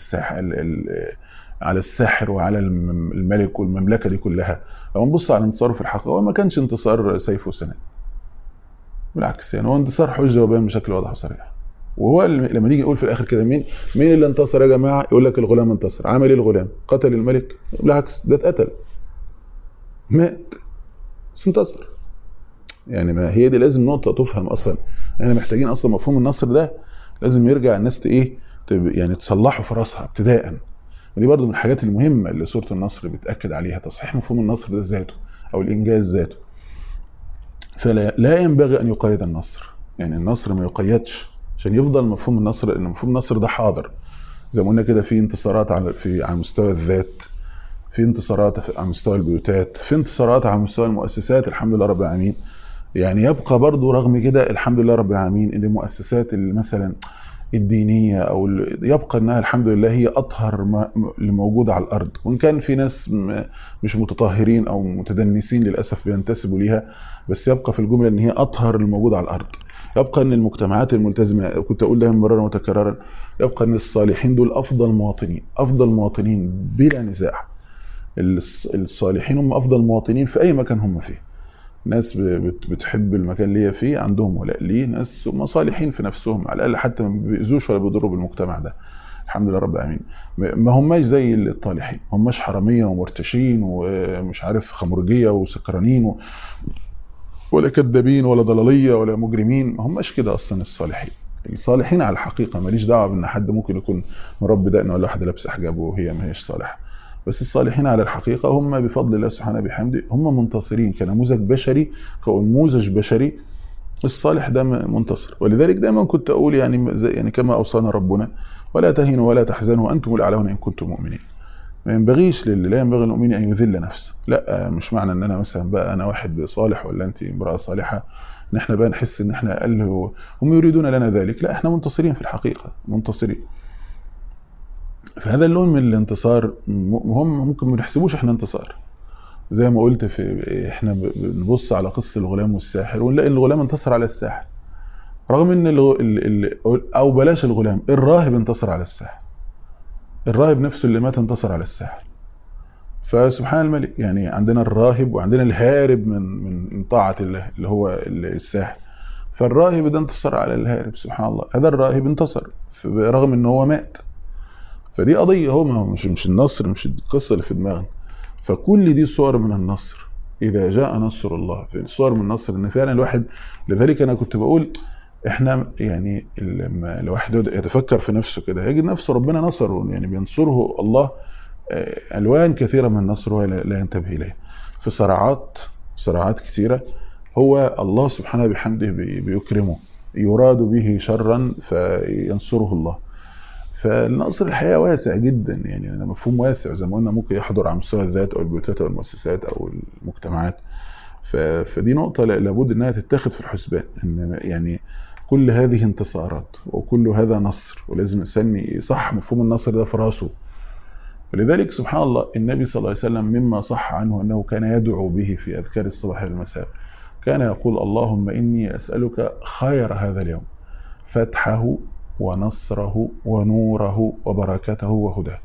على الساحر وعلى الملك والمملكه دي كلها، لو نبص على انتصاره في الحقيقه هو ما كانش انتصار سيف وسنان، بالعكس يعني هو انتصار حجه وبيان بشكل واضح وصريح. وهو لما نيجي نقول في الاخر كده مين اللي انتصر يا جماعه، يقول لك الغلام انتصر. عمل ايه الغلام؟ قتل الملك؟ بالعكس ده اتقتل، مات، بس انتصر. يعني ما هي دي لازم نقطه تفهم اصلا. احنا محتاجين اصلا مفهوم النصر ده لازم يرجع الناس يعني تصلحه في راسها ابتداء. ودي برضو من الحاجات المهمه اللي سوره النصر بتاكد عليها، تصحيح مفهوم النصر ده ذاته او الانجاز ذاته. فلا ينبغي ان يقيد النصر، يعني النصر ما يقيدش عشان يفضل مفهوم النصر، ان مفهوم النصر ده حاضر زي ما قلنا كده، في انتصارات على مستوى الذات، في انتصارات على مستوى البيوتات، في انتصارات على مستوى المؤسسات الحمد لله رب العالمين. يعني يبقى برضو رغم كده الحمد لله رب العالمين ان المؤسسات اللي مثلا الدينيه او يبقى انها الحمد لله هي اطهر اللي موجوده على الارض، وان كان في ناس مش متطهرين او متدنسين للاسف بينتسبوا ليها، بس يبقى في الجمله ان هي اطهر اللي موجوده على الارض. يبقى ان المجتمعات الملتزمه، كنت اقول دايما مرارا وتكرارا، يبقى ان الصالحين دول افضل مواطنين بلا نزاع. الصالحين هم افضل مواطنين في اي مكان هم فيه. ناس بتحب المكان اللي هي فيه، عندهم ولاء ليه، ناس مصالحين في نفسهم على الاقل، حتى ما بيأذوش ولا بيضروا بالمجتمع ده الحمد لله رب العالمين. ما هماش زي الطالحين، ما هماش حراميه ومرتشين ومش عارف خمرجيه وسكرانين ولا كذابين ولا ضلاليه ولا مجرمين، ما هماش كده اصلا. الصالحين على الحقيقه، ماليش دعوه بان حد ممكن يكون مربي دقن ولا واحده لابسه حجاب وهي ما هيش صالحه، بس الصالحين على الحقيقه هم بفضل الله سبحانه بحمده هم منتصرين كنموذج بشري، كنموذج بشري. الصالح ده منتصر. ولذلك دايما كنت اقول يعني كما اوصانا ربنا ولا تهنوا ولا تحزنوا وانتم الاعلون ان كنتم مؤمنين. ما ينبغيش لا ينبغي المؤمن ان يذل نفسه. لا مش معنى ان انا مثلا بقى انا واحد صالح ولا انت امراه صالحه ان احنا بقى نحس ان احنا اقل، هم يريدون لنا ذلك. لا احنا منتصرين في الحقيقه، منتصرين. فهذا اللون من الانتصار هم ممكن ما نحسبوش احنا انتصار. زي ما قلت احنا بنبص على قصه الغلام والساحر ونلاقي الغلام انتصر على الساحر، رغم ان او بلاش الغلام، الراهب انتصر على الساحر، الراهب نفسه اللي مات انتصر على الساحر. فسبحان الملك، يعني عندنا الراهب وعندنا الهارب من طاعه الله اللي هو الساحر. فالراهب ده انتصر على الهارب، سبحان الله. هذا الراهب انتصر رغم ان هو مات. فدي قضيه، هو مش النصر، مش القصه اللي في دماغنا. فكل دي صور من النصر. اذا جاء نصر الله، في صور من النصر ان فعلا الواحد. لذلك انا كنت بقول احنا يعني لما الواحد يتفكر في نفسه كده يجد نفسه ربنا نصره، يعني بينصره الله الوان كثيره من النصر وهو لا ينتبه اليه. في صراعات كثيره هو الله سبحانه بحمده بيكرمه، يراد به شرا فينصره الله. فالنصر الحقيقه واسع جدا، يعني مفهوم واسع زي ما قلنا، ممكن يحضر على مستوى الذات او البيوتات او المؤسسات او المجتمعات. فدي نقطه لابد انها تتاخد في الحسبان، ان يعني كل هذه انتصارات وكل هذا نصر، ولازم الانسان يصح مفهوم النصر ده في راسه. ولذلك سبحان الله النبي صلى الله عليه وسلم مما صح عنه انه كان يدعو به في اذكار الصباح والمساء، كان يقول اللهم اني اسالك خير هذا اليوم، فتحه ونصره ونوره وبركته وهداه،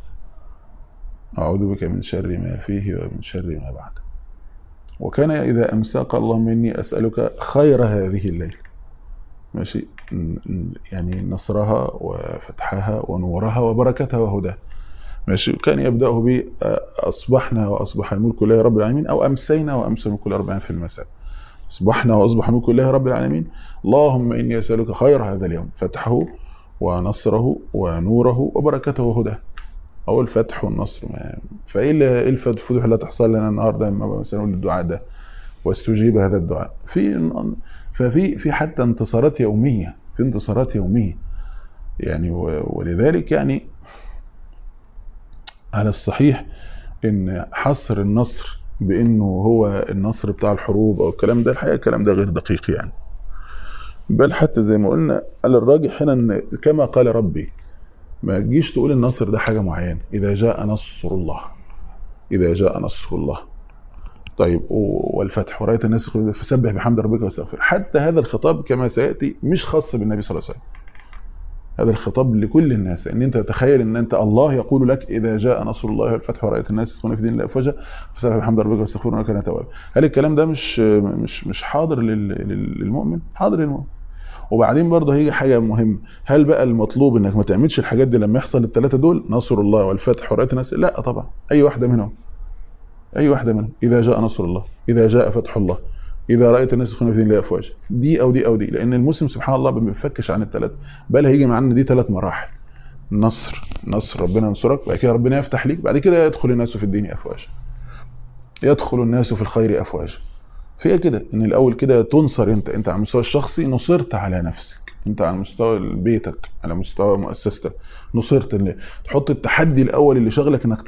أعوذ بك من شر ما فيه ومن شر ما بعد. وكان إذا أمسى قال اللهم إني أسألك خير هذه الليل، ماشي، يعني نصرها وفتحها ونورها وبركتها وهداها. ماشي. كان يبدأه ب أصبحنا وأصبح الملك لله رب العالمين، أو أمسينا وأمسى الملك لله رب العالمين في المساء. أصبحنا وأصبح الملك لله رب العالمين، اللهم إني أسألك خير هذا اليوم، فتحه ونصره ونوره وبركته وهداه. أو الفتح والنصر. فإيه الفتوح اللي هتحصل لنا النهارده لما مثلا نقول الدعاء ده واستجيب هذا الدعاء؟ في حتى انتصارات يومية، في انتصارات يومية يعني. ولذلك يعني على الصحيح ان حصر النصر بانه هو النصر بتاع الحروب او الكلام ده، الحقيقه الكلام ده غير دقيق يعني. بل حتى زي ما قلنا على الراجح هنا ان كما قال ربي، ما تجيش تقول النصر ده حاجه معينه. اذا جاء نصر الله، اذا جاء نصر الله. طيب والفتح ورايت الناس فسبح بحمد ربك واستغفر. حتى هذا الخطاب كما سياتي مش خاص بالنبي صلى الله عليه وسلم، هذا الخطاب لكل الناس. ان انت تتخيل ان انت الله يقول لك اذا جاء نصر الله والفتح ورأيت الناس يدخلون في دين الله افواجا فسبح بحمد ربك واستغفره انك كان توابا. هل الكلام ده مش حاضر للمؤمن؟ حاضر للمؤمن. وبعدين برضه هيجي حاجه مهمه، هل بقى المطلوب انك ما تعملش الحاجات دي لما يحصل الثلاثه دول، نصر الله والفتح ورأيت الناس؟ لا طبعا، اي واحده منهم، اي واحده منهم. اذا جاء نصر الله، اذا جاء فتح الله، اذا رايت الناس يدخلون في دين الله افواجا، دي او دي او دي. لان المسلم سبحان الله ما بيفكش عن الثلاثه، بل هيجي معانا دي 3 مراحل. نصر ربنا ينصرك، بعد كده ربنا يفتح ليك، بعد كده يدخل الناس في الدين افواجا، يدخل الناس في الخير افواجا. فهي كده ان الاول كده تنصر انت على المستوى الشخصي، نصرت على نفسك انت، على مستوى بيتك، على مستوى مؤسستك نصرت. اللي تحط التحدي الاول اللي شغلك انك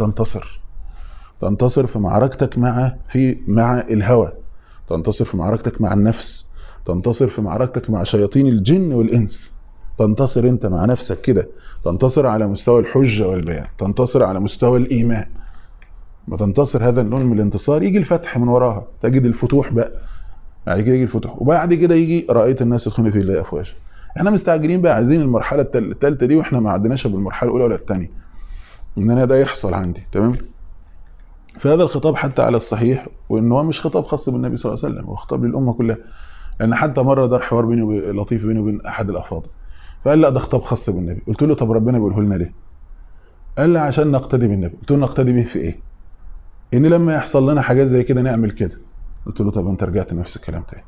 تنتصر في معركتك مع الهوى، تنتصر في معركتك مع النفس، تنتصر في معركتك مع شياطين الجن والإنس. تنتصر انت مع نفسك كده، تنتصر على مستوى الحجة والبيان، تنتصر على مستوى الإيمان. ما تنتصر هذا النوع من الانتصار، يجي الفتح من وراها، تجد الفتوح بقى. بعد كده يجي الفتوح، وبعد كده يجي رأيت الناس يدخلون في الله أفواجا. احنا مستعجلين بقى، عايزين المرحلة الثالثة دي، واحنا ما عدناش بالمرحلة الأولى ولا الثانية ان انا ده يحصل عندي. تمام. فهذا الخطاب حتى على الصحيح، وان هو مش خطاب خاص بالنبي صلى الله عليه وسلم، هو خطاب للامه كلها. لان حتى مره دار حوار لطيف بيني وبين احد الافاضل، فقال لا ده خطاب خاص بالنبي. قلت له طب ربنا بيقوله لنا ليه؟ قال لي عشان نقتدي بالنبي. قلت له نقتدي به في ايه؟ ان لما يحصل لنا حاجات زي كده نعمل كده. قلت له طب انت رجعت نفس الكلام تاني.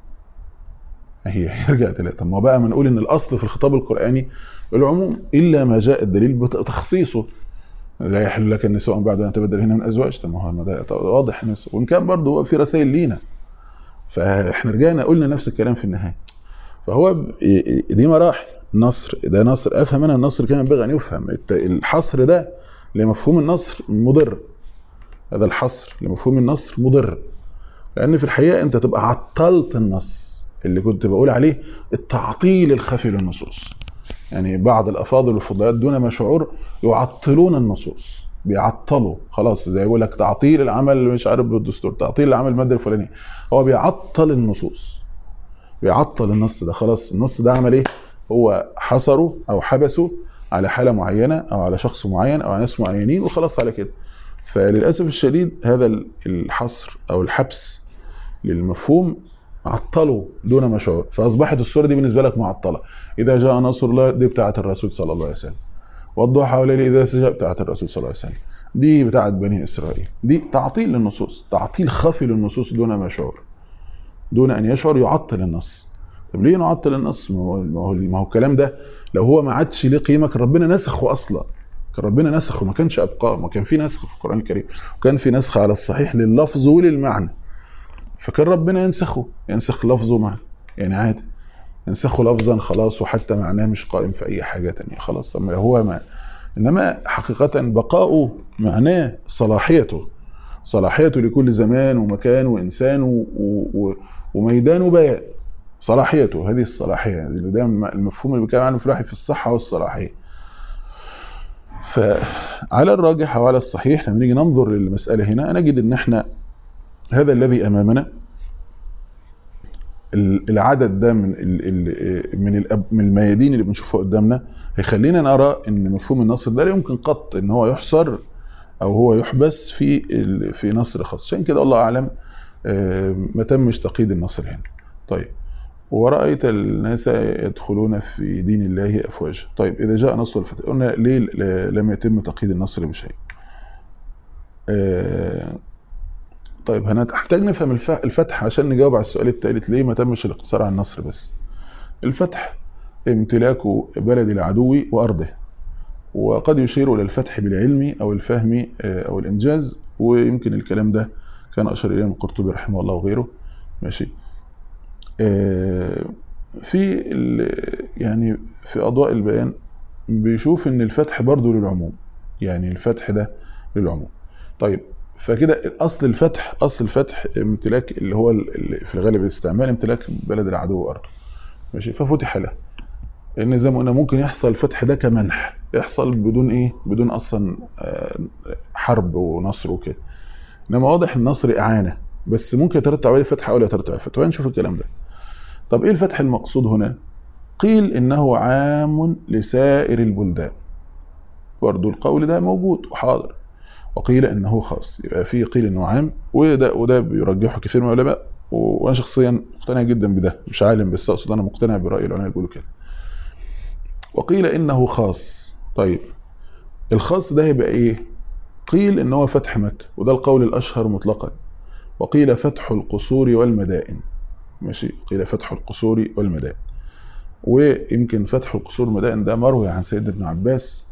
هي رجعت ليه؟ طب ما بقى ما نقول ان الاصل في الخطاب القراني العموم، الا ما جاء الدليل بتخصيصه. لا يحل لك النساء بعد ان تبدل هنا من ازواج. طب ما هو ده واضح، وان كان برضه هو في رسائل لينا، فاحنا رجعنا قلنا نفس الكلام في النهايه. فهو دي مراحل. نصر ده نصر افهم انا، النصر كان ينبغي ان يفهم. الحصر ده لمفهوم النصر مضر، هذا الحصر لمفهوم النصر مضر، لان في الحقيقه انت تبقى عطلت النص اللي كنت بقول عليه التعطيل الخفي للنصوص. يعني بعض الافاضل والفضليات دون ما شعور يعطلون النصوص، بيعطلوا خلاص، زي يقول لك تعطيل العمل مش عارف بالدستور، تعطيل العمل الماده الفلانيه. هو بيعطل النصوص، بيعطل النص ده. خلاص النص ده عمل ايه؟ هو حصره او حبسه على حاله معينه او على شخص معين او على ناس معينين وخلاص على كده. فللاسف الشديد هذا الحصر او الحبس للمفهوم عطله دون ما شعور، فاصبحت الصوره دي بالنسبه لك معطله. اذا جاء نصر الله دي بتاعه الرسول صلى الله عليه وسلم، والضحى والليل اذا سجى بتاعه الرسول صلى الله عليه وسلم، دي بتاعه بني اسرائيل. دي تعطيل للنصوص، تعطيل خفي للنصوص دون ما شعور، دون ان يشعر يعطل النص. طب ليه نعطل النص؟ ما هو الكلام ده لو هو ما عادش ليه قيمه كان ربنا نسخه اصلا، كان ربنا نسخه، ما كانش ابقاه. ما كان في نسخ في القران الكريم، وكان في نسخ على الصحيح لللفظ وللمعنى، فكان ربنا ينسخ لفظه معنى، يعني عادي ينسخه لفظا خلاص، وحتى معناه مش قائم في اي حاجه تانية خلاص. طب هو ما، انما حقيقه بقاؤه معناه صلاحيته لكل زمان ومكان وانسان وميدان وبيان. صلاحيته، هذه الصلاحيه اللي دايما المفهوم اللي بيتكلم عنه في الوحي في الصحه والصلاحيه. فعلى الراجح وعلى الصحيح لما نيجي ننظر للمساله هنا نجد ان احنا هذا الذي امامنا، العدد ده من الميادين اللي بنشوفها قدامنا هيخلينا نرى ان مفهوم النصر ده لا يمكن قط ان هو يحصر او هو يحبس في نصر خاص. عشان كده الله اعلم ما تمش تقييد النصر هنا. طيب، ورأيت الناس يدخلون في دين الله أفواجا. طيب إذا جاء نصر الفتح، قلنا ليه لم يتم تقييد النصر بشيء؟ طيب هنحتاج نفهم الفتح عشان نجاوب على السؤال الثالث، ليه ما تمش الاقتصار على النصر بس؟ الفتح امتلاك بلد العدو وأرضه، وقد يشير إلى الفتح بالعلم أو الفهم أو الإنجاز، ويمكن الكلام ده كان أشار إليه القرطبي رحمه الله وغيره. ماشي. في يعني في أضواء البيان بيشوف إن الفتح برضو للعموم، يعني الفتح ده للعموم. طيب فكده أصل الفتح امتلاك اللي هو في الغالب الاستعمال امتلاك بلد العدو وأرضه. ماشي. ففتح له، لأن زي ما قلنا ممكن يحصل الفتح ده كمنح، يحصل بدون إيه؟ بدون أصلا حرب ونصر وكده. إنما واضح النصر إعانة، بس ممكن يترتب عليه فتح أو لا يترتب عليه فتح، وهنشوف الكلام ده. طب إيه الفتح المقصود هنا؟ قيل إنه عام لسائر البلدان، برضو القول ده موجود وحاضر. وقيل إنه خاص، يبقى في قيل إنه عام، وده بيرجحه كثير من العلماء، وأنا شخصيا مقتنع جدا بده، مش عالم بس أقصد أنا مقتنع برأي العلماء اللي بيقولوا كده. وقيل إنه خاص. طيب الخاص ده يبقى إيه؟ قيل إنه هو فتح مكة، وده القول الأشهر مطلقا. وقيل فتح القصور والمدائن. ماشي. قيل فتح القصور والمدائن، ويمكن فتح القصور والمدائن ده مروي عن سيدنا ابن عباس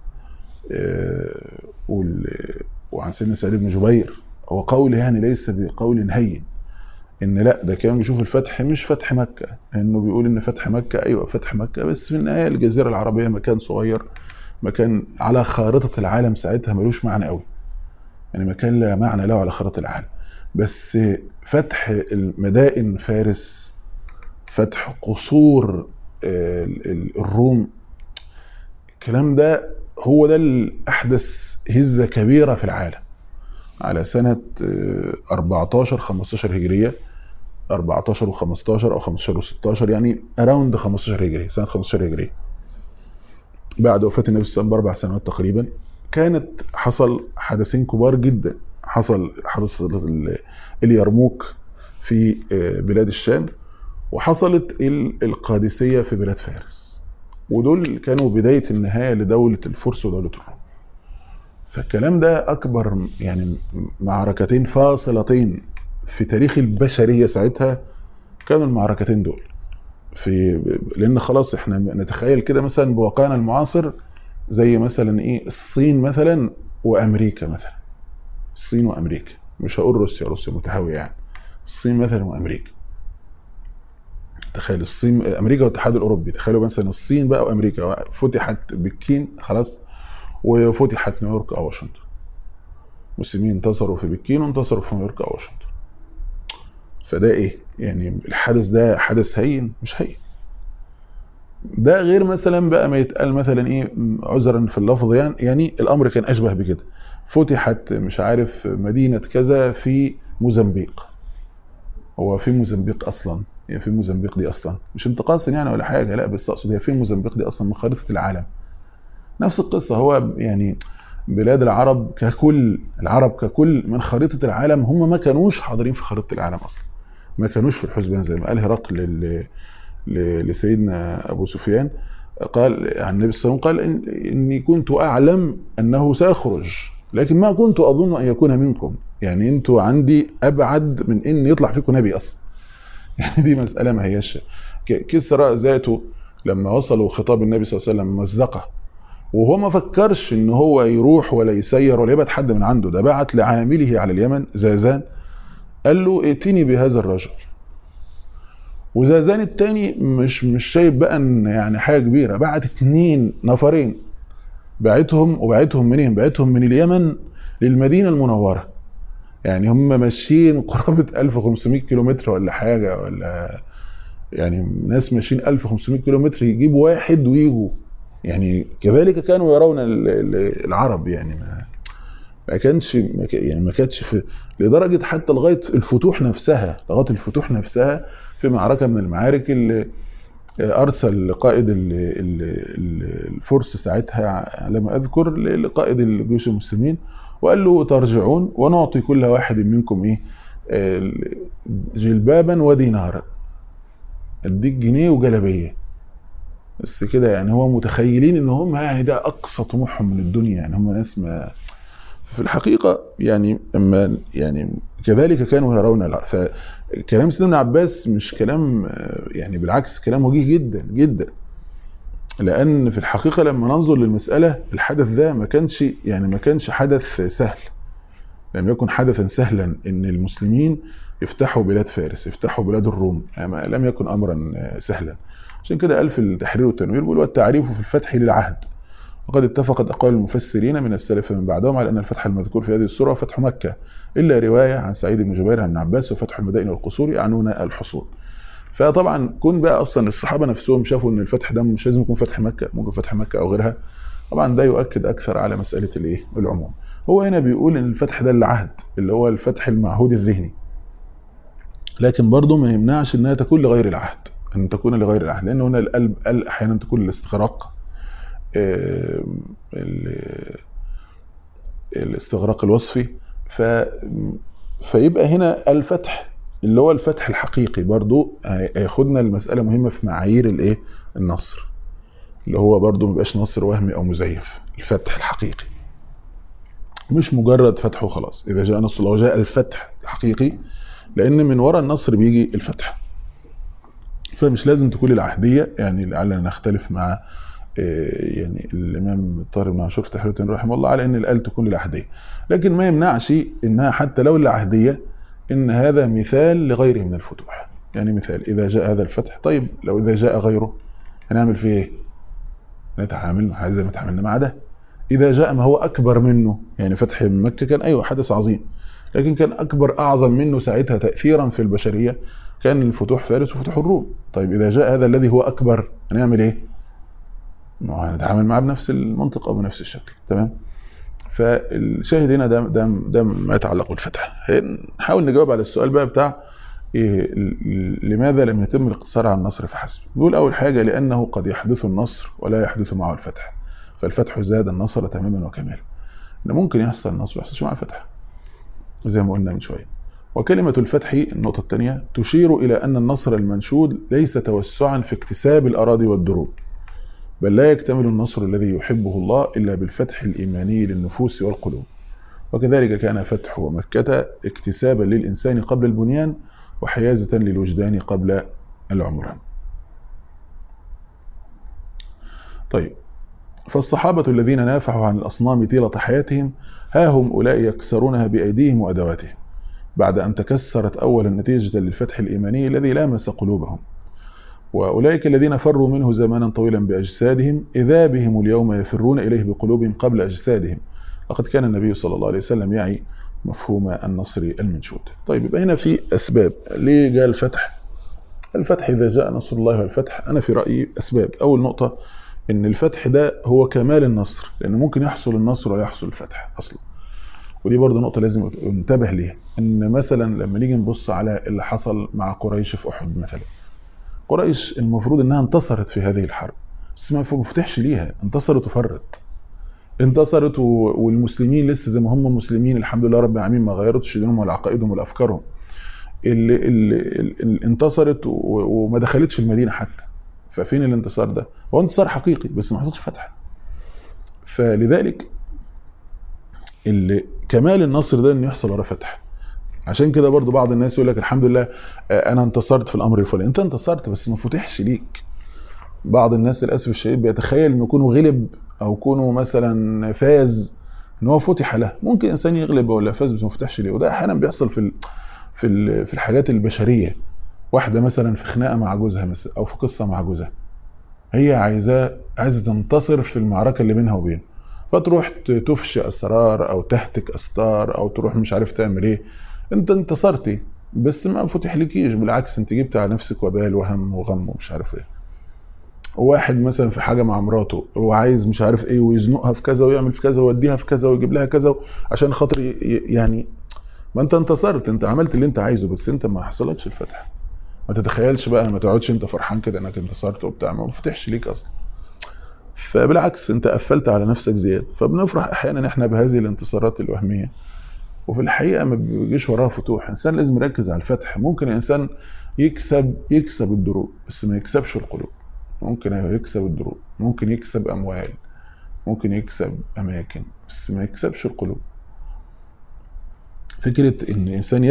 وعن سيدنا سعيد بن جبير. هو قول يعني ليس بقول هين، ان لا ده كان بيشوف الفتح مش فتح مكة، انه بيقول ان فتح مكة ايوه فتح مكة، بس في النهاية الجزيرة العربية مكان صغير، مكان على خارطة العالم ساعتها ملوش معنى قوي، يعني مكان لا معنى له على خارطة العالم. بس فتح المدائن فارس، فتح قصور الروم، الكلام ده هو ده الأحدث هزة كبيرة في العالم على سنة 14-15 هجرية، 14 و15 أو 15 و16، يعني أراوند 15 هجرية، سنة 15 هجرية بعد وفاة النبي صلى الله عليه وسلم ب4 سنوات تقريبا. كانت حصل حدثين كبار جدا. حدث اليرموك في بلاد الشام، وحصلت القادسية في بلاد فارس، ودول كانوا بداية النهاية لدولة الفرس ودولة الروم. فالكلام ده أكبر يعني معركتين فاصلتين في تاريخ البشرية ساعتها كانوا المعركتين دول. لأن خلاص احنا نتخيل كده مثلا بواقعنا المعاصر زي مثلا ايه الصين مثلا وأمريكا مثلا، الصين وأمريكا، مش هقول روسيا متهاوية يعني، الصين مثلا وأمريكا. تخيل الصين امريكا والاتحاد الاوروبي، تخيلوا مثلا الصين بقى وامريكا، فتحت بكين خلاص، وفتحت نيويورك او واشنطن، المسلمين انتصروا في بكين وانتصروا في نيويورك او واشنطن. فده ايه يعني؟ الحدث ده حدث هين؟ مش هين. ده غير مثلا بقى ما يتقال مثلا ايه عذرا في اللفظ، يعني الامر كان اشبه بكده، فتحت مش عارف مدينة كذا في موزمبيق. هو في موزمبيق اصلا؟ هي في موزمبيق دي اصلا مش انتقاصا يعني ولا حاجه، لا بس اقصد هي في موزمبيق دي اصلا من خريطه العالم. نفس القصه، هو يعني بلاد العرب ككل، العرب ككل من خريطه العالم هم ما كانوش حاضرين في خريطه العالم اصلا، ما كانوش في الحسبان. زي ما قال هرقل لسيدنا ابو سفيان، قال عن النبي صلى الله عليه وسلم، قال اني كنت اعلم انه سيخرج لكن ما كنت اظن ان يكون منكم، يعني انتوا عندي ابعد من ان يطلع فيكم نبي اصلا. يعني دي مسألة ما هياش. كسرى ذاته لما وصلوا خطاب النبي صلى الله عليه وسلم مزقه، وهو ما فكرش ان هو يروح ولا يسير ولا يبعت حد من عنده، ده بعت لعامله على اليمن زازان، قال له ائتني بهذا الرجل. وزازان التاني مش شايف بقى ان يعني حاجة كبيرة، بعت 2 نفرين، بعتهم منين؟ بعتهم من اليمن للمدينة المنورة، يعني هم ماشيين قرابة 1500 كيلومتر ولا حاجة، ولا يعني ناس ماشيين 1500 كيلومتر يجيبوا واحد ويجوا. يعني كذلك كانوا يرون العرب، يعني ما كانش في لدرجة حتى لغاية الفتوح نفسها في معركة من المعارك اللي أرسل قائد الفرس ساعتها على ما أذكر لقائد الجيوش المسلمين، وقال له ترجعون ونعطي كل واحد منكم ايه جلبابا ودينارا. اديك جنيه وجلابيه بس كده. يعني هو متخيلين ان هم يعني ده اقصى طموحهم من الدنيا، يعني هم ناس ما في الحقيقه يعني اما يعني كذلك كانوا يرون فكلام سيدنا ابن عباس مش كلام يعني بالعكس كلام وجيه جدا جدا. لان في الحقيقه لما ننظر للمساله الحدث ده ما كانش حدث سهل، لم يكن حدثا سهلا ان المسلمين يفتحوا بلاد فارس يفتحوا بلاد الروم، يعني لم يكن امرا سهلا. عشان كده قال في التحرير والتنوير بيقول والتعريف في الفتح للعهد، وقد اتفقت اقوال المفسرين من السلف من بعدهم على ان الفتح المذكور في هذه السوره فتح مكه، الا روايه عن سعيد بن جبير عن ابن عباس وفتح المدائن والقصور يعنون الحصول. فطبعا كون بقى اصلا الصحابه نفسهم شافوا ان الفتح ده مش لازم يكون فتح مكه، ممكن فتح مكه او غيرها، طبعا ده يؤكد اكثر على مساله الايه العموم. هو هنا بيقول ان الفتح ده العهد اللي هو الفتح المعهود الذهني، لكن برضه ما يمنعش انها تكون لغير العهد، ان تكون لغير العهد، لان هنا القلب قال احيانا تكون الاستغراق الاستغراق الوصفي، فيبقى هنا الفتح اللي هو الفتح الحقيقي برضه هياخدنا المساله مهمه في معايير الايه النصر، اللي هو برضه ما يبقاش نصر وهمي او مزيف، الفتح الحقيقي مش مجرد فتح وخلاص. اذا جاء نصر الله وجاء الفتح الحقيقي، لان من وراء النصر بيجي الفتح، فمش لازم تكون العهديه. يعني لعلنا نختلف مع يعني الامام طارق بن عاشور في تحرير التنوير رحمه الله على ان الآل تكون للعهديه، لكن ما يمنعش انها حتى لو العهديه ان هذا مثال لغيره من الفتوح. يعني مثال اذا جاء هذا الفتح، طيب لو اذا جاء غيره هنعمل فيه ايه؟ نتعامل مع زي ما تعاملنا مع ده. اذا جاء ما هو اكبر منه، يعني فتح مكه كان ايوه حدث عظيم، لكن كان اكبر اعظم منه ساعتها تاثيرا في البشريه كان الفتوح فارس وفتوح الروم. طيب اذا جاء هذا الذي هو اكبر هنعمل ايه؟ هنتعامل معاه بنفس المنطق او بنفس الشكل. تمام. فالشاهد هنا ده ما يتعلق بالفتح. نحاول نجاوب على السؤال بقى بتاع إيه لماذا لم يتم الاقتصار على النصر فحسب. نقول اول حاجه لانه قد يحدث النصر ولا يحدث معه الفتح، فالفتح زاد النصر تماما وكمالا. ان ممكن يحصل النصر وما يحصلش معه فتح زي ما قلنا من شويه. وكلمه الفتح النقطه الثانيه تشير الى ان النصر المنشود ليس توسعا في اكتساب الاراضي والدروب، بل لا يكتمل النصر الذي يحبه الله إلا بالفتح الإيماني للنفوس والقلوب. وكذلك كان فتح مكة اكتسابا للإنسان قبل البنيان، وحيازة للوجدان قبل العمران. طيب، فالصحابة الذين نافحوا عن الأصنام طيلة حياتهم ها هم أولئك يكسرونها بأيديهم وأدواتهم بعد أن تكسرت أولا نتيجة للفتح الإيماني الذي لامس قلوبهم. وأولئك الذين فروا منه زمانا طويلا بأجسادهم إذا بهم اليوم يفرون إليه بقلوبهم قبل أجسادهم. لقد كان النبي صلى الله عليه وسلم يعي مفهوم النصر المنشود. طيب، يبقى هنا في أسباب ليه جاء الفتح. الفتح إذا جاء نصر الله والفتح، أنا في رأيي أسباب. أول نقطة إن الفتح ده هو كمال النصر، لأنه ممكن يحصل النصر ولا يحصل الفتح أصلا. ودي برضه نقطة لازم ننتبه ليها، إن مثلا لما نيجي نبص على اللي حصل مع قريش في أحد مثلا، قريش المفروض انها انتصرت في هذه الحرب، بس ما فتحش ليها، انتصرت وفرت. انتصرت والمسلمين لسه زي ما هم مسلمين الحمد لله رب العالمين، ما غيرتش دينهم ولا عقائدهم ولا افكارهم. اللي انتصرت وما دخلتش المدينه حتى. ففين الانتصار ده؟ هو انتصار حقيقي بس ما حصلش فتح. فلذلك كمال النصر ده انه يحصل وراه فتح. عشان كده برضو بعض الناس يقول لك الحمد لله انا انتصرت في الامر الفلاني. انت انتصرت بس ما فتحش ليك. بعض الناس للاسف الشديد بيتخيل انه كونه غلب او كونه مثلا فاز ان هو فتح له. ممكن انسان يغلب ولا فاز بس ما فتحش ليه، وده احيانا بيحصل في الحاجات البشريه. واحده مثلا في خناقه مع جوزها مثلا، او في قصه مع جوزها، هي عايزه تنتصر في المعركه اللي بينها وبينه، فتروح تفشي اسرار او تهتك استار او تروح مش عارف تعمل ايه. انت انتصرتي بس ما فتح لكيش، بالعكس انت جبت على نفسك وبال وهم وغم ومش عارف ايه. واحد مثلا في حاجه مع مراته وعايز مش عارف ايه ويزنقها في كذا ويعمل في كذا ويوديها في كذا ويجيب لها كذا عشان خاطر يعني ما انت انتصرت، انت عملت اللي انت عايزه بس انت ما حصلكش الفتح. ما تتخيلش بقى، ما تقعدش انت فرحان كده انك انتصرت وبتاع، ما فتحش ليك اصلا. فبالعكس انت قفلت على نفسك زياده. فبنفرح احيانا احنا بهذه الانتصارات الوهميه، وفي الحقيقه ما بيجيش وراها فتوح. انسان لازم يركز على الفتح. ممكن الانسان يكسب الدروب بس ما يكسبش القلوب. ممكن يكسب الدروب، ممكن يكسب اموال، ممكن يكسب اماكن، بس ما يكسبش القلوب. فكره ان الانسان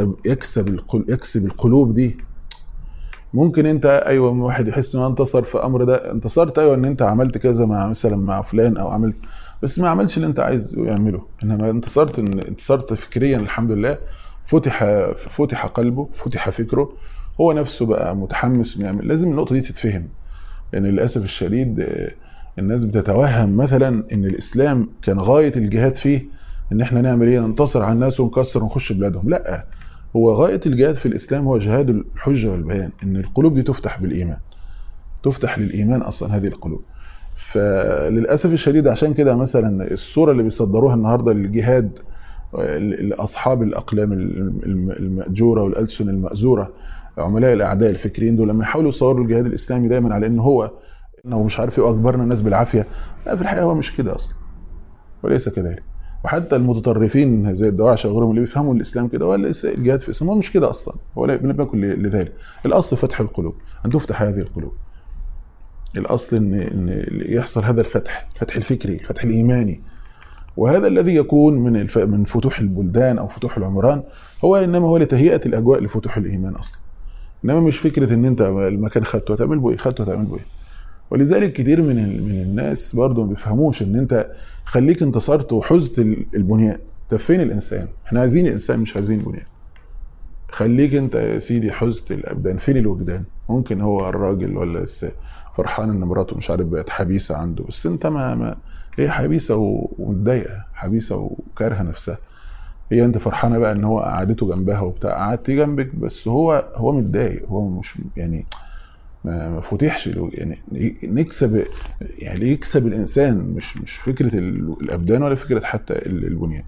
يكسب القلوب دي، ممكن انت ايوه واحد يحس انه انتصر في امر، ده انتصرت ايوه ان انت عملت كذا مع مثلا مع فلان او عملت، بس ما عملش اللي انت عايز يعمله. انما انتصرت فكريا الحمد لله، فتح قلبه، فتح فكره، هو نفسه بقى متحمس انه يعمل. لازم النقطه دي تتفهم، لان للاسف الشديد الناس بتتوهم مثلا ان الاسلام كان غايه الجهاد فيه ان احنا نعمل ايه، ننتصر على الناس ونكسر ونخش بلادهم. لا، هو غايه الجهاد في الاسلام هو جهاد الحجه والبيان، ان القلوب دي تفتح بالايمان، تفتح للايمان اصلا هذه القلوب. فللاسف الشديد عشان كده مثلا الصوره اللي بيصدروها النهارده للجهاد لاصحاب الاقلام الماجوره والالسن المازوره، عملاء الاعداء الفكريين دول، لما يحاولوا يصوروا الجهاد الاسلامي دايما على ان هو انه مش عارف ايه اجبرنا الناس بالعافيه، لا في الحقيقه هو مش كده اصلا، وليس كذلك. وحتى المتطرفين زي الدواعش وغيرهم اللي بيفهموا الاسلام كده، ولا الجهاد في الاسلام هو مش كده اصلا، ولا بنكن لذلك. الاصل فتح القلوب، ان تفتح هذه القلوب. الاصل ان يحصل هذا الفتح الفكري، الفتح الايماني. وهذا الذي يكون من فتوح البلدان او فتوح العمران، هو انما هو لتهيئه الاجواء لفتوح الايمان اصلا. انما مش فكره ان انت المكان خدته هتعمل بيه، خدته هتعمل بيه. ولذلك كتير من الناس برضه ما بيفهموش ان انت خليك انتصرت وحزت البنيان. طب فين الانسان؟ احنا عايزين الانسان مش عايزين البنيان. خليك انت يا سيدي حزت الابدان، فين الوجدان؟ ممكن هو الراجل ولا فرحان ان مراته مش عارف بقت حبيسه عنده، بس انت ما هي حبيسه ومتضايقه، حبيسه وكارهه نفسها. هي انت فرحانه بقى ان هو قعدته جنبها وبتاع، قعدت جنبك بس هو متضايق، هو مش يعني ما فتحش يعني نكسب، يعني يكسب الانسان مش فكره الابدان ولا فكره حتى البنيان.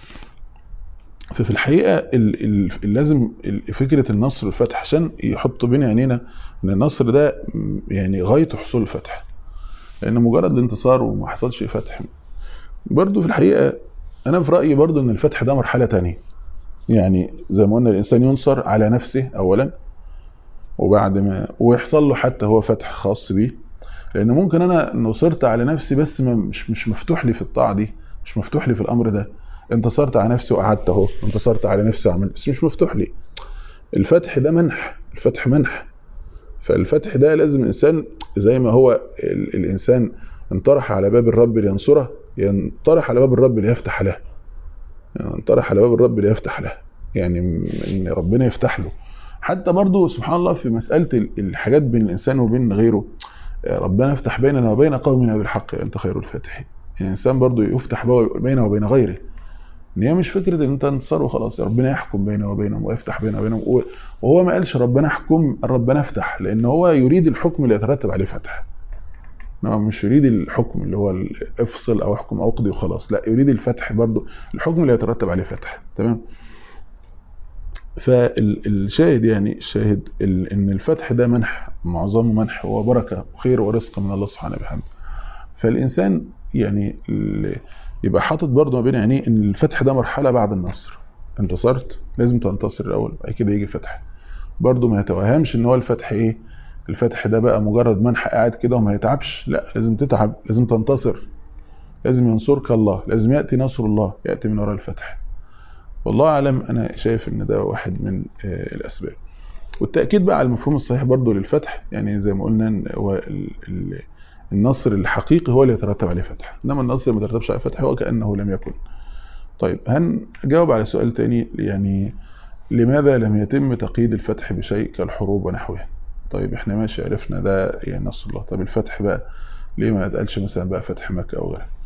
ففي الحقيقه لازم فكره النصر والفتح عشان يحطوا بين عينينا ان النصر ده يعني غايته حصول الفتح، لان مجرد الانتصار وما حصلش فتح. برضو في الحقيقه انا في رايي برضو ان الفتح ده مرحله تانية، يعني زي ما قلنا الانسان ينصر على نفسه اولا، وبعد ما ويحصل له حتى هو فتح خاص بيه. لان ممكن انا نصرت على نفسي بس مش مفتوح لي في الطاعه دي، مش مفتوح لي في الامر ده. انتصرت على نفسي وقعدت اهو، انتصرت على نفسي وعملت، بس مش مفتوح لي. الفتح ده منح، الفتح منح. فالفتح ده لازم الانسان زي ما هو الانسان انطرح على باب الرب لينصره، ينطرح على باب الرب ليفتح له، يعني انطرح على باب الرب ليفتح له، يعني ان ربنا يفتح له. حتى برضو سبحان الله في مسألة الحاجات بين الإنسان وبين غيره، ربنا يفتح بيننا وبين قومنا بالحق أنت خير الفاتحين. يعني الإنسان برضو يفتح بينه وبين غيره، إن هي مش فكرة إن أنت انتصر وخلاص، ربنا يحكم بينه وبينهم ويفتح بينه وبينهم. وهو ما قالش ربنا احكم، ربنا افتح، لأن هو يريد الحكم اللي يترتب عليه فتح. مش يريد الحكم اللي هو افصل أو احكم أو اقضي وخلاص، لا يريد الفتح برضو، الحكم اللي يترتب عليه فتح. تمام. فالشاهد يعني الشاهد ان الفتح ده منح، معظمه منح وبركه وخير ورزق من الله سبحانه وبحمده. فالانسان يعني يبقى حاطط برضه ما بين عينيه ان الفتح ده مرحله بعد النصر. انتصرت لازم تنتصر الاول، بعد كده يجي فتح. برضه ما يتوهمش ان هو الفتح ايه، الفتح ده بقى مجرد منح قاعد كده وما يتعبش، لا لازم تتعب، لازم تنتصر، لازم ينصرك الله، لازم ياتي نصر الله، ياتي من وراء الفتح. والله اعلم، انا شايف ان ده واحد من الاسباب. والتاكيد بقى على المفهوم الصحيح برضو للفتح، يعني زي ما قلنا هو النصر الحقيقي هو اللي يترتب عليه فتح، انما النصر اللي ما يترتبش عليه فتح هو كانه لم يكن. طيب هنجاوب على سؤال تاني، يعني لماذا لم يتم تقييد الفتح بشيء كالحروب ونحوها؟ طيب احنا ماشي عرفنا ده يعني نصر الله، طب الفتح بقى ليه ما اتقالش مثلا بقى فتح مكة او غيره؟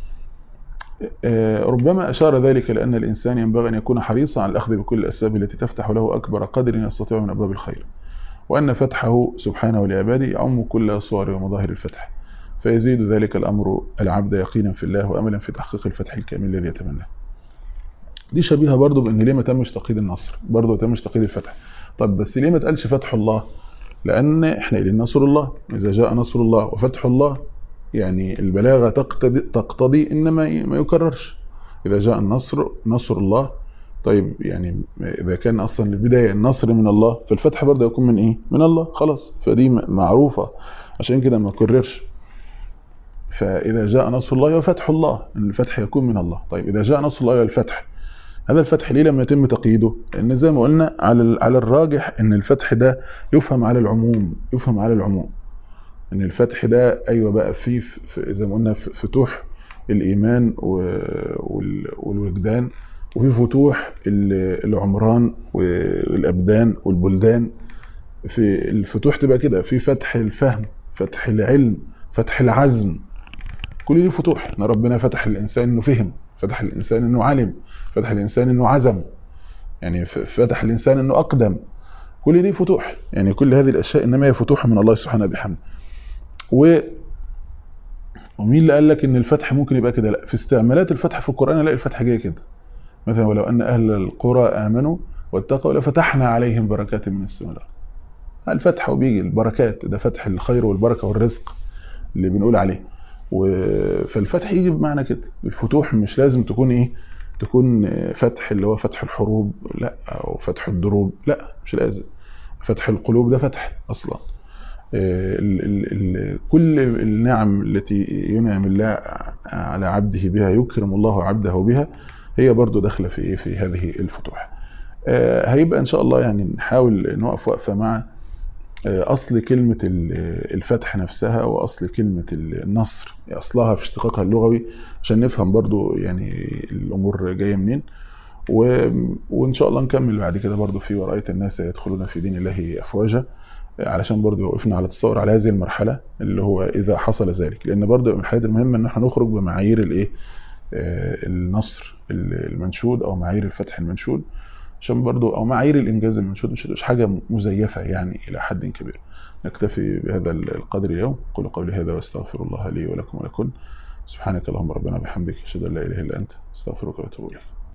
ربما أشار ذلك لأن الإنسان ينبغي أن يكون حريصا على الأخذ بكل الأسباب التي تفتح له أكبر قدر يستطيع من أبواب الخير، وأن فتحه سبحانه لعباده يعم كل صور ومظاهر الفتح، فيزيد ذلك الأمر العبد يقينا في الله وأملا في تحقيق الفتح الكامل الذي يتمناه. دي شبيهة برضو بأن ليه ما تمش تقييد النصر، برضو ما تمش تقييد الفتح. طب بس ليه ما تقالش فتح الله؟ لأن إحنا قايلين نصر الله، إذا جاء نصر الله وفتح الله، يعني البلاغة تقتضي إنما ما يكررش. إذا جاء نصر الله طيب يعني اذا كان اصلا البدايه النصر من الله، فالفتح برضه يكون من ايه؟ من الله خلاص. فدي معروفه، عشان كده ما كررش. فاذا جاء نصر الله وفتح الله، ان الفتح يكون من الله. طيب اذا جاء نصر الله والفتح، هذا الفتح ليه لم يتم تقييده؟ لان زي ما قلنا على الراجح ان الفتح ده يفهم على العموم، يفهم على العموم. ان الفتح ده ايوه بقى في زي ما قلنا فتوح الايمان والوجدان، وفي فتوح العمران والابدان والبلدان. في الفتوح تبقى كده، في فتح الفهم، فتح العلم، فتح العزم. كل دي فتوح ان ربنا فتح الانسان انه فهم، فتح الانسان انه علم، فتح الانسان انه عزم، يعني فتح الانسان انه اقدم. كل دي فتوح، يعني كل هذه الاشياء انما هي فتوح من الله سبحانه بحمده. ومين اللي قال لك ان الفتح ممكن يبقى كده؟ لا، في استعمالات الفتح في القران الاقي الفتح جاي كده. مثلا ولو ان اهل القرى امنوا واتقوا لفتحنا عليهم بركات من السماء والارض. الفتح وبيجي البركات، ده فتح الخير والبركه والرزق اللي بنقول عليه. فالفتح يجي بمعنى كده. الفتوح مش لازم تكون ايه؟ تكون فتح اللي هو فتح الحروب، لا، او فتح الدروب، لا مش لازم. فتح القلوب ده فتح اصلا. كل النعم التي ينعم الله على عبده بها، يكرم الله عبده بها، هي برضو داخله في ايه؟ في هذه الفتوح. هيبقى ان شاء الله يعني نحاول نقف وقفه مع اصل كلمه الفتح نفسها، واصل كلمه النصر اصلها في اشتقاقها اللغوي، عشان نفهم برضو يعني الامور جايه منين. وان شاء الله نكمل بعد كده برضو في ورأيت الناس يدخلون في دين الله افواجا، علشان برضو وقفنا على تصور على هذه المرحله اللي هو اذا حصل ذلك. لان برضو من الحاجات المهمه ان احنا نخرج بمعايير الايه؟ النصر المنشود، او معايير الفتح المنشود، عشان برضو او معايير الانجاز المنشود، مش حاجه مزيفه يعني الى حد كبير. نكتفي بهذا القدر اليوم. قولوا قولي هذا واستغفر الله لي ولكم ولكم. سبحانك اللهم ربنا بحمدك، اشهد ان لا اله الا انت، استغفرك واتوب اليك.